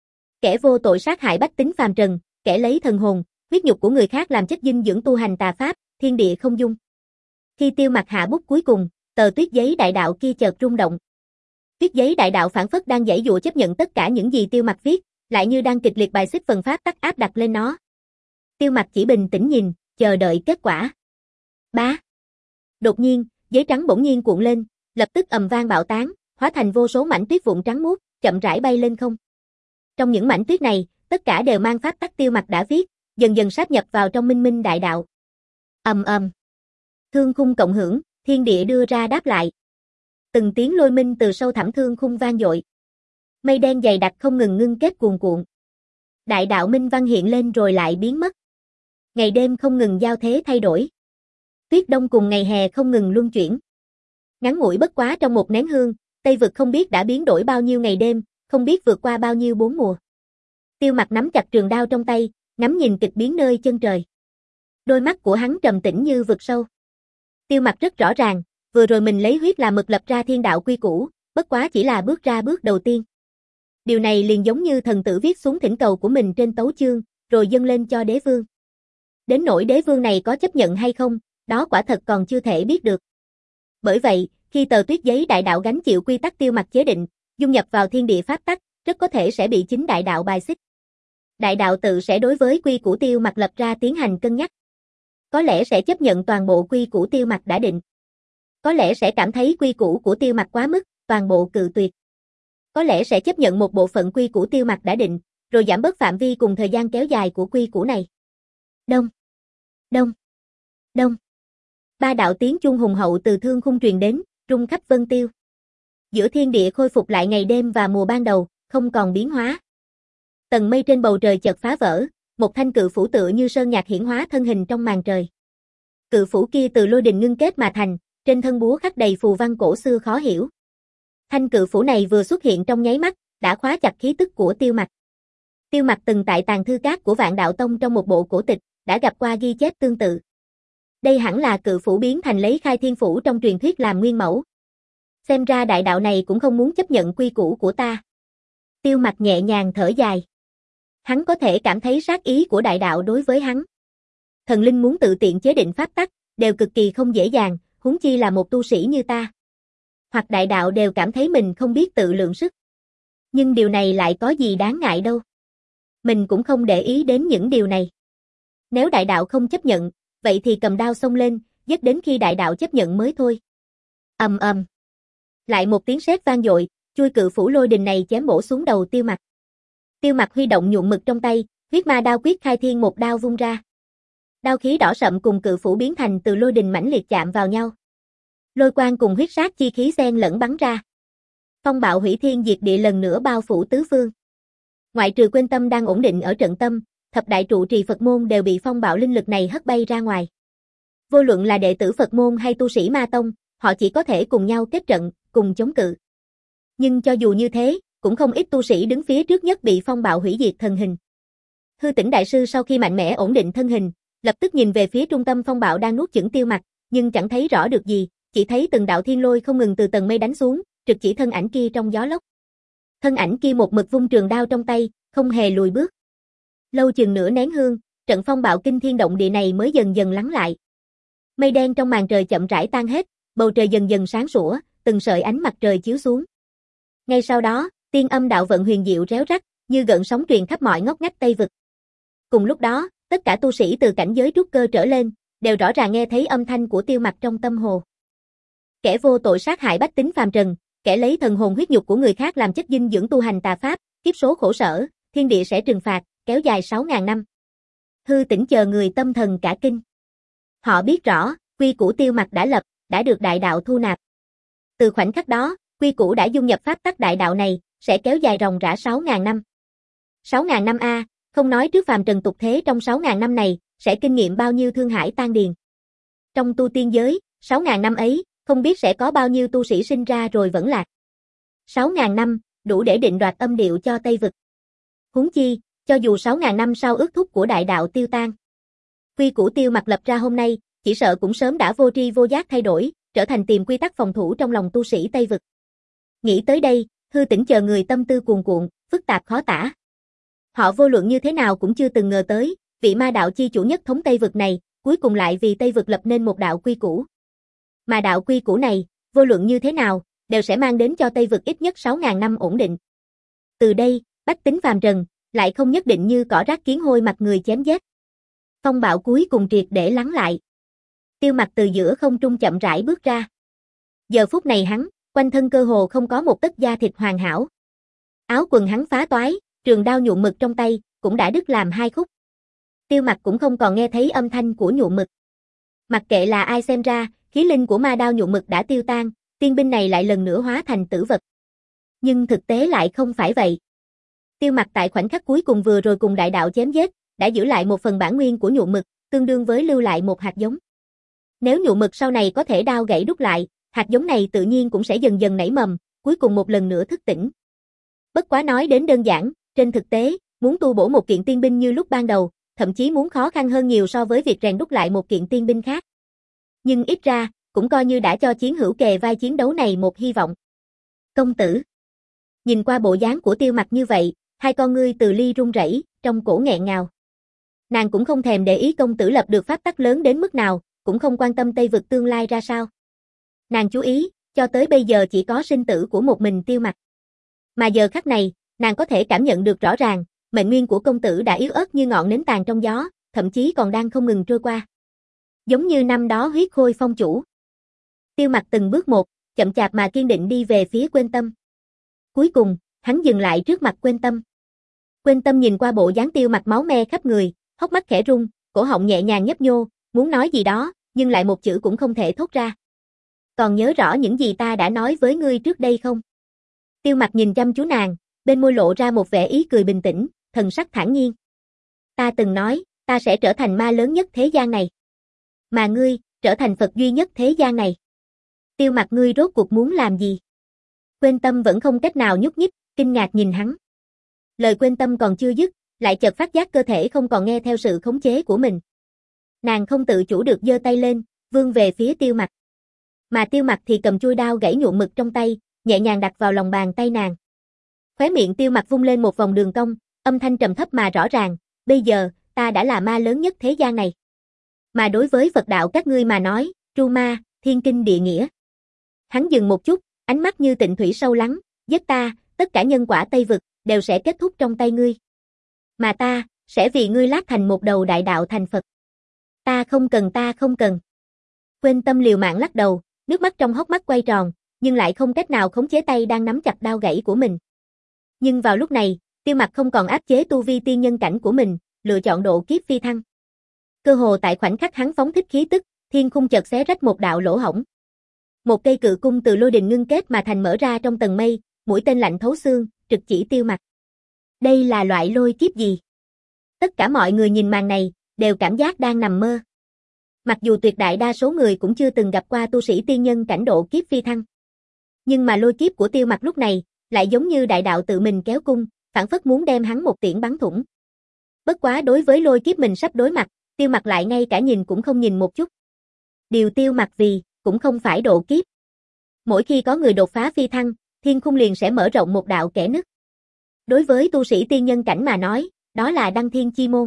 Kẻ vô tội sát hại bách tính phàm trần, kẻ lấy thần hồn, huyết nhục của người khác làm chất dinh dưỡng tu hành tà pháp, thiên địa không dung. Khi Tiêu Mặc hạ bút cuối cùng, tờ tuyết giấy đại đạo kia chợt rung động. Tuyết giấy đại đạo phảng phất đang giãy giụa chấp nhận tất cả những gì Tiêu Mặc viết, lại như đang kịch liệt bài xích phần pháp tắc áp đặt lên nó. Tiêu Mặc chỉ bình tĩnh nhìn, chờ đợi kết quả. Bá. Đột nhiên, giấy trắng bỗng nhiên cuộn lên, lập tức ầm vang bạo tán, hóa thành vô số mảnh tuyết vụn trắng muốt, chậm rãi bay lên không. Trong những mảnh tuyết này, tất cả đều mang pháp tắc Tiêu Mặc đã viết, dần dần sáp nhập vào trong minh minh đại đạo. Ầm ầm. Thương khung cộng hưởng, thiên địa đưa ra đáp lại. Từng tiếng lôi minh từ sâu thẳm thương khung vang dội. Mây đen dày đặc không ngừng ngưng kết cuồn cuộn. Đại đạo minh văn hiện lên rồi lại biến mất. Ngày đêm không ngừng giao thế thay đổi. Tuyết đông cùng ngày hè không ngừng luân chuyển. Ngắn ngủi bất quá trong một nén hương, Tây Vực không biết đã biến đổi bao nhiêu ngày đêm, không biết vượt qua bao nhiêu bốn mùa. Tiêu Mặc nắm chặt trường đao trong tay, ngắm nhìn kịch biến nơi chân trời. Đôi mắt của hắn trầm tĩnh như vực sâu. Tiêu Mặc rất rõ ràng, vừa rồi mình lấy huyết làm mực lập ra thiên đạo quy củ, bất quá chỉ là bước ra bước đầu tiên. Điều này liền giống như thần tử viết xuống thỉnh cầu của mình trên tấu chương, rồi dâng lên cho đế vương. Đến nỗi đế vương này có chấp nhận hay không, đó quả thật còn chưa thể biết được. Bởi vậy, khi tờ tuyết giấy đại đạo gánh chịu quy tắc Tiêu Mặc chế định, dung nhập vào thiên địa pháp tắc, rất có thể sẽ bị chính đại đạo bài xích. Đại đạo tự sẽ đối với quy củ Tiêu Mặc lập ra tiến hành cân nhắc. Có lẽ sẽ chấp nhận toàn bộ quy củ Tiêu Mặc đã định. Có lẽ sẽ cảm thấy quy củ của Tiêu Mặc quá mức, toàn bộ cự tuyệt. Có lẽ sẽ chấp nhận một bộ phận quy củ Tiêu Mặc đã định, rồi giảm bớt phạm vi cùng thời gian kéo dài của quy củ này. Đông, đông, đông. Ba đạo tiếng chuông hùng hậu từ thương khung truyền đến, rung khắp vân tiêu. Giữa thiên địa khôi phục lại ngày đêm và mùa ban đầu, không còn biến hóa. Tầng mây trên bầu trời chợt phá vỡ, một thanh cự phủ tựa như sơn nhạc hiển hóa thân hình trong màn trời. Cự phủ kia từ lôi đình ngưng kết mà thành, trên thân búa khắc đầy phù văn cổ xưa khó hiểu. Thanh cự phủ này vừa xuất hiện trong nháy mắt, đã khóa chặt khí tức của Tiêu Mặc. Tiêu Mặc từng tại tàng thư các của Vạn Đạo Tông trong một bộ cổ tịch, đã gặp qua ghi chép tương tự. Đây hẳn là cự phủ biến thành lấy Khai Thiên Phủ trong truyền thuyết làm nguyên mẫu. Xem ra đại đạo này cũng không muốn chấp nhận quy củ của ta. Tiêu Mặc nhẹ nhàng thở dài. Hắn có thể cảm thấy sát ý của đại đạo đối với hắn. Thần linh muốn tự tiện chế định pháp tắc, đều cực kỳ không dễ dàng, huống chi là một tu sĩ như ta. Hoặc đại đạo đều cảm thấy mình không biết tự lượng sức. Nhưng điều này lại có gì đáng ngại đâu. Mình cũng không để ý đến những điều này. Nếu đại đạo không chấp nhận, vậy thì cầm đao xông lên, giết đến khi đại đạo chấp nhận mới thôi. Ầm ầm. Lại một tiếng sét vang dội, chui cự phủ lôi đình này chém bổ xuống đầu Tiêu Mặc. Tiêu Mặc huy động nhuộm mực trong tay, huyết ma đao quyết khai thiên một đao vung ra. Đao khí đỏ sậm cùng cự phủ biến thành từ lôi đình mãnh liệt chạm vào nhau. Lôi quang cùng huyết sát chi khí xen lẫn bắn ra. Phong bạo hủy thiên diệt địa lần nữa bao phủ tứ phương. Ngoại trừ Quên Tâm đang ổn định ở trận tâm, thập đại trụ trì Phật môn đều bị phong bạo linh lực này hất bay ra ngoài. Vô luận là đệ tử Phật môn hay tu sĩ Ma Tông, họ chỉ có thể cùng nhau kết trận, cùng chống cự. Nhưng cho dù như thế, cũng không ít tu sĩ đứng phía trước nhất bị phong bạo hủy diệt thần hình. Hư Tĩnh đại sư sau khi mạnh mẽ ổn định thân hình, lập tức nhìn về phía trung tâm phong bạo đang nuốt chửng Tiêu Mặc, nhưng chẳng thấy rõ được gì, chỉ thấy từng đạo thiên lôi không ngừng từ tầng mây đánh xuống, trực chỉ thân ảnh kia trong gió lốc. Thân ảnh kia một mực vung trường đao trong tay, không hề lùi bước. Lâu chừng nửa nén hương, trận phong bạo kinh thiên động địa này mới dần dần lắng lại. Mây đen trong màn trời chậm rãi tan hết, bầu trời dần dần sáng sủa, từng sợi ánh mặt trời chiếu xuống. Ngay sau đó, tiên âm đạo vận huyền diệu réo rắt, như gợn sóng truyền khắp mọi ngóc ngách Tây vực. Cùng lúc đó, tất cả tu sĩ từ cảnh giới trúc cơ trở lên, đều rõ ràng nghe thấy âm thanh của Tiêu Mặc trong tâm hồ. Kẻ vô tội sát hại bách tính phàm trần, kẻ lấy thần hồn huyết nhục của người khác làm chất dinh dưỡng tu hành tà pháp, kiếp số khổ sở, thiên địa sẽ trừng phạt, kéo dài sáu ngàn năm. Hư Tĩnh chờ người tâm thần cả kinh. Họ biết rõ, quy củ Tiêu Mặc đã lập, đã được đại đạo thu nạp. Từ khoảnh khắc đó, quy củ đã dung nhập pháp tắc đại đạo này, sẽ kéo dài ròng rã sáu ngàn năm. sáu ngàn năm a, không nói trước phàm trần tục thế trong sáu ngàn năm này, sẽ kinh nghiệm bao nhiêu thương hải tan điền. Trong tu tiên giới, sáu ngàn năm ấy, không biết sẽ có bao nhiêu tu sĩ sinh ra rồi vẫn lạc. sáu ngàn năm, đủ để định đoạt âm điệu cho Tây vực. Huống chi, cho dù sáu ngàn năm sau ước thúc của đại đạo tiêu tan. Quy củ Tiêu Mặc lập ra hôm nay, chỉ sợ cũng sớm đã vô tri vô giác thay đổi, trở thành tiềm quy tắc phòng thủ trong lòng tu sĩ Tây vực. Nghĩ tới đây, Hư Tĩnh chờ người tâm tư cuồn cuộn, phức tạp khó tả. Họ vô luận như thế nào cũng chưa từng ngờ tới, vị ma đạo chi chủ nhất thống Tây vực này, cuối cùng lại vì Tây vực lập nên một đạo quy củ. Mà đạo quy củ này, vô luận như thế nào, đều sẽ mang đến cho Tây vực ít nhất sáu ngàn năm ổn định. Từ đây, bách tính phàm trần, lại không nhất định như cỏ rác kiến hôi mặt người chém giết. Phong bạo cuối cùng triệt để lắng lại. Tiêu Mặc từ giữa không trung chậm rãi bước ra. Giờ phút này hắn, quanh thân cơ hồ không có một tấc da thịt hoàn hảo. Áo quần hắn phá toái, trường đao nhuộm mực trong tay, cũng đã đứt làm hai khúc. Tiêu Mặc cũng không còn nghe thấy âm thanh của nhuộm mực. Mặc kệ là ai xem ra, khí linh của ma đao nhuộm mực đã tiêu tan, tiên binh này lại lần nữa hóa thành tử vật. Nhưng thực tế lại không phải vậy. Tiêu Mặc tại khoảnh khắc cuối cùng vừa rồi cùng đại đạo chém giết, đã giữ lại một phần bản nguyên của nhuộm mực, tương đương với lưu lại một hạt giống. Nếu nhuộm mực sau này có thể đao gãy đúc lại, hạt giống này tự nhiên cũng sẽ dần dần nảy mầm, cuối cùng một lần nữa thức tỉnh. Bất quá nói đến đơn giản, trên thực tế, muốn tu bổ một kiện tiên binh như lúc ban đầu, thậm chí muốn khó khăn hơn nhiều so với việc rèn đúc lại một kiện tiên binh khác. Nhưng ít ra, cũng coi như đã cho chiến hữu kề vai chiến đấu này một hy vọng. Công tử. Nhìn qua bộ dáng của Tiêu Mặc như vậy, hai con ngươi từ ly run rẩy, trong cổ nghẹn ngào. Nàng cũng không thèm để ý công tử lập được pháp tắc lớn đến mức nào, cũng không quan tâm Tây vực tương lai ra sao. Nàng chú ý, cho tới bây giờ chỉ có sinh tử của một mình Tiêu Mặc. Mà giờ khắc này, nàng có thể cảm nhận được rõ ràng, mệnh nguyên của công tử đã yếu ớt như ngọn nến tàn trong gió, thậm chí còn đang không ngừng trôi qua. Giống như năm đó huyết khôi phong chủ. Tiêu Mặc từng bước một, chậm chạp mà kiên định đi về phía Quên Tâm. Cuối cùng, hắn dừng lại trước mặt Quên Tâm. Quên Tâm nhìn qua bộ dáng Tiêu Mặc máu me khắp người, hốc mắt khẽ rung, cổ họng nhẹ nhàng nhấp nhô, muốn nói gì đó, nhưng lại một chữ cũng không thể thốt ra. Còn nhớ rõ những gì ta đã nói với ngươi trước đây không? Tiêu Mặc nhìn chăm chú nàng, bên môi lộ ra một vẻ ý cười bình tĩnh, thần sắc thản nhiên. Ta từng nói, ta sẽ trở thành ma lớn nhất thế gian này. Mà ngươi, trở thành Phật duy nhất thế gian này. Tiêu Mặc, ngươi rốt cuộc muốn làm gì? Quên Tâm vẫn không cách nào nhúc nhích, kinh ngạc nhìn hắn. Lời Quên Tâm còn chưa dứt, lại chợt phát giác cơ thể không còn nghe theo sự khống chế của mình. Nàng không tự chủ được giơ tay lên, vươn về phía Tiêu Mặc. Mà Tiêu Mặc thì cầm chuôi đao gãy nhuộm mực trong tay, nhẹ nhàng đặt vào lòng bàn tay nàng. Khóe miệng Tiêu Mặc vung lên một vòng đường cong, âm thanh trầm thấp mà rõ ràng, bây giờ, ta đã là ma lớn nhất thế gian này. Mà đối với Phật đạo các ngươi mà nói, tru ma, thiên kinh địa nghĩa. Hắn dừng một chút, ánh mắt như tịnh thủy sâu lắng, giết ta, tất cả nhân quả Tây Vực, đều sẽ kết thúc trong tay ngươi. Mà ta, sẽ vì ngươi lát thành một đầu đại đạo thành Phật. Ta không cần ta không cần. Quên Tâm liều mạng lắc đầu, nước mắt trong hốc mắt quay tròn, nhưng lại không cách nào khống chế tay đang nắm chặt đao gãy của mình. Nhưng vào lúc này, Tiêu Mặc không còn áp chế tu vi tiên nhân cảnh của mình, lựa chọn độ kiếp phi thăng. Cơ hồ tại khoảnh khắc hắn phóng thích khí tức, thiên khung chợt xé rách một đạo lỗ hổng. Một cây cự cung từ lôi đình ngưng kết mà thành mở ra trong tầng mây, mũi tên lạnh thấu xương, trực chỉ Tiêu Mặc. Đây là loại lôi kiếp gì? Tất cả mọi người nhìn màn này, đều cảm giác đang nằm mơ. Mặc dù tuyệt đại đa số người cũng chưa từng gặp qua tu sĩ tiên nhân cảnh độ kiếp phi thăng. Nhưng mà lôi kiếp của Tiêu Mặc lúc này, lại giống như đại đạo tự mình kéo cung, phảng phất muốn đem hắn một tiễn bắn thủng. Bất quá đối với lôi kiếp mình sắp đối mặt, Tiêu Mặc lại ngay cả nhìn cũng không nhìn một chút. Điều Tiêu Mặc vì, cũng không phải độ kiếp. Mỗi khi có người đột phá phi thăng, thiên khung liền sẽ mở rộng một đạo kẽ nứt. Đối với tu sĩ tiên nhân cảnh mà nói, đó là đăng thiên chi môn.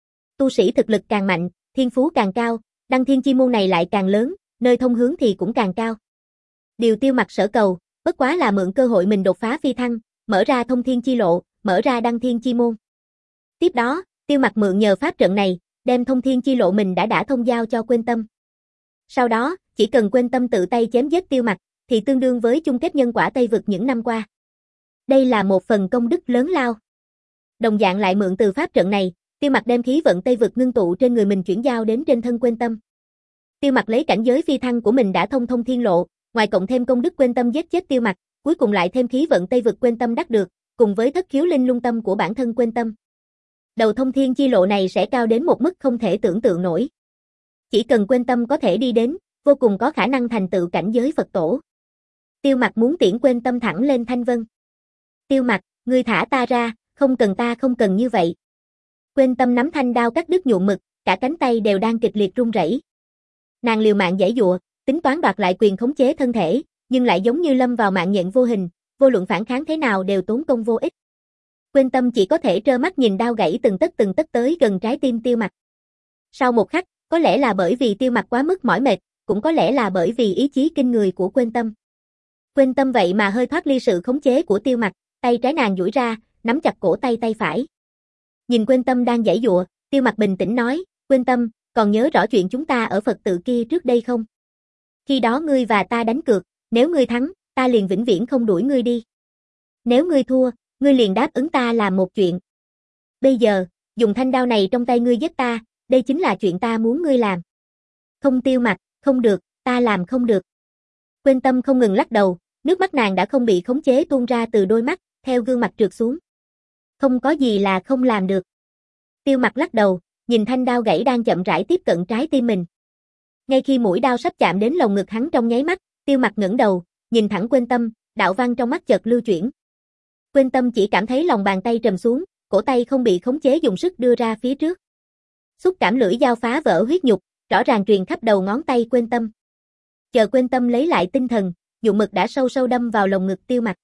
Tu sĩ thực lực càng mạnh, thiên phú càng cao, đăng thiên chi môn này lại càng lớn, nơi thông hướng thì cũng càng cao. Điều Tiêu Mặc sở cầu, bất quá là mượn cơ hội mình đột phá phi thăng, mở ra thông thiên chi lộ, mở ra đăng thiên chi môn. Tiếp đó, Tiêu Mặc mượn nhờ pháp trận này, đem thông thiên chi lộ mình đã đã thông giao cho Quên Tâm. Sau đó, chỉ cần Quên Tâm tự tay chém giết Tiêu Mặc, thì tương đương với chung kết nhân quả Tây Vực những năm qua. Đây là một phần công đức lớn lao. Đồng dạng lại mượn từ pháp trận này, Tiêu Mặc đem khí vận Tây Vực ngưng tụ trên người mình chuyển giao đến trên thân Quên Tâm. Tiêu Mặc lấy cảnh giới phi thăng của mình đã thông thông thiên lộ, ngoài cộng thêm công đức Quên Tâm giết chết Tiêu Mặc, cuối cùng lại thêm khí vận Tây Vực Quên Tâm đắc được, cùng với thất khiếu linh lung tâm của bản thân Quên Tâm. Đầu thông thiên chi lộ này sẽ cao đến một mức không thể tưởng tượng nổi. Chỉ cần Quên Tâm có thể đi đến, vô cùng có khả năng thành tựu cảnh giới Phật tổ. Tiêu Mặc muốn tiễn Quên Tâm thẳng lên thanh vân. Tiêu Mặc, ngươi thả ta ra, không cần ta không cần như vậy. Quên Tâm nắm thanh đao cắt đứt nhuộm mực, cả cánh tay đều đang kịch liệt run rẩy. Nàng liều mạng giãy giụa, tính toán đoạt lại quyền khống chế thân thể, nhưng lại giống như lâm vào mạng nhện vô hình, vô luận phản kháng thế nào đều tốn công vô ích. Quên Tâm chỉ có thể trơ mắt nhìn đao gãy từng tấc từng tấc tới gần trái tim Tiêu Mặc. Sau một khắc, có lẽ là bởi vì Tiêu Mặc quá mức mỏi mệt, cũng có lẽ là bởi vì ý chí kinh người của Quên Tâm. Quên Tâm vậy mà hơi thoát ly sự khống chế của Tiêu Mặc, tay trái nàng duỗi ra, nắm chặt cổ tay tay phải. Nhìn Quên Tâm đang giãy giụa, Tiêu Mặc bình tĩnh nói, Quên Tâm, còn nhớ rõ chuyện chúng ta ở Phật tự kia trước đây không? Khi đó ngươi và ta đánh cược, nếu ngươi thắng, ta liền vĩnh viễn không đuổi ngươi đi. Nếu ngươi thua, ngươi liền đáp ứng ta làm một chuyện. Bây giờ, dùng thanh đao này trong tay ngươi giết ta, đây chính là chuyện ta muốn ngươi làm. Không. Tiêu Mặc, không được, ta làm không được. Quên Tâm không ngừng lắc đầu, nước mắt nàng đã không bị khống chế tuôn ra từ đôi mắt, theo gương mặt trượt xuống. Không có gì là không làm được. Tiêu Mặc lắc đầu, nhìn thanh đao gãy đang chậm rãi tiếp cận trái tim mình. Ngay khi mũi đao sắp chạm đến lồng ngực hắn trong nháy mắt, Tiêu Mặc ngẩng đầu, nhìn thẳng Quên Tâm, đạo văn trong mắt chợt lưu chuyển. Quên Tâm chỉ cảm thấy lòng bàn tay trầm xuống, cổ tay không bị khống chế dùng sức đưa ra phía trước. Xúc cảm lưỡi dao phá vỡ huyết nhục, rõ ràng truyền khắp đầu ngón tay Quên Tâm. Chờ Quên Tâm lấy lại tinh thần, nhuộm mực đã sâu sâu đâm vào lồng ngực Tiêu Mặc.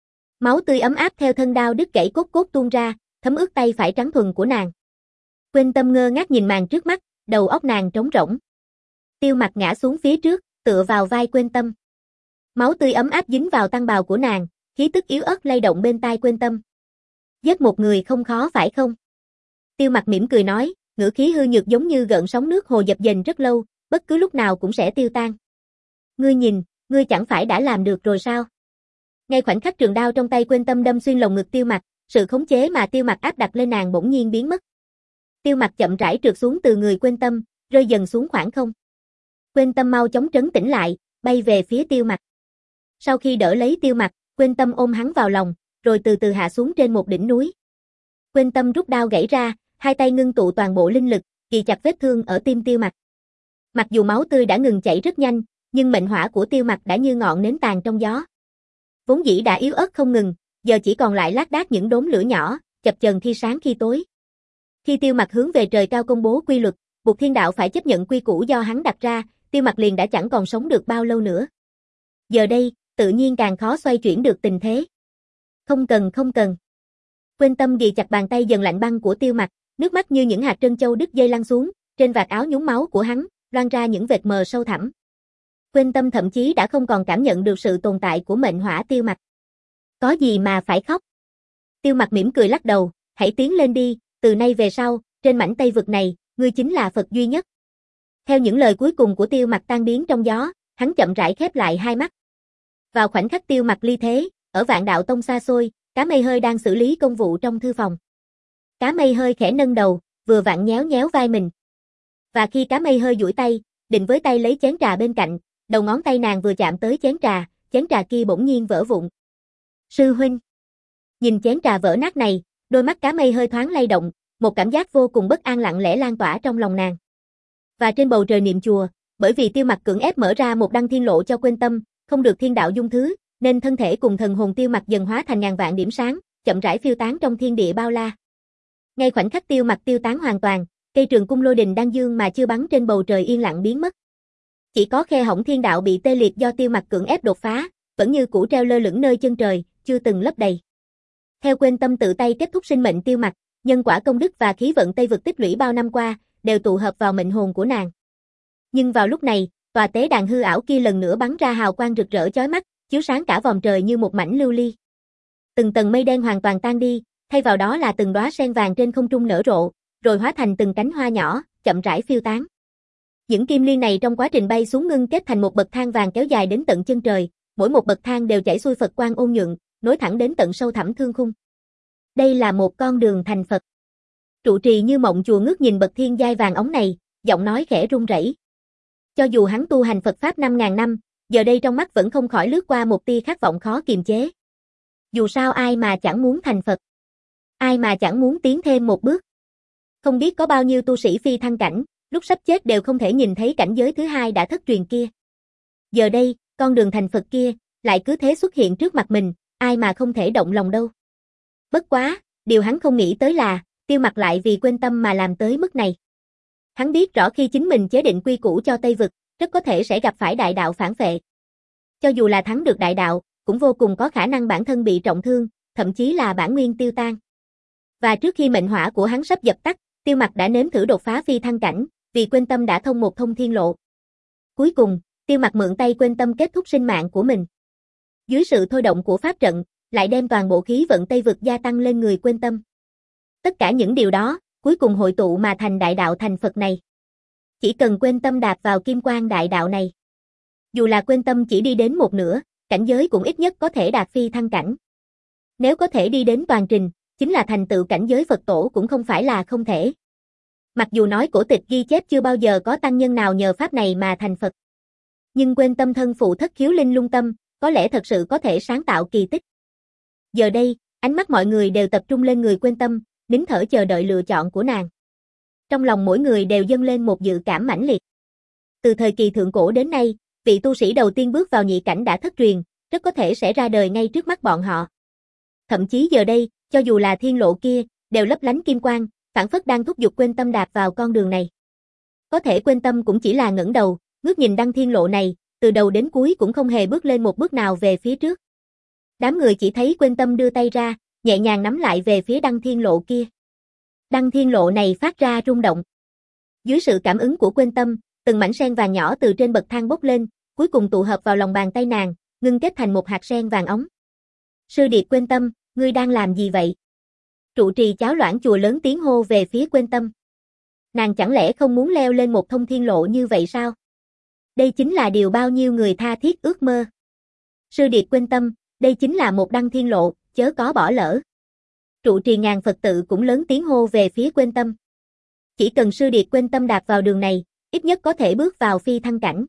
Máu tươi ấm áp theo thân đao đứt gãy cốt cốt tuôn ra, thấm ướt tay phải trắng thuần của nàng. Quên Tâm ngơ ngác nhìn màn trước mắt, đầu óc nàng trống rỗng. Tiêu Mặc ngã xuống phía trước, tựa vào vai Quên Tâm. Máu tươi ấm áp dính vào tăng bào của nàng, khí tức yếu ớt lay động bên tai Quên Tâm. Giết một người không khó phải không? Tiêu Mặc mỉm cười nói, ngữ khí hư nhược giống như gợn sóng nước hồ dập dềnh rất lâu, bất cứ lúc nào cũng sẽ tiêu tan. Ngươi nhìn, ngươi chẳng phải đã làm được rồi sao? Ngay khoảnh khắc trường đao trong tay Quên Tâm đâm xuyên lồng ngực Tiêu Mặc, sự khống chế mà Tiêu Mặc áp đặt lên nàng bỗng nhiên biến mất. Tiêu Mặc chậm rãi trượt xuống từ người Quên Tâm, rơi dần xuống khoảng không. Quên Tâm mau chóng trấn tĩnh lại, bay về phía Tiêu Mặc. Sau khi đỡ lấy Tiêu Mặc, Quên Tâm ôm hắn vào lòng, rồi từ từ hạ xuống trên một đỉnh núi. Quên Tâm rút đao gãy ra, Hai tay ngưng tụ toàn bộ linh lực, kì chặt vết thương ở tim Tiêu Mặc. Mặc dù máu tươi đã ngừng chảy rất nhanh, nhưng mệnh hỏa của Tiêu Mặc đã như ngọn nến tàn trong gió. Vốn dĩ đã yếu ớt không ngừng, giờ chỉ còn lại lác đác những đốm lửa nhỏ, chập chờn khi sáng khi tối. Khi Tiêu Mặc hướng về trời cao công bố quy luật, buộc thiên đạo phải chấp nhận quy củ do hắn đặt ra, Tiêu Mặc liền đã chẳng còn sống được bao lâu nữa. Giờ đây, tự nhiên càng khó xoay chuyển được tình thế. Không cần không cần. Quên Tâm ghì chặt bàn tay dần lạnh băng của Tiêu Mặc, nước mắt như những hạt trân châu đứt dây lăn xuống, trên vạt áo nhúng máu của hắn, loang ra những vệt mờ sâu thẳm. Quên Tâm thậm chí đã không còn cảm nhận được sự tồn tại của mệnh hỏa Tiêu Mặc. Có gì mà phải khóc? Tiêu Mặc mỉm cười lắc đầu, hãy tiến lên đi, từ nay về sau, trên mảnh Tây vực này, ngươi chính là Phật duy nhất. Theo những lời cuối cùng của Tiêu Mặc tan biến trong gió, hắn chậm rãi khép lại hai mắt. Vào khoảnh khắc Tiêu Mặc ly thế, ở Vạn Đạo Tông xa xôi, Cá Mây Hơi đang xử lý công vụ trong thư phòng. Cá Mây Hơi khẽ nâng đầu, vừa vặn nhéo nhéo vai mình. Và khi Cá Mây Hơi duỗi tay, định với tay lấy chén trà bên cạnh, đầu ngón tay nàng vừa chạm tới chén trà, chén trà kia bỗng nhiên vỡ vụn. Sư huynh. Nhìn chén trà vỡ nát này, đôi mắt Cá Mây Hơi thoáng lay động, một cảm giác vô cùng bất an lặng lẽ lan tỏa trong lòng nàng. Và trên bầu trời niệm chùa, bởi vì Tiêu Mặc cưỡng ép mở ra một đăng thiên lộ cho Quên Tâm, không được thiên đạo dung thứ, nên thân thể cùng thần hồn Tiêu Mặc dần hóa thành ngàn vạn điểm sáng, chậm rãi phiêu tán trong thiên địa bao la. Ngay khoảnh khắc Tiêu Mặc tiêu tán hoàn toàn, cây trường cung lôi đình đang dương mà chưa bắn trên bầu trời yên lặng biến mất. Chỉ có khe hổng thiên đạo bị tê liệt do Tiêu Mặc cưỡng ép đột phá, vẫn như cũ treo lơ lửng nơi chân trời, chưa từng lấp đầy. Theo Quên Tâm tự tay kết thúc sinh mệnh Tiêu Mặc, nhân quả công đức và khí vận Tây vực tích lũy bao năm qua, đều tụ hợp vào mệnh hồn của nàng. Nhưng vào lúc này, tòa tế đàn hư ảo kia lần nữa bắn ra hào quang rực rỡ chói mắt, chiếu sáng cả vòm trời như một mảnh lưu ly. Từng tầng mây đen hoàn toàn tan đi, thay vào đó là từng đóa sen vàng trên không trung nở rộ, rồi hóa thành từng cánh hoa nhỏ, chậm rãi phiêu tán. Những kim liên này trong quá trình bay xuống ngưng kết thành một bậc thang vàng kéo dài đến tận chân trời, mỗi một bậc thang đều chảy xuôi Phật quang ôn nhuận, nối thẳng đến tận sâu thẳm thương khung. Đây là một con đường thành Phật. Trụ trì Như Mộng chùa ngước nhìn bậc thiên giai vàng óng này, giọng nói khẽ run rẩy. Cho dù hắn tu hành Phật pháp năm ngàn năm, giờ đây trong mắt vẫn không khỏi lướt qua một tia khát vọng khó kiềm chế. Dù sao ai mà chẳng muốn thành Phật, ai mà chẳng muốn tiến thêm một bước. Không biết có bao nhiêu tu sĩ phi thăng cảnh, lúc sắp chết đều không thể nhìn thấy cảnh giới thứ hai đã thất truyền kia. Giờ đây, con đường thành Phật kia, lại cứ thế xuất hiện trước mặt mình, ai mà không thể động lòng đâu. Bất quá, điều hắn không nghĩ tới là, Tiêu Mặc lại vì Quên Tâm mà làm tới mức này. Hắn biết rõ khi chính mình chế định quy củ cho Tây vực, rất có thể sẽ gặp phải đại đạo phản phệ. Cho dù là thắng được đại đạo, cũng vô cùng có khả năng bản thân bị trọng thương, thậm chí là bản nguyên tiêu tan. Và trước khi mệnh hỏa của hắn sắp dập tắt, Tiêu Mặc đã nếm thử đột phá phi thăng cảnh, vì Quên Tâm đã thông một thông thiên lộ. Cuối cùng, Tiêu Mặc mượn tay Quên Tâm kết thúc sinh mạng của mình. Dưới sự thôi động của pháp trận, lại đem toàn bộ khí vận Tây vực gia tăng lên người Quên Tâm. Tất cả những điều đó, cuối cùng hội tụ mà thành đại đạo thành Phật này. Chỉ cần Quên Tâm đạp vào kim quang đại đạo này. Dù là Quên Tâm chỉ đi đến một nửa, cảnh giới cũng ít nhất có thể đạt phi thăng cảnh. Nếu có thể đi đến toàn trình, chính là thành tựu cảnh giới Phật tổ cũng không phải là không thể. Mặc dù nói cổ tịch ghi chép chưa bao giờ có tăng nhân nào nhờ pháp này mà thành Phật. Nhưng Quên Tâm thân phụ thất khiếu linh lung tâm, có lẽ thật sự có thể sáng tạo kỳ tích. Giờ đây, ánh mắt mọi người đều tập trung lên người Quên Tâm, nín thở chờ đợi lựa chọn của nàng. Trong lòng mỗi người đều dâng lên một dự cảm mãnh liệt. Từ thời kỳ thượng cổ đến nay, vị tu sĩ đầu tiên bước vào nhị cảnh đã thất truyền, rất có thể sẽ ra đời ngay trước mắt bọn họ. Thậm chí giờ đây, cho dù là thiên lộ kia, đều lấp lánh kim quang, phảng phất đang thúc giục Quên Tâm đạp vào con đường này. Có thể Quên Tâm cũng chỉ là ngẩng đầu, ngước nhìn đăng thiên lộ này, từ đầu đến cuối cũng không hề bước lên một bước nào về phía trước. Đám người chỉ thấy Quên Tâm đưa tay ra, nhẹ nhàng nắm lại về phía đăng thiên lộ kia. Đăng thiên lộ này phát ra rung động. Dưới sự cảm ứng của Quên Tâm, từng mảnh sen vàng nhỏ từ trên bậc thang bốc lên, cuối cùng tụ hợp vào lòng bàn tay nàng, ngưng kết thành một hạt sen vàng óng. Sư điệt Quên Tâm, ngươi đang làm gì vậy? Trụ trì Cháo Loãng chùa lớn tiếng hô về phía Quên Tâm. Nàng chẳng lẽ không muốn leo lên một thông thiên lộ như vậy sao? Đây chính là điều bao nhiêu người tha thiết ước mơ. Sư điệt Quên Tâm, đây chính là một đăng thiên lộ, chớ có bỏ lỡ. Trụ trì ngàn Phật tự cũng lớn tiếng hô về phía Quên Tâm. Chỉ cần sư điệt Quên Tâm đạp vào đường này, ít nhất có thể bước vào phi thăng cảnh.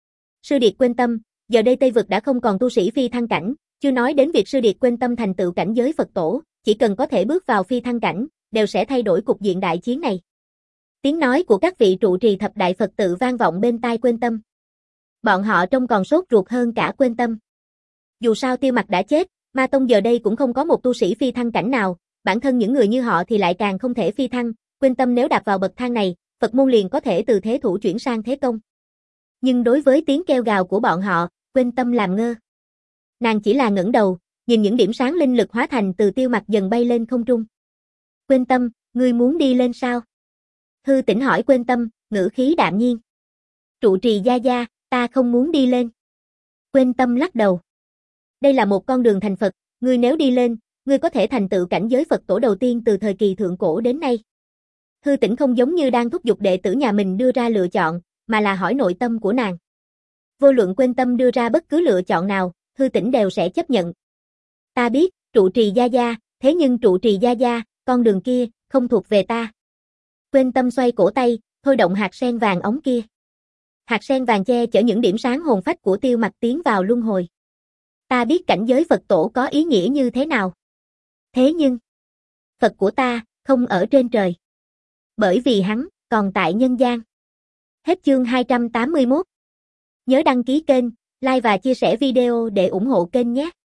Sư điệt Quên Tâm, giờ đây Tây vực đã không còn tu sĩ phi thăng cảnh, chưa nói đến việc sư điệt Quên Tâm thành tựu cảnh giới Phật tổ, chỉ cần có thể bước vào phi thăng cảnh, đều sẽ thay đổi cục diện đại chiến này. Tiếng nói của các vị trụ trì thập đại Phật tự vang vọng bên tai Quên Tâm. Bọn họ trông còn sốt ruột hơn cả Quên Tâm. Dù sao Tiêu Mặc đã chết, Ma Tông giờ đây cũng không có một tu sĩ phi thăng cảnh nào, bản thân những người như họ thì lại càng không thể phi thăng, Quên Tâm nếu đạp vào bậc thang này, Phật môn liền có thể từ thế thủ chuyển sang thế công. Nhưng đối với tiếng kêu gào của bọn họ, Quên Tâm làm ngơ. Nàng chỉ là ngẩng đầu, nhìn những điểm sáng linh lực hóa thành từ Tiêu Mặc dần bay lên không trung. Quên Tâm, ngươi muốn đi lên sao? Hư Tĩnh hỏi Quên Tâm, ngữ khí đạm nhiên. Trụ trì gia gia, ta không muốn đi lên. Quên Tâm lắc đầu. Đây là một con đường thành Phật, ngươi nếu đi lên, ngươi có thể thành tựu cảnh giới Phật tổ đầu tiên từ thời kỳ thượng cổ đến nay. Hư Tĩnh không giống như đang thúc giục đệ tử nhà mình đưa ra lựa chọn, mà là hỏi nội tâm của nàng. Vô luận Quên Tâm đưa ra bất cứ lựa chọn nào, Hư Tĩnh đều sẽ chấp nhận. Ta biết, trụ trì gia gia, thế nhưng trụ trì gia gia, con đường kia, không thuộc về ta. Quên Tâm xoay cổ tay, thôi động hạt sen vàng ống kia. Hạt sen vàng che chở những điểm sáng hồn phách của Tiêu Mặc tiến vào luân hồi. Ta biết cảnh giới Phật tổ có ý nghĩa như thế nào. Thế nhưng, Phật của ta, không ở trên trời. Bởi vì hắn, còn tại nhân gian. Hết chương hai trăm tám mươi mốt. Nhớ đăng ký kênh, like và chia sẻ video để ủng hộ kênh nhé.